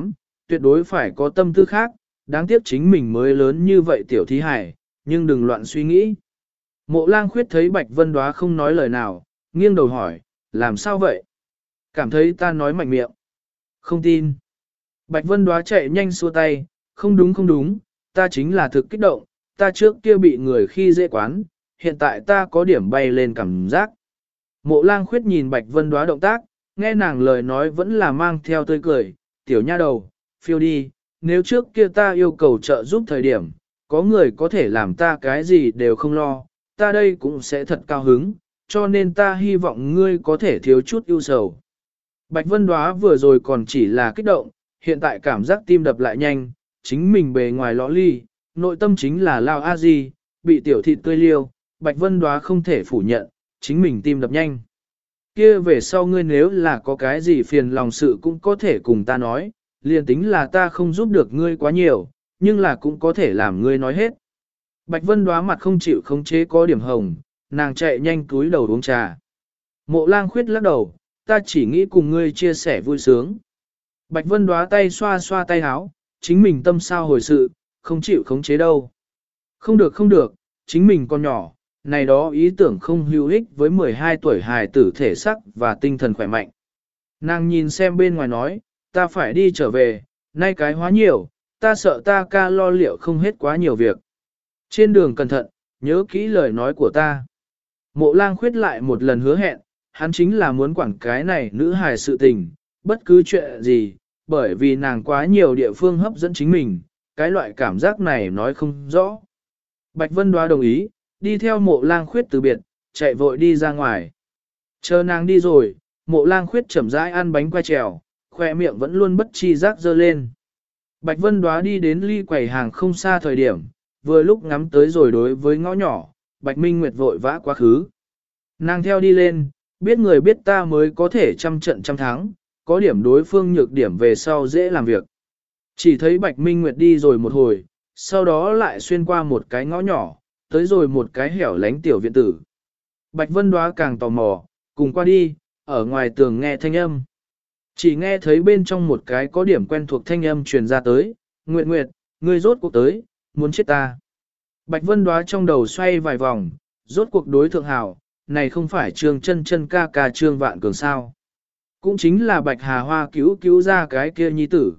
tuyệt đối phải có tâm tư khác, đáng tiếc chính mình mới lớn như vậy tiểu thí hải, nhưng đừng loạn suy nghĩ. Mộ Lang Khuyết thấy Bạch Vân Đóa không nói lời nào, nghiêng đầu hỏi, làm sao vậy? Cảm thấy ta nói mạnh miệng. Không tin. Bạch Vân Đóa chạy nhanh xua tay, không đúng không đúng, ta chính là thực kích động, ta trước kia bị người khi dễ quán, hiện tại ta có điểm bay lên cảm giác. Mộ Lang Khuyết nhìn Bạch Vân Đóa động tác, nghe nàng lời nói vẫn là mang theo tươi cười, tiểu nha đầu, phiêu đi, nếu trước kia ta yêu cầu trợ giúp thời điểm, có người có thể làm ta cái gì đều không lo, ta đây cũng sẽ thật cao hứng, cho nên ta hy vọng ngươi có thể thiếu chút ưu sầu. Bạch Vân Đóa vừa rồi còn chỉ là kích động, hiện tại cảm giác tim đập lại nhanh, chính mình bề ngoài lõ ly, nội tâm chính là lao a di, bị tiểu thịt tươi liêu, Bạch Vân Đóa không thể phủ nhận, chính mình tim đập nhanh. Kia về sau ngươi nếu là có cái gì phiền lòng sự cũng có thể cùng ta nói, liền tính là ta không giúp được ngươi quá nhiều, nhưng là cũng có thể làm ngươi nói hết. Bạch Vân Đóa mặt không chịu khống chế có điểm hồng, nàng chạy nhanh cúi đầu uống trà. Mộ Lang Khuyết lắc đầu, ta chỉ nghĩ cùng ngươi chia sẻ vui sướng. Bạch Vân Đóa tay xoa xoa tay áo, chính mình tâm sao hồi sự, không chịu khống chế đâu. Không được không được, chính mình còn nhỏ, này đó ý tưởng không hữu ích với 12 tuổi hài tử thể sắc và tinh thần khỏe mạnh. Nàng nhìn xem bên ngoài nói, ta phải đi trở về, nay cái hóa nhiều, ta sợ ta ca lo liệu không hết quá nhiều việc. Trên đường cẩn thận, nhớ kỹ lời nói của ta. Mộ Lang Khuyết lại một lần hứa hẹn, hắn chính là muốn quản cái này nữ hài sự tình, bất cứ chuyện gì, bởi vì nàng quá nhiều địa phương hấp dẫn chính mình, cái loại cảm giác này nói không rõ. Bạch Vân Đóa đồng ý, đi theo Mộ Lang Khuyết từ biệt, chạy vội đi ra ngoài. Chờ nàng đi rồi, Mộ Lang Khuyết chậm rãi ăn bánh quai trèo, khoe miệng vẫn luôn bất chi giác dơ lên. Bạch Vân Đóa đi đến ly quầy hàng không xa thời điểm, vừa lúc ngắm tới rồi đối với ngõ nhỏ, Bạch Minh Nguyệt vội vã quá khứ. Nàng theo đi lên, biết người biết ta mới có thể trăm trận trăm thắng, có điểm đối phương nhược điểm về sau dễ làm việc. Chỉ thấy Bạch Minh Nguyệt đi rồi một hồi, sau đó lại xuyên qua một cái ngõ nhỏ, tới rồi một cái hẻo lánh tiểu viện tử. Bạch Vân Đóa càng tò mò, cùng qua đi, ở ngoài tường nghe thanh âm. Chỉ nghe thấy bên trong một cái có điểm quen thuộc thanh âm truyền ra tới, Nguyệt Nguyệt, ngươi rốt cuộc tới, muốn chết ta. Bạch Vân Đóa trong đầu xoay vài vòng, rốt cuộc đối thượng hảo, này không phải Trương Chân Chân ca ca Trương Vạn Cường sao. Cũng chính là Bạch Hà Hoa cứu ra cái kia nhi tử.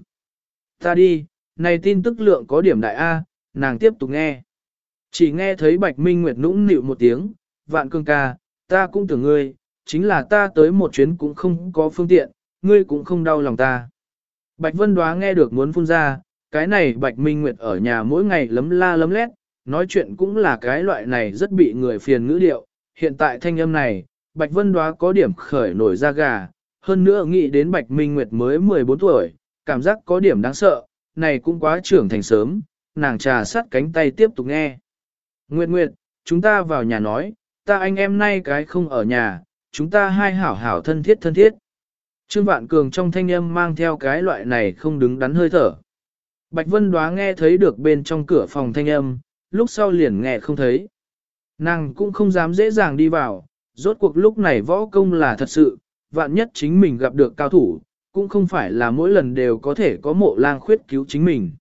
Ta đi, này tin tức lượng có điểm đại A, nàng tiếp tục nghe. Chỉ nghe thấy Bạch Minh Nguyệt nũng nịu một tiếng, Vạn Cường ca, ta cũng tưởng ngươi, chính là ta tới một chuyến cũng không có phương tiện, ngươi cũng không đau lòng ta. Bạch Vân Đóa nghe được muốn phun ra, cái này Bạch Minh Nguyệt ở nhà mỗi ngày lấm la lấm lét, nói chuyện cũng là cái loại này rất bị người phiền ngữ điệu. Hiện tại thanh âm này, Bạch Vân Đóa có điểm khởi nổi da gà, hơn nữa nghĩ đến Bạch Minh Nguyệt mới 14 tuổi, cảm giác có điểm đáng sợ, này cũng quá trưởng thành sớm, nàng trà sát cánh tay tiếp tục nghe. Nguyệt Nguyệt, chúng ta vào nhà nói, ta anh em nay cái không ở nhà, chúng ta hai hảo hảo thân thiết thân thiết. Trương Vạn Cường trong thanh âm mang theo cái loại này không đứng đắn hơi thở. Bạch Vân Đóa nghe thấy được bên trong cửa phòng thanh âm, lúc sau liền nghe không thấy. Nàng cũng không dám dễ dàng đi vào, rốt cuộc lúc này võ công là thật sự, vạn nhất chính mình gặp được cao thủ, cũng không phải là mỗi lần đều có thể có Mộ Lang Khuyết cứu chính mình.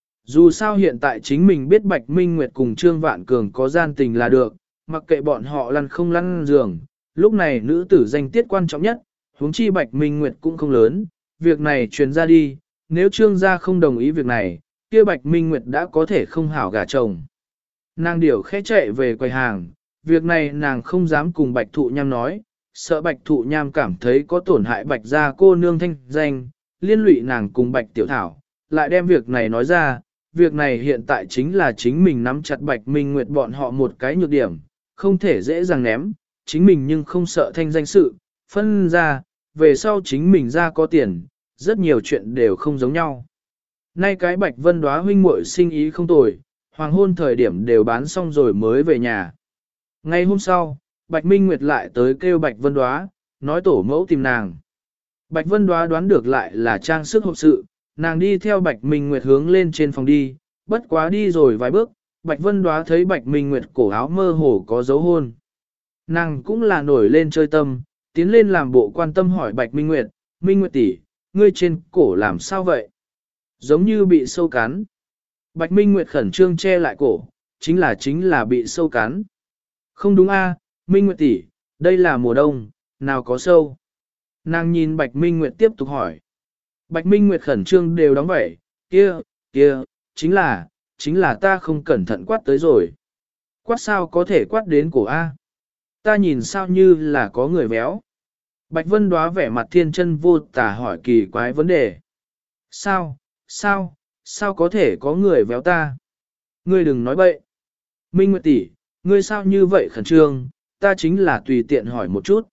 Dù sao hiện tại chính mình biết Bạch Minh Nguyệt cùng Trương Vạn Cường có gian tình là được, mặc kệ bọn họ lăn không lăn giường, lúc này nữ tử danh tiết quan trọng nhất, huống chi Bạch Minh Nguyệt cũng không lớn, việc này truyền ra đi, nếu Trương gia không đồng ý việc này, kia Bạch Minh Nguyệt đã có thể không hảo gả chồng. Nàng điểu khẽ chạy về quầy hàng, việc này nàng không dám cùng Bạch Thụ Nham nói, sợ Bạch Thụ Nham cảm thấy có tổn hại Bạch gia cô nương thanh danh, liên lụy nàng cùng Bạch Tiểu Thảo, lại đem việc này nói ra, việc này hiện tại chính là chính mình nắm chặt Bạch Minh Nguyệt bọn họ một cái nhược điểm, không thể dễ dàng ném, chính mình nhưng không sợ thanh danh sự, phân ra, về sau chính mình ra có tiền, rất nhiều chuyện đều không giống nhau. Nay cái Bạch Vân Đóa huynh muội sinh ý không tồi, hoàng hôn thời điểm đều bán xong rồi mới về nhà. Ngay hôm sau, Bạch Minh Nguyệt lại tới kêu Bạch Vân Đóa, nói tổ mẫu tìm nàng. Bạch Vân Đóa đoán được lại là trang sức hộp sự, nàng đi theo Bạch Minh Nguyệt hướng lên trên phòng đi, bất quá đi rồi vài bước, Bạch Vân Đóa thấy Bạch Minh Nguyệt cổ áo mơ hồ có dấu hôn. Nàng cũng là nổi lên chơi tâm, tiến lên làm bộ quan tâm hỏi Bạch Minh Nguyệt tỷ, ngươi trên cổ làm sao vậy? Giống như bị sâu cắn. Bạch Minh Nguyệt khẩn trương che lại cổ, chính là bị sâu cắn. Không đúng a, Minh Nguyệt tỷ, đây là mùa đông, nào có sâu. Nàng nhìn Bạch Minh Nguyệt tiếp tục hỏi. Bạch Minh Nguyệt khẩn trương đều đóng vậy, kia, chính là ta không cẩn thận quát tới rồi. Quát sao có thể quát đến cổ A? Ta nhìn sao như là có người véo. Bạch Vân Đóa vẻ mặt thiên chân vô tả hỏi kỳ quái vấn đề. Sao có thể có người véo ta? Ngươi đừng nói bậy. Minh Nguyệt tỷ, ngươi sao như vậy khẩn trương, ta chính là tùy tiện hỏi một chút.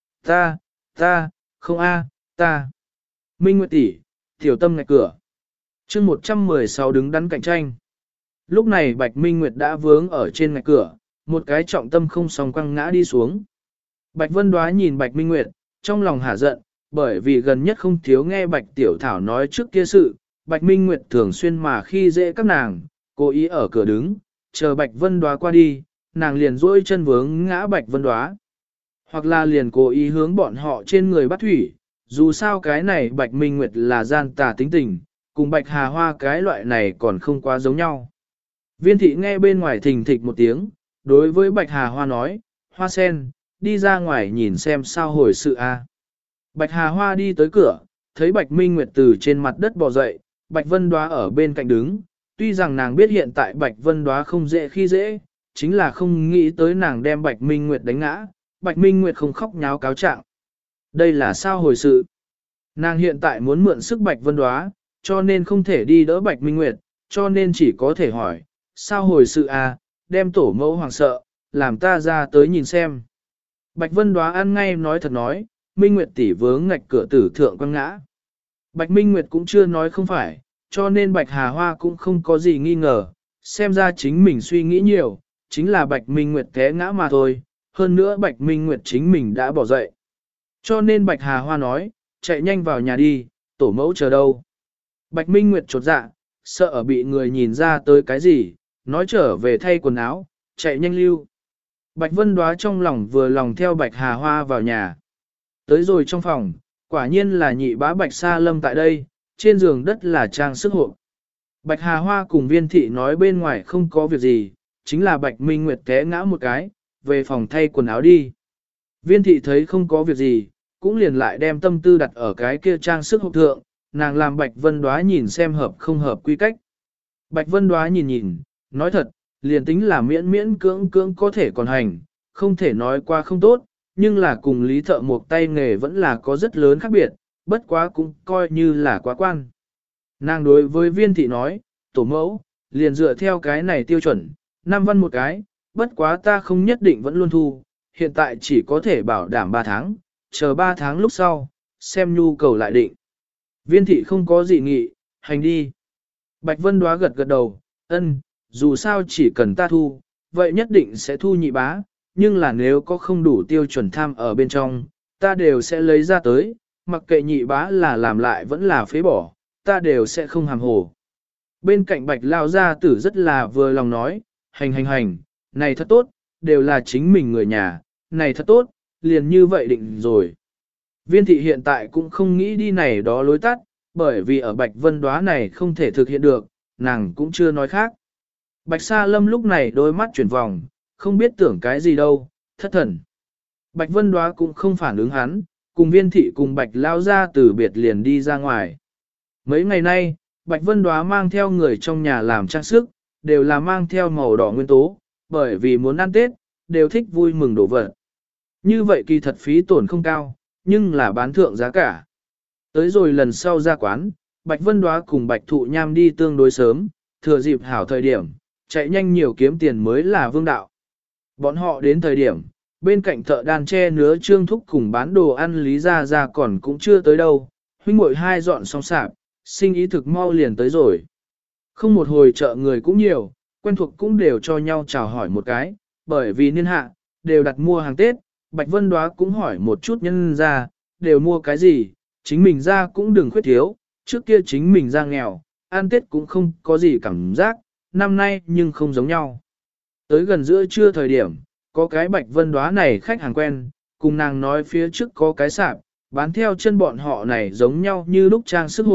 Ta, không a, ta. Minh Nguyệt tỷ, tiểu tâm ngạch cửa. Chương 116 đứng đắn cạnh tranh. Lúc này Bạch Minh Nguyệt đã vướng ở trên ngạch cửa, một cái trọng tâm không song quăng ngã đi xuống. Bạch Vân Đóa nhìn Bạch Minh Nguyệt, trong lòng hả giận, bởi vì gần nhất không thiếu nghe Bạch Tiểu Thảo nói trước kia sự, Bạch Minh Nguyệt thường xuyên mà khi dễ các nàng, cố ý ở cửa đứng, chờ Bạch Vân Đóa qua đi, nàng liền duỗi chân vướng ngã Bạch Vân Đóa. Hoặc là liền cố ý hướng bọn họ trên người bắt thủy, dù sao cái này Bạch Minh Nguyệt là gian tà tính tình, cùng Bạch Hà Hoa cái loại này còn không quá giống nhau. Viên thị nghe bên ngoài thình thịch một tiếng, đối với Bạch Hà Hoa nói, Hoa sen, đi ra ngoài nhìn xem sao hồi sự a. Bạch Hà Hoa đi tới cửa, thấy Bạch Minh Nguyệt từ trên mặt đất bò dậy, Bạch Vân Đóa ở bên cạnh đứng, tuy rằng nàng biết hiện tại Bạch Vân Đóa không dễ khi dễ, chính là không nghĩ tới nàng đem Bạch Minh Nguyệt đánh ngã, Bạch Minh Nguyệt không khóc nháo cáo trạng. Đây là sao hồi sự? Nàng hiện tại muốn mượn sức Bạch Vân Đóa, cho nên không thể đi đỡ Bạch Minh Nguyệt, cho nên chỉ có thể hỏi, sao hồi sự à, đem tổ mẫu hoàng sợ, làm ta ra tới nhìn xem. Bạch Vân Đóa ăn ngay nói thật nói, Minh Nguyệt tỷ vướng ngạch cửa tử thượng quăng ngã. Bạch Minh Nguyệt cũng chưa nói không phải, cho nên Bạch Hà Hoa cũng không có gì nghi ngờ, xem ra chính mình suy nghĩ nhiều, chính là Bạch Minh Nguyệt té ngã mà thôi, hơn nữa Bạch Minh Nguyệt chính mình đã bỏ dậy. Cho nên Bạch Hà Hoa nói, chạy nhanh vào nhà đi, tổ mẫu chờ đâu. Bạch Minh Nguyệt chột dạ, sợ bị người nhìn ra tới cái gì, nói trở về thay quần áo, chạy nhanh lưu. Bạch Vân Đóa trong lòng vừa lòng theo Bạch Hà Hoa vào nhà. Tới rồi trong phòng, quả nhiên là nhị bá Bạch Sa Lâm tại đây, trên giường đất là trang sức hộp. Bạch Hà Hoa cùng Viên thị nói bên ngoài không có việc gì, chính là Bạch Minh Nguyệt té ngã một cái, về phòng thay quần áo đi. Viên thị thấy không có việc gì, cũng liền lại đem tâm tư đặt ở cái kia trang sức hộp thượng, nàng làm Bạch Vân Đóa nhìn xem hợp không hợp quy cách. Bạch Vân Đóa nhìn, nói thật, liền tính là miễn miễn cưỡng cưỡng có thể còn hành, không thể nói qua không tốt, nhưng là cùng Lý Thợ Mộc tay nghề vẫn là có rất lớn khác biệt, bất quá cũng coi như là quá quan. Nàng đối với Viên thị nói, tổ mẫu, liền dựa theo cái này tiêu chuẩn, 5 văn một cái, bất quá ta không nhất định vẫn luôn thu, hiện tại chỉ có thể bảo đảm 3 tháng, chờ 3 tháng lúc sau, xem nhu cầu lại định. Viên thị không có gì nghị, hành đi. Bạch Vân Đóa gật gật đầu, ân, dù sao chỉ cần ta thu, vậy nhất định sẽ thu nhị bá, nhưng là nếu có không đủ tiêu chuẩn tham ở bên trong, ta đều sẽ lấy ra tới, mặc kệ nhị bá là làm lại vẫn là phế bỏ, ta đều sẽ không hàm hồ. Bên cạnh Bạch Lao gia tử rất là vừa lòng nói, hành, này thật tốt, đều là chính mình người nhà, này thật tốt, liền như vậy định rồi. Viên thị hiện tại cũng không nghĩ đi này đó lối tắt, bởi vì ở Bạch Vân Đóa này không thể thực hiện được, nàng cũng chưa nói khác. Bạch Sa Lâm lúc này đôi mắt chuyển vòng, không biết tưởng cái gì đâu, thất thần. Bạch Vân Đóa cũng không phản ứng hắn, cùng Viên thị cùng Bạch Lao ra từ biệt liền đi ra ngoài. Mấy ngày nay, Bạch Vân Đóa mang theo người trong nhà làm trang sức, đều là mang theo màu đỏ nguyên tố, bởi vì muốn ăn Tết, đều thích vui mừng đổ vật. Như vậy kỳ thật phí tổn không cao, nhưng là bán thượng giá cả. Tới rồi lần sau ra quán, Bạch Vân Đóa cùng Bạch Thụ Nham đi tương đối sớm, thừa dịp hảo thời điểm, chạy nhanh nhiều kiếm tiền mới là vương đạo. Bọn họ đến thời điểm, bên cạnh thợ đàn tre nứa Trương Thúc cùng bán đồ ăn Lý Gia Gia còn cũng chưa tới đâu, huynh muội hai dọn xong sạp, sinh ý thực mau liền tới rồi. Không một hồi chợ người cũng nhiều, quen thuộc cũng đều cho nhau chào hỏi một cái, bởi vì niên hạ, đều đặt mua hàng Tết, Bạch Vân Đóa cũng hỏi một chút nhân ra, đều mua cái gì, chính mình ra cũng đừng khuyết thiếu, trước kia chính mình ra nghèo, ăn Tết cũng không có gì cảm giác, năm nay nhưng không giống nhau. Tới gần giữa trưa thời điểm, có cái Bạch Vân Đóa này khách hàng quen, cùng nàng nói phía trước có cái sạp, bán theo chân bọn họ này giống nhau như lúc trang sức hộ,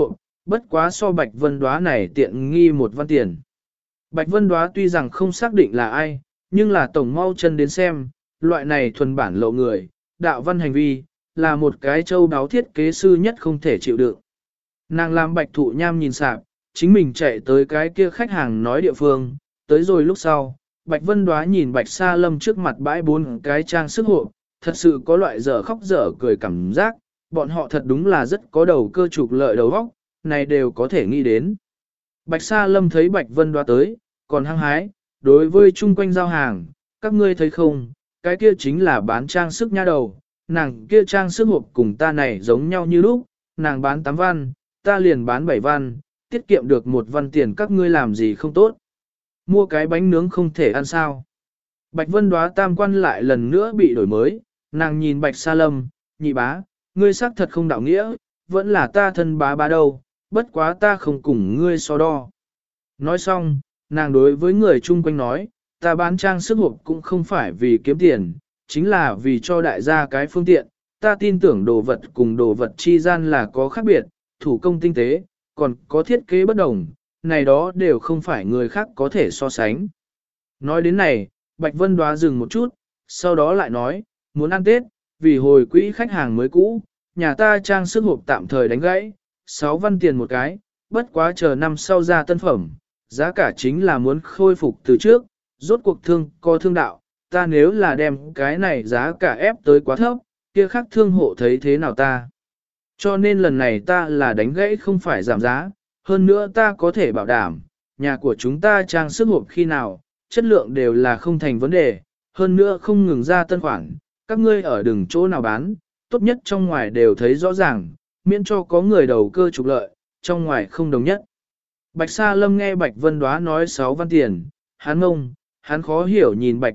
bất quá so Bạch Vân Đóa này tiện nghi 1 văn tiền. Bạch Vân Đóa tuy rằng không xác định là ai, nhưng là tổng mau chân đến xem, loại này thuần bản lộ người, đạo văn hành vi, là một cái châu đáo thiết kế sư nhất không thể chịu đựng. Nàng làm Bạch Thụ Nham nhìn sạp, chính mình chạy tới cái kia khách hàng nói địa phương, tới rồi lúc sau, Bạch Vân Đóa nhìn Bạch Sa Lâm trước mặt bãi 4 cái trang sức hộp, thật sự có loại dở khóc dở cười cảm giác, bọn họ thật đúng là rất có đầu cơ trục lợi đầu óc, này đều có thể nghĩ đến. Bạch Sa Lâm thấy Bạch Vân Đóa tới, còn hăng hái, đối với chung quanh giao hàng, các ngươi thấy không, cái kia chính là bán trang sức nha đầu, nàng kia trang sức hộp cùng ta này giống nhau như lúc, nàng bán 8 văn, ta liền bán 7 văn, tiết kiệm được 1 văn tiền các ngươi làm gì không tốt. Mua cái bánh nướng không thể ăn sao. Bạch Vân Đóa tam quan lại lần nữa bị đổi mới, nàng nhìn Bạch Sa Lâm, nhị bá, ngươi xác thật không đạo nghĩa, vẫn là ta thân bá đâu, bất quá ta không cùng ngươi so đo. Nói xong, nàng đối với người chung quanh nói, ta bán trang sức hộp cũng không phải vì kiếm tiền, chính là vì cho đại gia cái phương tiện, ta tin tưởng đồ vật cùng đồ vật chi gian là có khác biệt, thủ công tinh tế, còn có thiết kế bất đồng, này đó đều không phải người khác có thể so sánh. Nói đến này, Bạch Vân Đóa dừng một chút, sau đó lại nói, muốn ăn Tết, vì hồi quỹ khách hàng mới cũ, nhà ta trang sức hộp tạm thời đánh gãy, 6 văn tiền một cái, bất quá chờ năm sau ra tân phẩm, giá cả chính là muốn khôi phục từ trước, rốt cuộc thương có thương đạo, ta nếu là đem cái này giá cả ép tới quá thấp, kia khác thương hộ thấy thế nào ta. Cho nên lần này ta là đánh gãy không phải giảm giá, hơn nữa ta có thể bảo đảm, nhà của chúng ta trang sức hộp khi nào, chất lượng đều là không thành vấn đề, hơn nữa không ngừng ra tân khoản, các ngươi ở đừng chỗ nào bán, tốt nhất trong ngoài đều thấy rõ ràng, miễn cho có người đầu cơ trục lợi, trong ngoài không đồng nhất. Bạch Sa Lâm nghe Bạch Vân Đóa nói 6 văn tiền, hắn ngông, hắn khó hiểu nhìn Bạch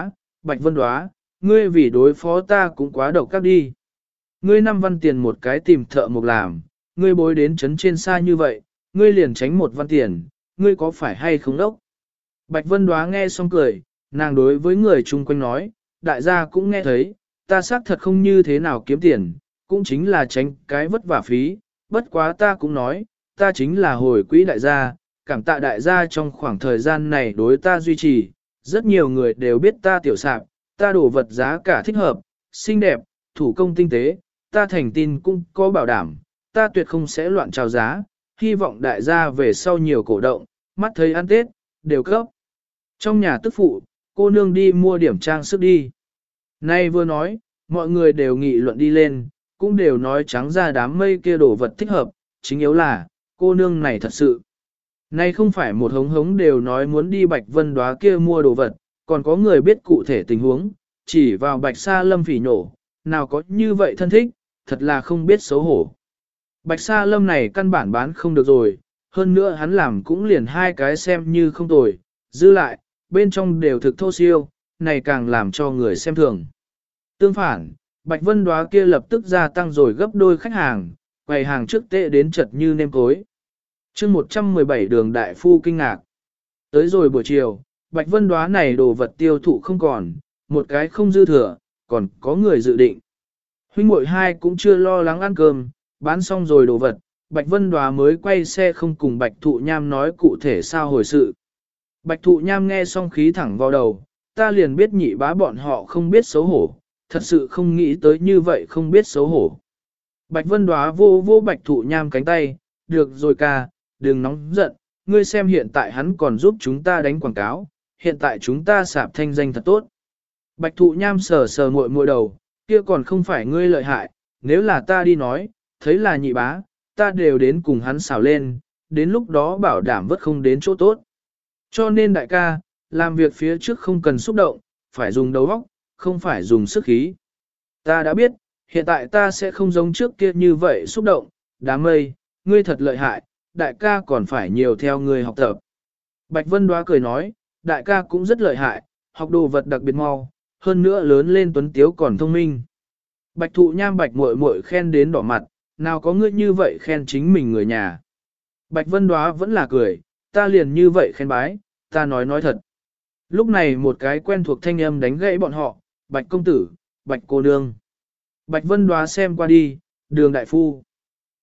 Vân Đóa, ngươi vì đối phó ta cũng quá độc các đi. Ngươi 5 văn tiền một cái tìm thợ mộc làm, ngươi bối đến chấn trên xa như vậy, ngươi liền tránh 1 văn tiền, ngươi có phải hay không đốc? Bạch Vân Đóa nghe xong cười, nàng đối với người chung quanh nói, đại gia cũng nghe thấy, ta xác thật không như thế nào kiếm tiền, cũng chính là tránh cái vất vả phí, bất quá ta cũng nói, ta chính là hồi quỹ đại gia, cảm tạ đại gia trong khoảng thời gian này đối ta duy trì, rất nhiều người đều biết ta tiểu sạp, ta đổ vật giá cả thích hợp, xinh đẹp, thủ công tinh tế, ta thành tin cũng có bảo đảm, ta tuyệt không sẽ loạn chào giá, hy vọng đại gia về sau nhiều cổ động, mắt thấy ăn Tết, đều cấp. Trong nhà tức phụ, cô nương đi mua điểm trang sức đi. Nay vừa nói, mọi người đều nghị luận đi lên, cũng đều nói trắng ra đám mây kia đồ vật thích hợp, chính yếu là, cô nương này thật sự. Nay không phải một hống hống đều nói muốn đi Bạch Vân Đóa kia mua đồ vật, còn có người biết cụ thể tình huống, chỉ vào Bạch Sa Lâm phỉ nổ, nào có như vậy thân thích, thật là không biết xấu hổ. Bạch Sa Lâm này căn bản bán không được rồi, hơn nữa hắn làm cũng liền 2 cái xem như không tồi, dư lại, bên trong đều thực thô siêu, này càng làm cho người xem thường. Tương phản, Bạch Vân Đóa kia lập tức gia tăng rồi gấp đôi khách hàng, quầy hàng trước tệ đến chật như nêm cối. Chương 117 đường đại phu kinh ngạc. Tới rồi buổi chiều, Bạch Vân Đóa này đồ vật tiêu thụ không còn, một cái không dư thừa, còn có người dự định. Huynh muội hai cũng chưa lo lắng ăn cơm, bán xong rồi đồ vật, Bạch Vân Đóa mới quay xe không cùng Bạch Thụ Nham nói cụ thể sao hồi sự. Bạch Thụ Nham nghe xong khí thẳng vào đầu, ta liền biết nhị bá bọn họ không biết xấu hổ, thật sự không nghĩ tới như vậy không biết xấu hổ. Bạch Vân Đóa vô vô Bạch Thụ Nham cánh tay, được rồi ca, đừng nóng giận, ngươi xem hiện tại hắn còn giúp chúng ta đánh quảng cáo, hiện tại chúng ta sạp thanh danh thật tốt. Bạch Thụ Nham sờ sờ muội muội đầu, kia còn không phải ngươi lợi hại, nếu là ta đi nói, thấy là nhị bá, ta đều đến cùng hắn xào lên, đến lúc đó bảo đảm vất không đến chỗ tốt. Cho nên đại ca, làm việc phía trước không cần xúc động, phải dùng đầu óc, không phải dùng sức khí. Ta đã biết, hiện tại ta sẽ không giống trước kia như vậy xúc động, đám mây, ngươi thật lợi hại, đại ca còn phải nhiều theo ngươi học tập. Bạch Vân Đóa cười nói, đại ca cũng rất lợi hại, học đồ vật đặc biệt mau, hơn nữa lớn lên tuấn tiếu còn thông minh. Bạch Thụ Nham Bạch muội muội khen đến đỏ mặt, nào có ngươi như vậy khen chính mình người nhà. Bạch Vân Đóa vẫn là cười, ta liền như vậy khen bái, ta nói thật. Lúc này một cái quen thuộc thanh âm đánh gãy bọn họ, Bạch công tử, Bạch cô nương. Bạch Vân Đóa xem qua đi, đường đại phu.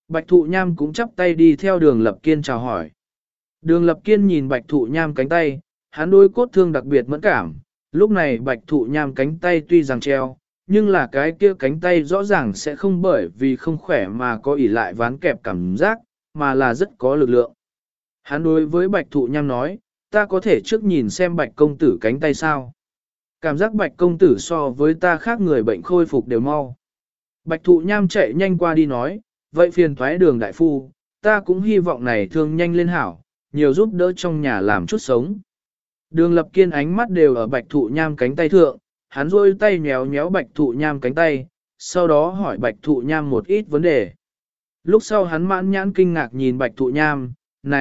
Bạch Thụ Nham cũng chắp tay đi theo Đường Lập Kiên chào hỏi. Đường Lập Kiên nhìn Bạch Thụ Nham cánh tay, hắn đôi cốt thương đặc biệt mẫn cảm, lúc này Bạch Thụ Nham cánh tay tuy rằng treo, nhưng là cái kia cánh tay rõ ràng sẽ không bởi vì không khỏe mà có ỉ lại ván kẹp cảm giác, mà là rất có lực lượng. Hắn đối với Bạch Thụ Nham nói, ta có thể trước nhìn xem Bạch công tử cánh tay sao. Cảm giác Bạch công tử so với ta khác người bệnh khôi phục đều mau. Bạch Thụ Nham chạy nhanh qua đi nói, vậy phiền thoái Đường đại phu, ta cũng hy vọng này thương nhanh lên hảo, nhiều giúp đỡ trong nhà làm chút sống. Đường Lập Kiên ánh mắt đều ở Bạch Thụ Nham cánh tay thượng, hắn rôi tay nhéo nhéo Bạch Thụ Nham cánh tay, sau đó hỏi Bạch Thụ Nham một ít vấn đề. Lúc sau hắn mãn nhãn kinh ngạc nhìn Bạch Thụ Nham,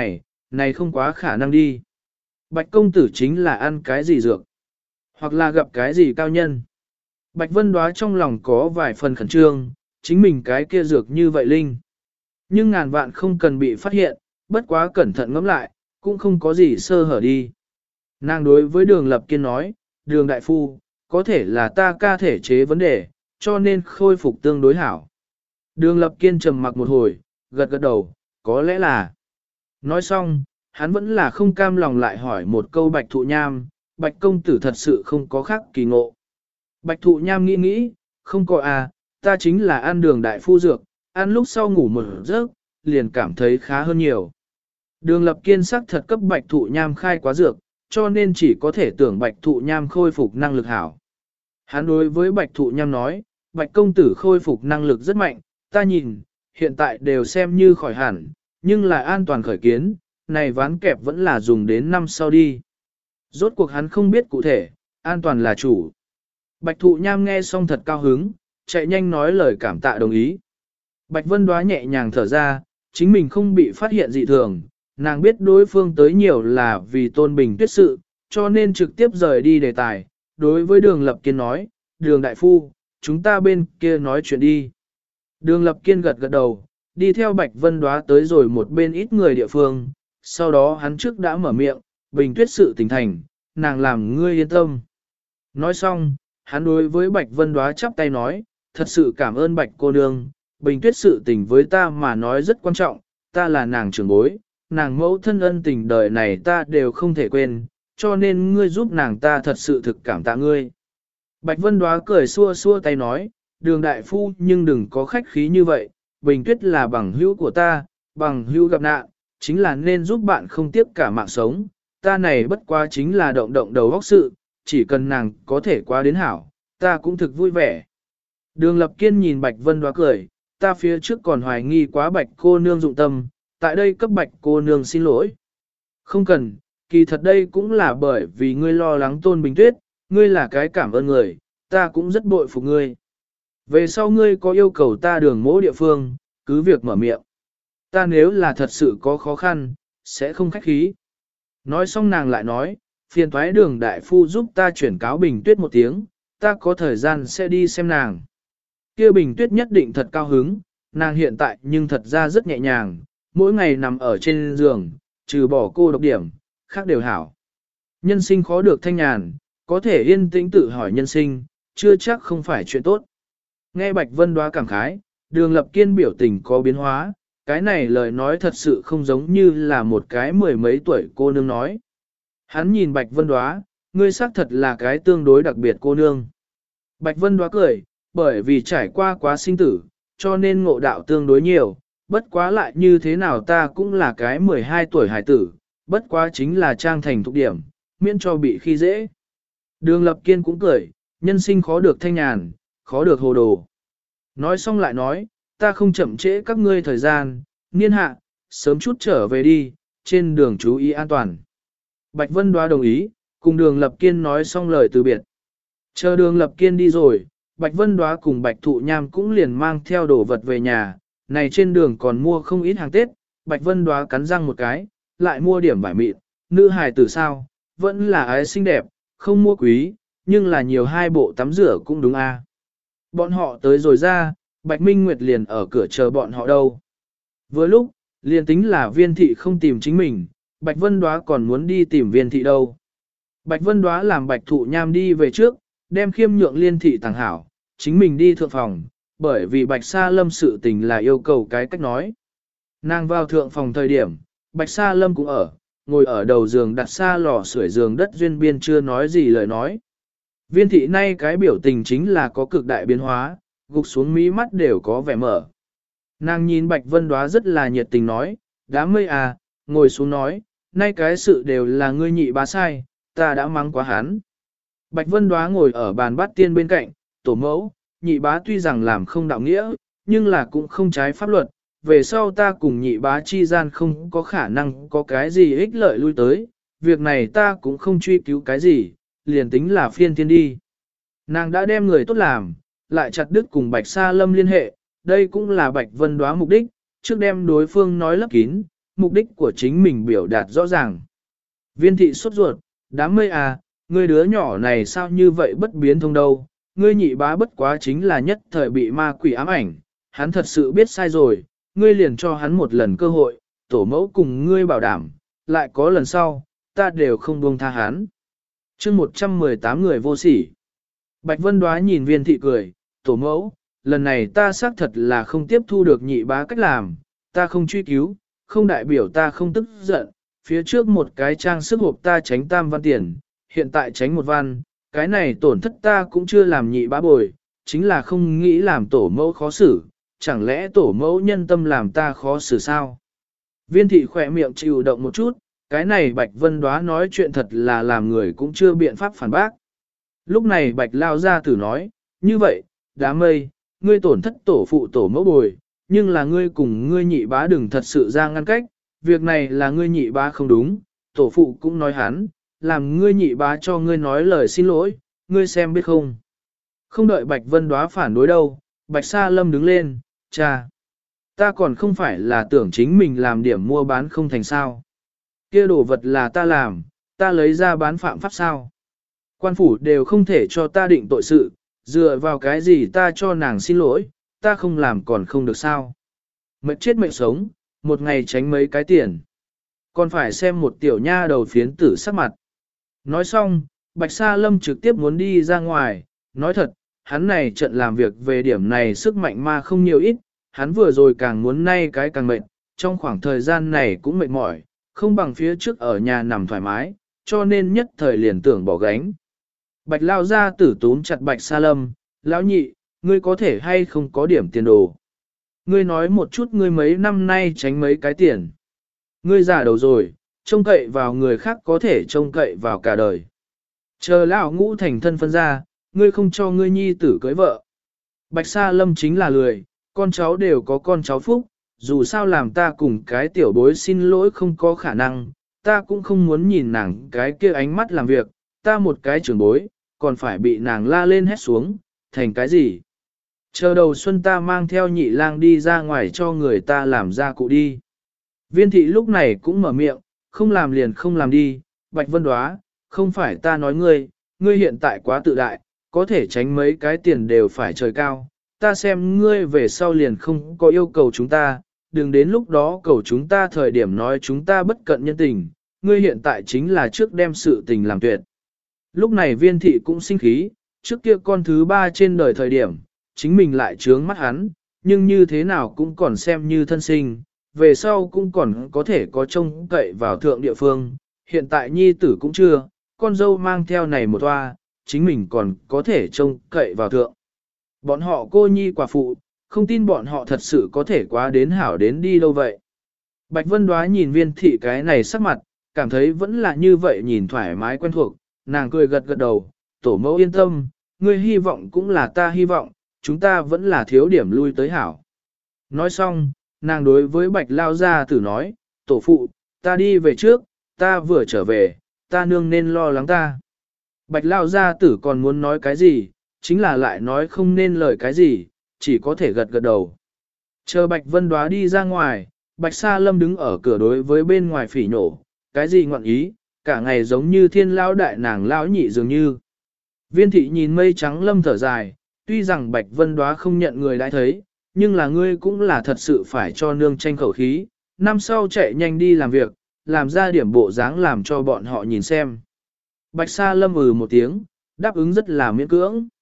này không quá khả năng đi. Bạch công tử chính là ăn cái gì dược, hoặc là gặp cái gì cao nhân. Bạch Vân Đóa trong lòng có vài phần khẩn trương, chính mình cái kia dược như vậy linh. Nhưng ngàn vạn không cần bị phát hiện, bất quá cẩn thận ngẫm lại, cũng không có gì sơ hở đi. Nàng đối với Đường Lập Kiên nói, Đường đại phu, có thể là ta ca thể chế vấn đề, cho nên khôi phục tương đối hảo. Đường Lập Kiên trầm mặc một hồi, gật gật đầu, có lẽ là. Nói xong, hắn vẫn là không cam lòng lại hỏi một câu Bạch Thụ Nham, Bạch công tử thật sự không có khác kỳ ngộ. Bạch Thụ Nham nghĩ, không có à, ta chính là ăn Đường đại phu dược, ăn lúc sau ngủ một giấc, liền cảm thấy khá hơn nhiều. Đường Lập Kiên sắc thật cấp Bạch Thụ Nham khai quá dược, cho nên chỉ có thể tưởng Bạch Thụ Nham khôi phục năng lực hảo. Hắn đối với Bạch Thụ Nham nói, Bạch công tử khôi phục năng lực rất mạnh, ta nhìn, hiện tại đều xem như khỏi hẳn, nhưng là an toàn khởi kiến, này ván kẹp vẫn là dùng đến năm sau đi. Rốt cuộc hắn không biết cụ thể, an toàn là chủ. Bạch Thụ Nham nghe xong thật cao hứng, chạy nhanh nói lời cảm tạ đồng ý. Bạch Vân Đóa nhẹ nhàng thở ra, chính mình không bị phát hiện dị thường, nàng biết đối phương tới nhiều là vì Tôn Bình Tuyết sự, cho nên trực tiếp rời đi đề tài, đối với Đường Lập Kiên nói, Đường đại phu, chúng ta bên kia nói chuyện đi. Đường Lập Kiên gật gật đầu, đi theo Bạch Vân Đóa tới rồi một bên ít người địa phương, sau đó hắn trước đã mở miệng, Bình Tuyết sự tình thành, nàng làm ngươi yên tâm. Nói xong, hắn đối với Bạch Vân Đóa chắp tay nói, thật sự cảm ơn Bạch cô nương, Bình Tuyết sự tình với ta mà nói rất quan trọng, ta là nàng trưởng bối, nàng mẫu thân ân tình đời này ta đều không thể quên, cho nên ngươi giúp nàng ta thật sự thực cảm tạ ngươi. Bạch Vân Đóa cười xua xua tay nói, Đường đại phu nhưng đừng có khách khí như vậy, Bình Tuyết là bằng hữu của ta, bằng hữu gặp nạn, chính là nên giúp bạn không tiếc cả mạng sống, ta này bất quá chính là động động đầu óc sự, chỉ cần nàng có thể qua đến hảo, ta cũng thực vui vẻ. Đường Lập Kiên nhìn Bạch Vân Đóa cười, ta phía trước còn hoài nghi quá Bạch cô nương dụng tâm, tại đây cấp Bạch cô nương xin lỗi. Không cần, kỳ thật đây cũng là bởi vì ngươi lo lắng Tôn Bình Tuyết, ngươi là cái cảm ơn người, ta cũng rất bội phục ngươi. Về sau ngươi có yêu cầu ta Đường mỗ địa phương, cứ việc mở miệng. Ta nếu là thật sự có khó khăn, sẽ không khách khí. Nói xong nàng lại nói, phiền thoái Đường đại phu giúp ta chuyển cáo Bình Tuyết một tiếng, ta có thời gian sẽ đi xem nàng. Kia Bình Tuyết nhất định thật cao hứng, nàng hiện tại nhưng thật ra rất nhẹ nhàng, mỗi ngày nằm ở trên giường, trừ bỏ cô độc điểm, khác đều hảo. Nhân sinh khó được thanh nhàn, có thể yên tĩnh tự hỏi nhân sinh, chưa chắc không phải chuyện tốt. Nghe Bạch Vân Đóa cảm khái, Đường Lập Kiên biểu tình có biến hóa, cái này lời nói thật sự không giống như là một cái mười mấy tuổi cô nương nói. Hắn nhìn Bạch Vân Đóa, ngươi xác thật là cái tương đối đặc biệt cô nương. Bạch Vân Đóa cười, bởi vì trải qua quá sinh tử, cho nên ngộ đạo tương đối nhiều, bất quá lại như thế nào ta cũng là cái 12 tuổi hải tử, bất quá chính là trang thành thục điểm, miễn cho bị khi dễ. Đường Lập Kiên cũng cười, nhân sinh khó được thanh nhàn, khó được hồ đồ. Nói xong lại nói, ta không chậm trễ các ngươi thời gian, niên hạ, sớm chút trở về đi, trên đường chú ý an toàn. Bạch Vân Đóa đồng ý, cùng Đường Lập Kiên nói xong lời từ biệt. Chờ Đường Lập Kiên đi rồi, Bạch Vân Đóa cùng Bạch Thụ Nham cũng liền mang theo đồ vật về nhà, này trên đường còn mua không ít hàng Tết, Bạch Vân Đóa cắn răng một cái, lại mua điểm vải mịn, nữ hài tử sao, vẫn là ái xinh đẹp, không mua quý, nhưng là nhiều hai bộ tắm rửa cũng đúng a. Bọn họ tới rồi ra, Bạch Minh Nguyệt liền ở cửa chờ bọn họ đâu. Vừa lúc, liền tính là Viên thị không tìm chính mình, Bạch Vân Đóa còn muốn đi tìm Viên thị đâu. Bạch Vân Đóa làm Bạch Thụ Nham đi về trước, đem khiêm nhượng Liên thị tàng hảo, chính mình đi thượng phòng, bởi vì Bạch Sa Lâm sự tình là yêu cầu cái cách nói. Nàng vào thượng phòng thời điểm, Bạch Sa Lâm cũng ở, ngồi ở đầu giường đặt xa lò sưởi giường đất duyên biên chưa nói gì lời nói. Viên thị nay cái biểu tình chính là có cực đại biến hóa, gục xuống mí mắt đều có vẻ mở. Nàng nhìn Bạch Vân Đóa rất là nhiệt tình nói, đám mây à, ngồi xuống nói, nay cái sự đều là ngươi nhị bá sai, ta đã mắng quá hắn. Bạch Vân Đóa ngồi ở bàn bát tiên bên cạnh, tổ mẫu, nhị bá tuy rằng làm không đạo nghĩa, nhưng là cũng không trái pháp luật, về sau ta cùng nhị bá chi gian không có khả năng có cái gì ích lợi lui tới, việc này ta cũng không truy cứu cái gì, liền tính là phiên thiên đi. Nàng đã đem người tốt làm, lại chặt đứt cùng Bạch Sa Lâm liên hệ, đây cũng là Bạch Vân Đóa mục đích, trước đem đối phương nói lấp kín, mục đích của chính mình biểu đạt rõ ràng. Viên thị sốt ruột, đám mây à, ngươi đứa nhỏ này sao như vậy bất biến thông đâu, ngươi nhị bá bất quá chính là nhất thời bị ma quỷ ám ảnh, hắn thật sự biết sai rồi, ngươi liền cho hắn một lần cơ hội, tổ mẫu cùng ngươi bảo đảm, lại có lần sau, ta đều không buông tha hắn. Chương 118 người vô sỉ. Bạch Vân Đóa nhìn viên thị cười, tổ mẫu, lần này ta xác thật là không tiếp thu được nhị bá cách làm, ta không truy cứu, không đại biểu ta không tức giận, phía trước một cái trang sức hộp ta tránh 3 văn tiền, hiện tại tránh 1 văn, cái này tổn thất ta cũng chưa làm nhị bá bồi, chính là không nghĩ làm tổ mẫu khó xử, chẳng lẽ tổ mẫu nhân tâm làm ta khó xử sao? Viên thị khỏe miệng chịu động một chút, cái này Bạch Vân Đóa nói chuyện thật là làm người cũng chưa biện pháp phản bác. Lúc này Bạch Lao Gia Tử nói, như vậy, đám mây, ngươi tổn thất tổ phụ tổ mẫu bồi, nhưng là ngươi cùng ngươi nhị bá đừng thật sự ra ngăn cách, việc này là ngươi nhị bá không đúng, tổ phụ cũng nói hắn, làm ngươi nhị bá cho ngươi nói lời xin lỗi, ngươi xem biết không. Không đợi Bạch Vân Đóa phản đối đâu, Bạch Sa Lâm đứng lên, cha, ta còn không phải là tưởng chính mình làm điểm mua bán không thành sao. Kia đồ vật là ta làm, ta lấy ra bán phạm pháp sao. Quan phủ đều không thể cho ta định tội sự, dựa vào cái gì ta cho nàng xin lỗi, ta không làm còn không được sao. Mệt chết mệt sống, một ngày tránh mấy cái tiền. Còn phải xem một tiểu nha đầu phiến tử sắc mặt. Nói xong, Bạch Sa Lâm trực tiếp muốn đi ra ngoài, nói thật, hắn này trận làm việc về điểm này sức mạnh ma không nhiều ít, hắn vừa rồi càng muốn nay cái càng mệt, trong khoảng thời gian này cũng mệt mỏi, không bằng phía trước ở nhà nằm thoải mái, cho nên nhất thời liền tưởng bỏ gánh. Bạch Lao Gia Tử túm chặt Bạch Sa Lâm, lão nhị, ngươi có thể hay không có điểm tiền đồ. Ngươi nói một chút ngươi mấy năm nay tránh mấy cái tiền. Ngươi già đầu rồi, trông cậy vào người khác có thể trông cậy vào cả đời. Chờ lão ngũ thành thân phân ra, ngươi không cho ngươi nhi tử cưới vợ. Bạch Sa Lâm chính là lười, con cháu đều có con cháu phúc, dù sao làm ta cùng cái tiểu bối xin lỗi không có khả năng, ta cũng không muốn nhìn nàng cái kia ánh mắt làm việc, ta một cái trưởng bối, còn phải bị nàng la lên hét xuống, thành cái gì. Chờ đầu xuân ta mang theo nhị lang đi ra ngoài cho người ta làm ra cụ đi. Viên thị lúc này cũng mở miệng, không làm liền không làm đi, Bạch Vân Đóa, không phải ta nói ngươi hiện tại quá tự đại, có thể tránh mấy cái tiền đều phải trời cao, ta xem ngươi về sau liền không có yêu cầu chúng ta, đừng đến lúc đó cầu chúng ta thời điểm nói chúng ta bất cận nhân tình, ngươi hiện tại chính là trước đem sự tình làm tuyệt. Lúc này viên thị cũng sinh khí, trước kia con thứ 3 trên đời thời điểm, chính mình lại trướng mắt hắn, nhưng như thế nào cũng còn xem như thân sinh, về sau cũng còn có thể có trông cậy vào thượng địa phương, hiện tại nhi tử cũng chưa, con dâu mang theo này một toa, chính mình còn có thể trông cậy vào thượng. Bọn họ cô nhi quả phụ, không tin bọn họ thật sự có thể quá đến hảo đến đi đâu vậy. Bạch Vân Đóa nhìn viên thị cái này sắc mặt, cảm thấy vẫn là như vậy nhìn thoải mái quen thuộc, nàng cười gật gật đầu, tổ mẫu yên tâm, ngươi hy vọng cũng là ta hy vọng, chúng ta vẫn là thiếu điểm lui tới hảo. Nói xong, nàng đối với Bạch Lao Gia Tử nói, tổ phụ, ta đi về trước, ta vừa trở về, ta nương nên lo lắng ta. Bạch Lao Gia Tử còn muốn nói cái gì, chính là lại nói không nên lời cái gì, chỉ có thể gật gật đầu. Chờ Bạch Vân Đóa đi ra ngoài, Bạch Sa Lâm đứng ở cửa đối với bên ngoài phỉ nổ, cái gì ngọn ý, cả ngày giống như thiên lão đại nàng lão nhị dường như. Viên thị nhìn mây trắng lâm thở dài, tuy rằng Bạch Vân Đóa không nhận người đã thấy, nhưng là ngươi cũng là thật sự phải cho nương tranh khẩu khí, năm sau chạy nhanh đi làm việc, làm ra điểm bộ dáng làm cho bọn họ nhìn xem. Bạch Sa Lâm một tiếng, đáp ứng rất là miễn cưỡng.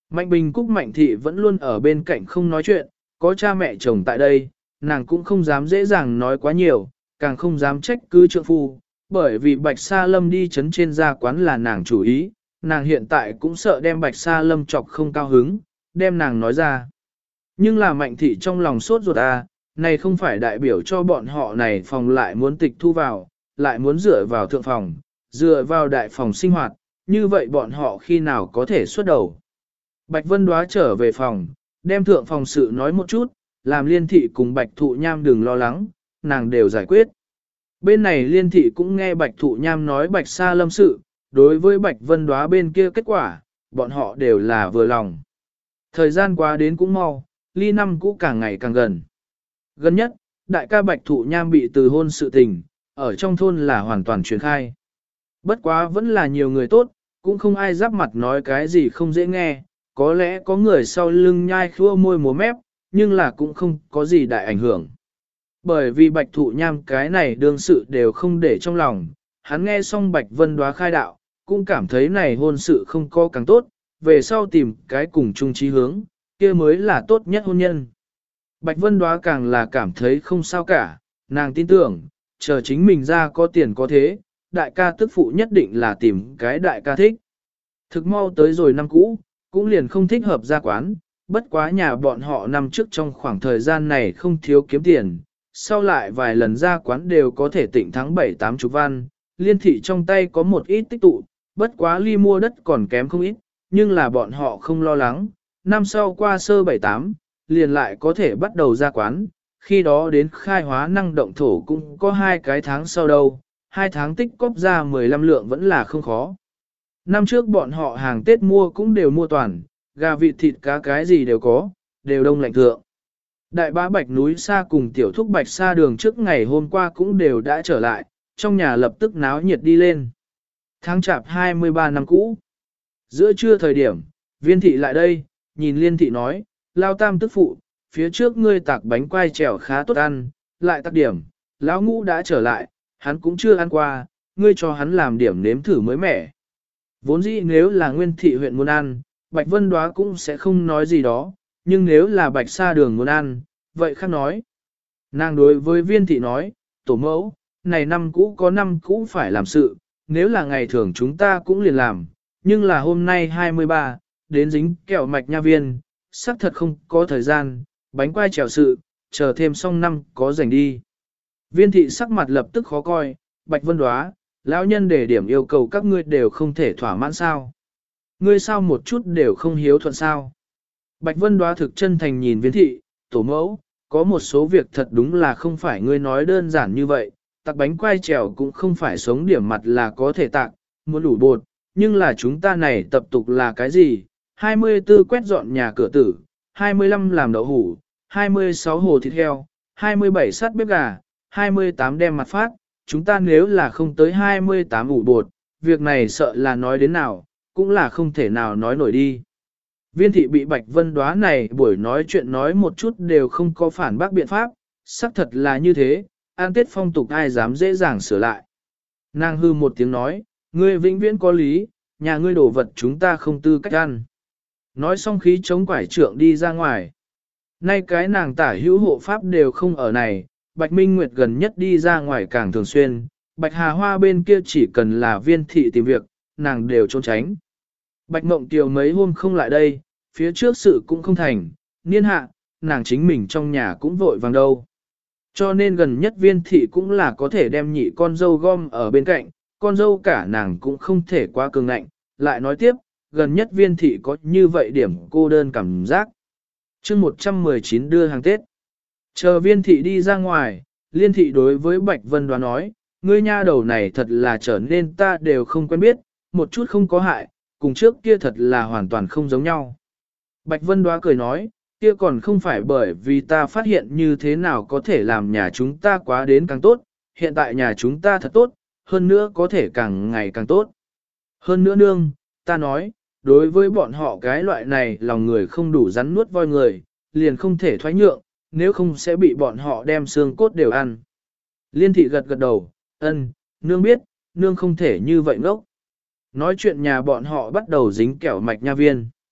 Mạnh Bình Cúc Mạnh Thị vẫn luôn ở bên cạnh không nói chuyện, có cha mẹ chồng tại đây, nàng cũng không dám dễ dàng nói quá nhiều, càng không dám trách cứ trượng phu, bởi vì Bạch Sa Lâm đi chấn trên gia quán là nàng chủ ý, nàng hiện tại cũng sợ đem Bạch Sa Lâm chọc không cao hứng, đem nàng nói ra. Nhưng là Mạnh Thị trong lòng sốt ruột này không phải đại biểu cho bọn họ này phòng lại muốn tịch thu vào, lại muốn dựa vào thượng phòng, dựa vào đại phòng sinh hoạt, như vậy bọn họ khi nào có thể xuất đầu. Bạch Vân Đoá trở về phòng, đem thượng phòng sự nói một chút, làm Liên Thị cùng Bạch Thụ Nham đừng lo lắng, nàng đều giải quyết. Bên này Liên Thị cũng nghe Bạch Thụ Nham nói Bạch Sa Lâm sự, đối với Bạch Vân Đoá bên kia kết quả, bọn họ đều là vừa lòng. Thời gian qua đến cũng mau, ly năm cũ càng ngày càng gần. Gần nhất, đại ca Bạch Thụ Nham bị từ hôn sự tình, ở trong thôn là hoàn toàn truyền khai. Bất quá vẫn là nhiều người tốt, cũng không ai giáp mặt nói cái gì không dễ nghe, có lẽ có người sau lưng nhai khua môi múa mép, nhưng là cũng không có gì đại ảnh hưởng. Bởi vì Bạch Thụ Nham cái này đương sự đều không để trong lòng, hắn nghe xong Bạch Vân Đoá khai đạo, cũng cảm thấy này hôn sự không có càng tốt, về sau tìm cái cùng chung chí hướng, kia mới là tốt nhất hôn nhân. Bạch Vân Đoá càng là cảm thấy không sao cả, nàng tin tưởng, chờ chính mình ra có tiền có thế, đại ca tức phụ nhất định là tìm cái đại ca thích. Thực mau tới rồi năm cũ, cũng liền không thích hợp ra quán, bất quá nhà bọn họ năm trước trong khoảng thời gian này không thiếu kiếm tiền, sau lại vài lần ra quán đều có thể tịnh thắng 7-8 chục văn, Liên Thị trong tay có một ít tích tụ, bất quá ly mua đất còn kém không ít, nhưng là bọn họ không lo lắng, năm sau qua sơ 7-8, liền lại có thể bắt đầu ra quán, khi đó đến khai hóa năng động thổ cũng có 2 cái tháng sau đâu, 2 tháng tích cóp ra 15 lượng vẫn là không khó. Năm trước bọn họ hàng Tết mua cũng đều mua toàn, gà vịt thịt cá cái gì đều có, đều đông lạnh thượng. Đại bá Bạch núi xa cùng tiểu thúc Bạch xa đường trước ngày hôm qua cũng đều đã trở lại, trong nhà lập tức náo nhiệt đi lên. Tháng chạp 23 năm cũ. Giữa trưa thời điểm, Viên Thị lại đây, nhìn Liên Thị nói, lao tam tức phụ, phía trước ngươi tạc bánh quai trèo khá tốt ăn, lại tạc điểm, lão ngũ đã trở lại, hắn cũng chưa ăn qua, ngươi cho hắn làm điểm nếm thử mới mẻ. Vốn dĩ nếu là Nguyên Thị huyện muốn ăn, Bạch Vân Đoá cũng sẽ không nói gì đó, nhưng nếu là Bạch Sa Đường muốn ăn, vậy khác nói. Nàng đối với Viên Thị nói, tổ mẫu, này năm cũ có năm cũ phải làm sự, nếu là ngày thường chúng ta cũng liền làm, nhưng là hôm nay 23, đến dính kẹo mạch nha viên, xác thật không có thời gian, bánh quai trèo sự, chờ thêm xong năm có rảnh đi. Viên Thị sắc mặt lập tức khó coi, Bạch Vân Đoá, lão nhân để điểm yêu cầu các ngươi đều không thể thỏa mãn sao. Ngươi sao một chút đều không hiếu thuận sao. Bạch Vân Đoá thực chân thành nhìn Viên Thị, tổ mẫu, có một số việc thật đúng là không phải ngươi nói đơn giản như vậy, tạc bánh quai trèo cũng không phải sống điểm mặt là có thể tạc, muốn đủ bột, nhưng là chúng ta này tập tục là cái gì? 24 quét dọn nhà cửa tử, 25 làm đậu hủ, 26 hồ thịt heo, 27 sát bếp gà, 28 đem mặt phát, chúng ta nếu là không tới 28 ủ bột, việc này sợ là nói đến nào, cũng là không thể nào nói nổi đi. Viên Thị bị Bạch Vân Đoá này buổi nói chuyện nói một chút đều không có phản bác biện pháp, xác thật là như thế, an tết phong tục ai dám dễ dàng sửa lại. Nàng hư một tiếng nói, ngươi vĩnh viễn có lý, nhà ngươi đổ vật chúng ta không tư cách ăn. Nói xong khí chống quải trượng đi ra ngoài. Nay cái nàng tả hữu hộ pháp đều không ở này, Bạch Minh Nguyệt gần nhất đi ra ngoài càng thường xuyên, Bạch Hà Hoa bên kia chỉ cần là Viên Thị tìm việc, nàng đều trốn tránh. Bạch Mộng Tiều mấy hôm không lại đây, phía trước sự cũng không thành, niên hạ, nàng chính mình trong nhà cũng vội vàng đâu. Cho nên gần nhất Viên Thị cũng là có thể đem nhị con dâu gom ở bên cạnh, con dâu cả nàng cũng không thể quá cường ngạnh. Lại nói tiếp, gần nhất Viên Thị có như vậy điểm cô đơn cảm giác. chương 119 đưa hàng Tết. Chờ Viên Thị đi ra ngoài, Liên Thị đối với Bạch Vân Đoá nói, ngươi nha đầu này thật là trở nên ta đều không quen biết, một chút không có hại, cùng trước kia thật là hoàn toàn không giống nhau. Bạch Vân Đoá cười nói, kia còn không phải bởi vì ta phát hiện như thế nào có thể làm nhà chúng ta quá đến càng tốt, hiện tại nhà chúng ta thật tốt, hơn nữa có thể càng ngày càng tốt. Hơn nữa nương, ta nói, đối với bọn họ cái loại này lòng người không đủ rắn nuốt voi người, liền không thể thoái nhượng, nếu không sẽ bị bọn họ đem xương cốt đều ăn. Liên Thị gật gật đầu, ân, nương biết, nương không thể như vậy ngốc. Nói chuyện nhà bọn họ bắt đầu dính kẹo mạch nha viên.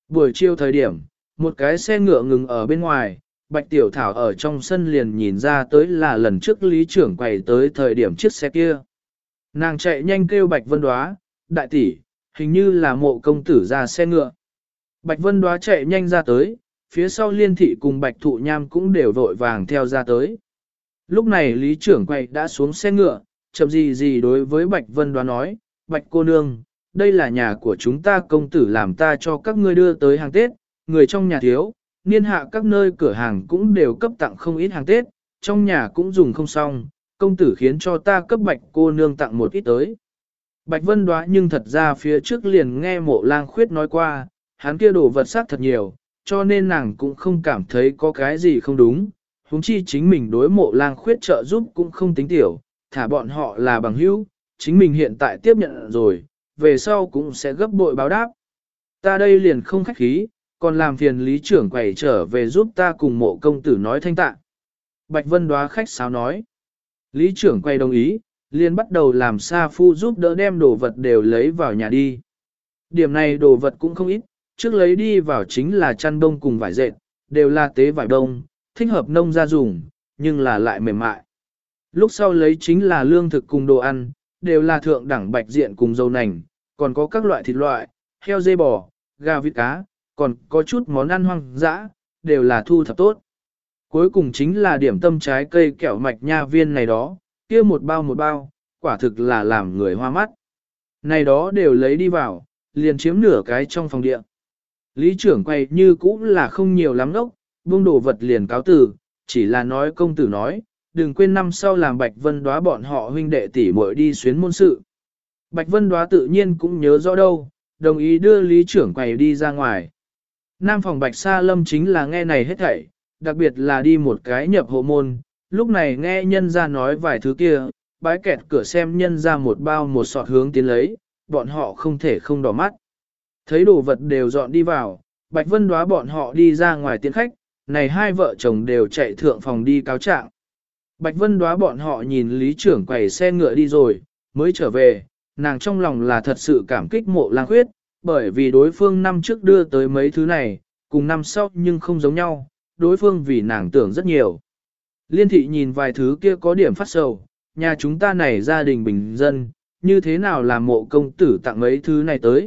Buổi chiều thời điểm, một cái xe ngựa ngừng ở bên ngoài, Bạch Tiểu Thảo ở trong sân liền nhìn ra tới là lần trước lý trưởng quầy tới thời điểm chiếc xe kia. Nàng chạy nhanh kêu Bạch Vân Đoá, đại tỷ, hình như là Mộ công tử ra xe ngựa. Bạch Vân Đoá chạy nhanh ra tới, phía sau Liên Thị cùng Bạch Thụ Nham cũng đều vội vàng theo ra tới. Lúc này lý trưởng quầy đã xuống xe ngựa, chậm gì đối với Bạch Vân Đoá nói, Bạch cô nương, đây là nhà của chúng ta, công tử làm ta cho các ngươi đưa tới hàng Tết, người trong nhà thiếu, niên hạ các nơi cửa hàng cũng đều cấp tặng không ít hàng Tết, trong nhà cũng dùng không xong, công tử khiến cho ta cấp Bạch cô nương tặng một ít tới. Bạch Vân Đoá nhưng thật ra phía trước liền nghe Mộ Lang Khuyết nói qua, hắn kia đồ vật sắc thật nhiều, cho nên nàng cũng không cảm thấy có cái gì không đúng, huống chi chính mình đối Mộ Lang Khuyết trợ giúp cũng không tính tiểu, thả bọn họ là bằng hữu, chính mình hiện tại tiếp nhận rồi, về sau cũng sẽ gấp bội báo đáp. Ta đây liền không khách khí, còn làm phiền lý trưởng quầy trở về giúp ta cùng Mộ công tử nói thanh tạ. Bạch Vân Đoá khách sáo nói. Lý trưởng quầy đồng ý, liền bắt đầu làm sa phu giúp đỡ đem đồ vật đều lấy vào nhà đi. Điểm này đồ vật cũng không ít, trước lấy đi vào chính là chăn đông cùng vải dệt, đều là tế vải đông, thích hợp nông gia dùng, nhưng là lại mềm mại. Lúc sau lấy chính là lương thực cùng đồ ăn, đều là thượng đẳng bạch diện cùng dầu nành, còn có các loại thịt loại, heo dê bò, gà vịt cá, còn có chút món ăn hoang dã, đều là thu thập tốt. Cuối cùng chính là điểm tâm trái cây kẹo mạch nha viên này đó, kia một bao, quả thực là làm người hoa mắt. Này đó đều lấy đi vào, liền chiếm nửa cái trong phòng địa. Lý trưởng quay như cũ là không nhiều lắm đốc, buông đồ vật liền cáo từ, chỉ là nói công tử nói, đừng quên năm sau làm Bạch Vân Đoá bọn họ huynh đệ tỷ muội đi xuyến môn sự. Bạch Vân Đoá tự nhiên cũng nhớ rõ đâu, đồng ý đưa lý trưởng quầy đi ra ngoài. Nam phòng Bạch Sa Lâm chính là nghe này hết thảy, đặc biệt là đi một cái nhập hộ môn, lúc này nghe nhân ra nói vài thứ kia, bái kẹt cửa xem nhân ra một bao một sọt hướng tiến lấy, bọn họ không thể không đỏ mắt. Thấy đồ vật đều dọn đi vào, Bạch Vân Đoá bọn họ đi ra ngoài tiễn khách, này hai vợ chồng đều chạy thượng phòng đi cáo trạng. Bạch Vân Đoá bọn họ nhìn lý trưởng quầy xe ngựa đi rồi, mới trở về, nàng trong lòng là thật sự cảm kích Mộ Lang Khuyết, bởi vì đối phương năm trước đưa tới mấy thứ này, cùng năm sau nhưng không giống nhau, đối phương vì nàng tưởng rất nhiều. Liên thị nhìn vài thứ kia có điểm phát sầu, nhà chúng ta này gia đình bình dân, như thế nào làm Mộ công tử tặng mấy thứ này tới,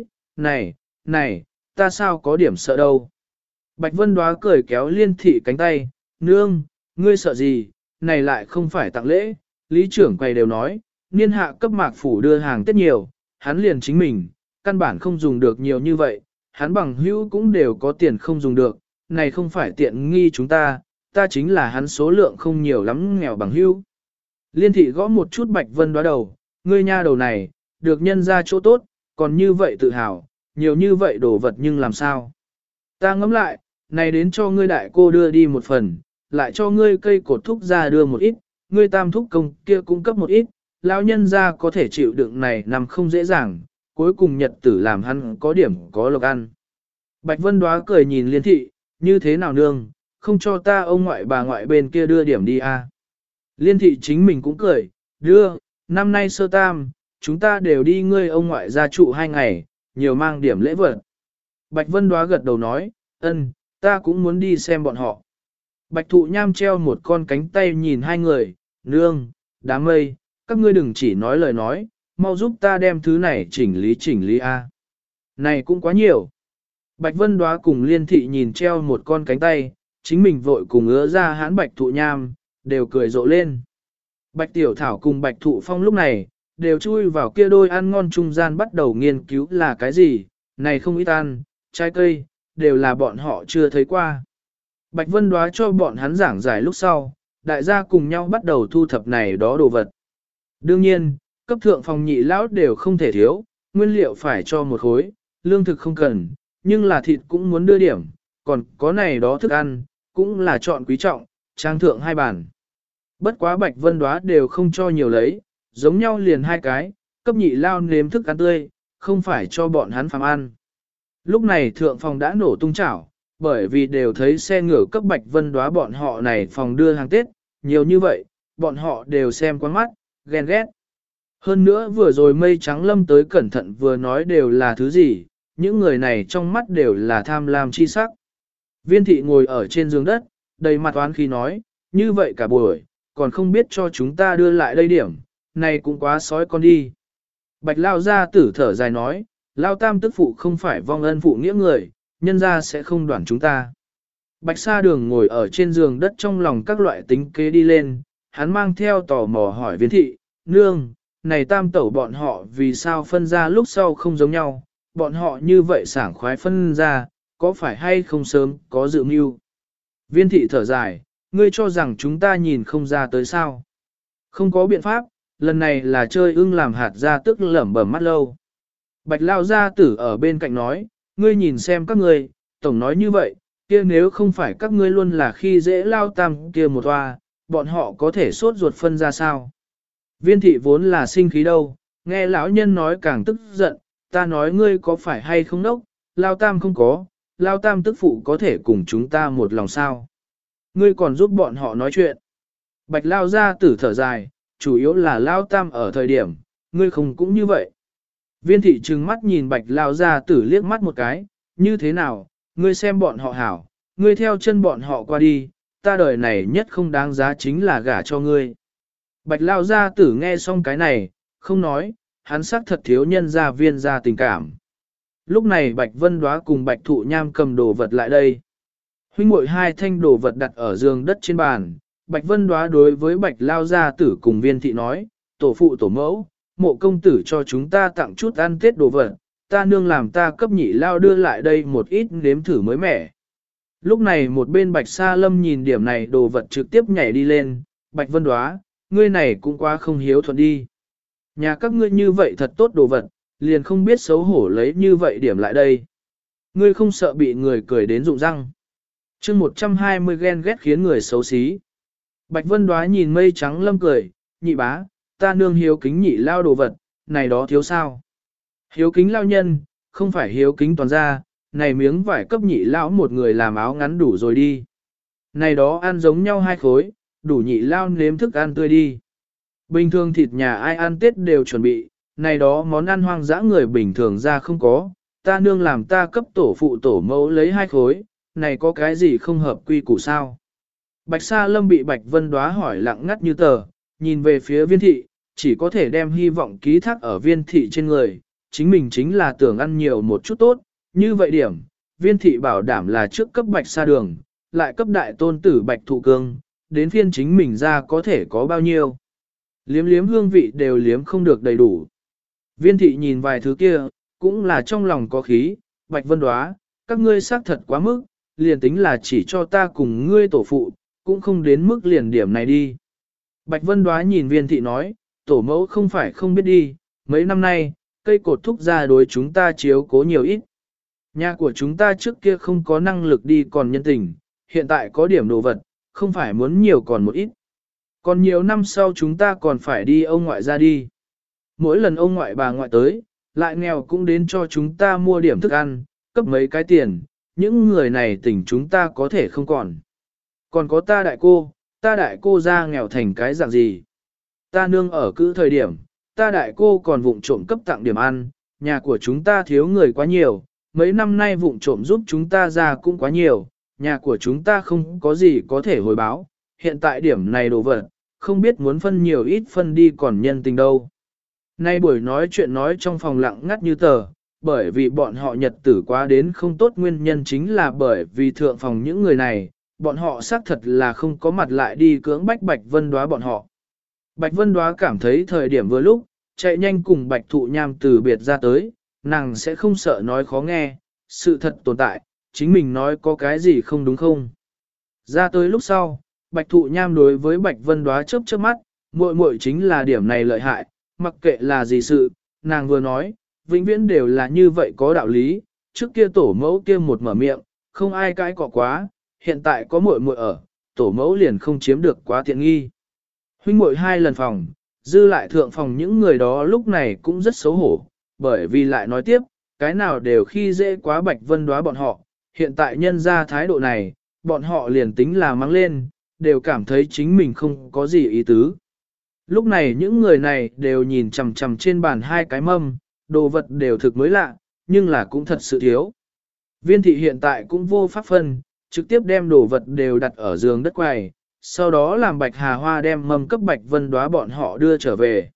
này, ta sao có điểm sợ đâu. Bạch Vân Đoá cười kéo Liên thị cánh tay, nương, ngươi sợ gì, này lại không phải tặng lễ, lý trưởng quầy đều nói, niên hạ cấp mạc phủ đưa hàng Tết nhiều, hắn liền chính mình, căn bản không dùng được nhiều như vậy, hắn bằng hữu cũng đều có tiền không dùng được, này không phải tiện nghi chúng ta chính là hắn số lượng không nhiều lắm nghèo bằng hữu. Liên thị gõ một chút Bạch Vân Đoá đầu, ngươi nha đầu này, được nhân ra chỗ tốt, còn như vậy tự hào, nhiều như vậy đồ vật nhưng làm sao. Ta ngẫm lại, này đến cho ngươi đại cô đưa đi một phần, lại cho ngươi cây cột thúc ra đưa một ít, ngươi tam thúc công kia cung cấp một ít, lão nhân ra có thể chịu đựng này nằm không dễ dàng, cuối cùng nhật tử làm hắn có điểm có lộc ăn. Bạch Vân Đoá cười nhìn Liên thị, như thế nào nương, không cho ta ông ngoại bà ngoại bên kia đưa điểm đi à. Liên thị chính mình cũng cười, đưa, năm nay sơ tam, chúng ta đều đi ngươi ông ngoại gia trụ 2 ngày, nhiều mang điểm lễ vật. Bạch Vân Đoá gật đầu nói, ân, ta cũng muốn đi xem bọn họ. Bạch Thụ Nham treo một con cánh tay nhìn hai người, nương, đám mây, các ngươi đừng chỉ nói lời nói, mau giúp ta đem thứ này chỉnh lý a. Này cũng quá nhiều. Bạch Vân Đoá cùng Liên thị nhìn treo một con cánh tay, chính mình vội cùng ứa ra hãn Bạch Thụ Nham, đều cười rộ lên. Bạch Tiểu Thảo cùng Bạch Thụ Phong lúc này, đều chui vào kia đôi ăn ngon trung gian bắt đầu nghiên cứu là cái gì, này không ít ăn, trái cây, đều là bọn họ chưa thấy qua. Bạch Vân Đoá cho bọn hắn giảng giải lúc sau, đại gia cùng nhau bắt đầu thu thập này đó đồ vật. Đương nhiên, cấp thượng phòng nhị lão đều không thể thiếu, nguyên liệu phải cho một khối, lương thực không cần, nhưng là thịt cũng muốn đưa điểm, còn có này đó thức ăn, cũng là chọn quý trọng, trang thượng 2 bàn. Bất quá Bạch Vân Đoá đều không cho nhiều lấy, giống nhau liền 2 cái, cấp nhị lao nếm thức ăn tươi, không phải cho bọn hắn phàm ăn. Lúc này thượng phòng đã nổ tung chảo, bởi vì đều thấy xe ngựa cấp Bạch Vân Đoá bọn họ này phòng đưa hàng Tết, nhiều như vậy, bọn họ đều xem quán mắt, ghen ghét. Hơn nữa vừa rồi mây trắng lâm tới cẩn thận vừa nói đều là thứ gì, những người này trong mắt đều là tham lam chi sắc. Viên thị ngồi ở trên giường đất, đầy mặt oán khí nói, như vậy cả buổi, còn không biết cho chúng ta đưa lại đây điểm, này cũng quá sói con đi. Bạch Lao gia tử thở dài nói, Lao tam tức phụ không phải vong ân phụ nghĩa người, nhân ra sẽ không đoản chúng ta. Bạch Sa Đường ngồi ở trên giường đất trong lòng các loại tính kế đi lên, hắn mang theo tò mò hỏi viên thị, nương, này tam tẩu bọn họ vì sao phân ra lúc sau không giống nhau, bọn họ như vậy sảng khoái phân ra, có phải hay không sớm có dự mưu. Viên thị thở dài, ngươi cho rằng chúng ta nhìn không ra tới sao. Không có biện pháp, lần này là chơi ưng làm hạt ra tức lẩm bẩm mắt lâu. Bạch Lao gia tử ở bên cạnh nói, ngươi nhìn xem các ngươi, tổng nói như vậy, kia nếu không phải các ngươi luôn là khi dễ Lao tam kia một toa, bọn họ có thể sốt ruột phân ra sao. Viên thị vốn là sinh khí đâu, nghe lão nhân nói càng tức giận, ta nói ngươi có phải hay không đốc, Lao tam không có, Lao tam tức phụ có thể cùng chúng ta một lòng sao. Ngươi còn giúp bọn họ nói chuyện. Bạch Lao gia tử thở dài, chủ yếu là Lao tam ở thời điểm, ngươi không cũng như vậy. Viên thị trừng mắt nhìn Bạch Lao gia tử liếc mắt một cái, như thế nào, ngươi xem bọn họ hảo, ngươi theo chân bọn họ qua đi, ta đời này nhất không đáng giá chính là gả cho ngươi. Bạch Lao gia tử nghe xong cái này, không nói, hắn xác thật thiếu nhân gia viên gia tình cảm. Lúc này Bạch Vân Đóa cùng Bạch Thụ Nham cầm đồ vật lại đây. Huynh muội hai thanh đồ vật đặt ở giường đất trên bàn, Bạch Vân Đóa đối với Bạch Lao gia tử cùng viên thị nói, tổ phụ tổ mẫu, mộ công tử cho chúng ta tặng chút ăn tết đồ vật, ta nương làm ta cấp nhị lao đưa lại đây một ít nếm thử mới mẻ. Lúc này một bên Bạch Sa Lâm nhìn điểm này đồ vật trực tiếp nhảy đi lên, Bạch Vân Đóa, ngươi này cũng quá không hiếu thuận đi. Nhà các ngươi như vậy thật tốt đồ vật, liền không biết xấu hổ lấy như vậy điểm lại đây. Ngươi không sợ bị người cười đến rụng răng. chương 120 ghen ghét khiến người xấu xí. Bạch Vân Đóa nhìn mây trắng lâm cười, nhị bá, ta nương hiếu kính nhị lao đồ vật, này đó thiếu sao. Hiếu kính lao nhân, không phải hiếu kính toàn gia, này miếng vải cấp nhị lão một người làm áo ngắn đủ rồi đi. Này đó ăn giống nhau hai khối, đủ nhị lao nếm thức ăn tươi đi. Bình thường thịt nhà ai ăn Tết đều chuẩn bị, này đó món ăn hoang dã người bình thường ra không có, ta nương làm ta cấp tổ phụ tổ mẫu lấy hai khối, này có cái gì không hợp quy củ sao? Bạch Sa Lâm bị Bạch Vân Đóa hỏi lặng ngắt như tờ, nhìn về phía viên thị, chỉ có thể đem hy vọng ký thác ở viên thị trên người, chính mình chính là tưởng ăn nhiều một chút tốt, như vậy điểm, viên thị bảo đảm là trước cấp Bạch Sa Đường, lại cấp đại tôn tử Bạch Thụ Cương, đến phiên chính mình ra có thể có bao nhiêu. Liếm liếm hương vị đều liếm không được đầy đủ. Viên thị nhìn vài thứ kia, cũng là trong lòng có khí, Bạch Vân Đóa, các ngươi xác thật quá mức, liền tính là chỉ cho ta cùng ngươi tổ phụ, cũng không đến mức liền điểm này đi. Bạch Vân Đóa nhìn viên thị nói, tổ mẫu không phải không biết đi, mấy năm nay, cây cột thúc ra đối chúng ta chiếu cố nhiều ít. Nhà của chúng ta trước kia không có năng lực đi còn nhân tình, hiện tại có điểm đồ vật, không phải muốn nhiều còn một ít. Còn nhiều năm sau chúng ta còn phải đi ông ngoại ra đi. Mỗi lần ông ngoại bà ngoại tới, lại nghèo cũng đến cho chúng ta mua điểm thức ăn, cấp mấy cái tiền, những người này tỉnh chúng ta có thể không còn. Còn có ta đại cô ra nghèo thành cái dạng gì. Ta nương ở cữ thời điểm, ta đại cô còn vụng trộm cấp tặng điểm ăn, nhà của chúng ta thiếu người quá nhiều, mấy năm nay vụng trộm giúp chúng ta ra cũng quá nhiều, nhà của chúng ta không có gì có thể hồi báo, hiện tại điểm này đồ vật, không biết muốn phân nhiều ít phân đi còn nhân tình đâu. Nay buổi nói chuyện nói trong phòng lặng ngắt như tờ, bởi vì bọn họ nhật tử quá đến không tốt nguyên nhân chính là bởi vì thượng phòng những người này, bọn họ xác thật là không có mặt lại đi cưỡng bách Bạch Vân Đóa bọn họ. Bạch Vân Đóa cảm thấy thời điểm vừa lúc, chạy nhanh cùng Bạch Thụ Nham từ biệt ra tới, nàng sẽ không sợ nói khó nghe, sự thật tồn tại, chính mình nói có cái gì không đúng không. Ra tới lúc sau, Bạch Thụ Nham đối với Bạch Vân Đóa chớp chớp mắt, muội muội chính là điểm này lợi hại, mặc kệ là gì sự, nàng vừa nói, vĩnh viễn đều là như vậy có đạo lý, trước kia tổ mẫu kia một mở miệng, không ai cãi cọ quá, hiện tại có muội muội ở, tổ mẫu liền không chiếm được quá tiện nghi. Huynh muội hai lần phòng, dư lại thượng phòng những người đó lúc này cũng rất xấu hổ, bởi vì lại nói tiếp, cái nào đều khi dễ quá Bạch Vân Đóa bọn họ, hiện tại nhân ra thái độ này, bọn họ liền tính là mắng lên, đều cảm thấy chính mình không có gì ý tứ. Lúc này những người này đều nhìn chằm chằm trên bàn hai cái mâm, đồ vật đều thực mới lạ, nhưng là cũng thật sự thiếu. Viên thị hiện tại cũng vô pháp phân, trực tiếp đem đồ vật đều đặt ở giường đất quầy, sau đó làm Bạch Hà Hoa đem mâm cấp Bạch Vân Đóa bọn họ đưa trở về.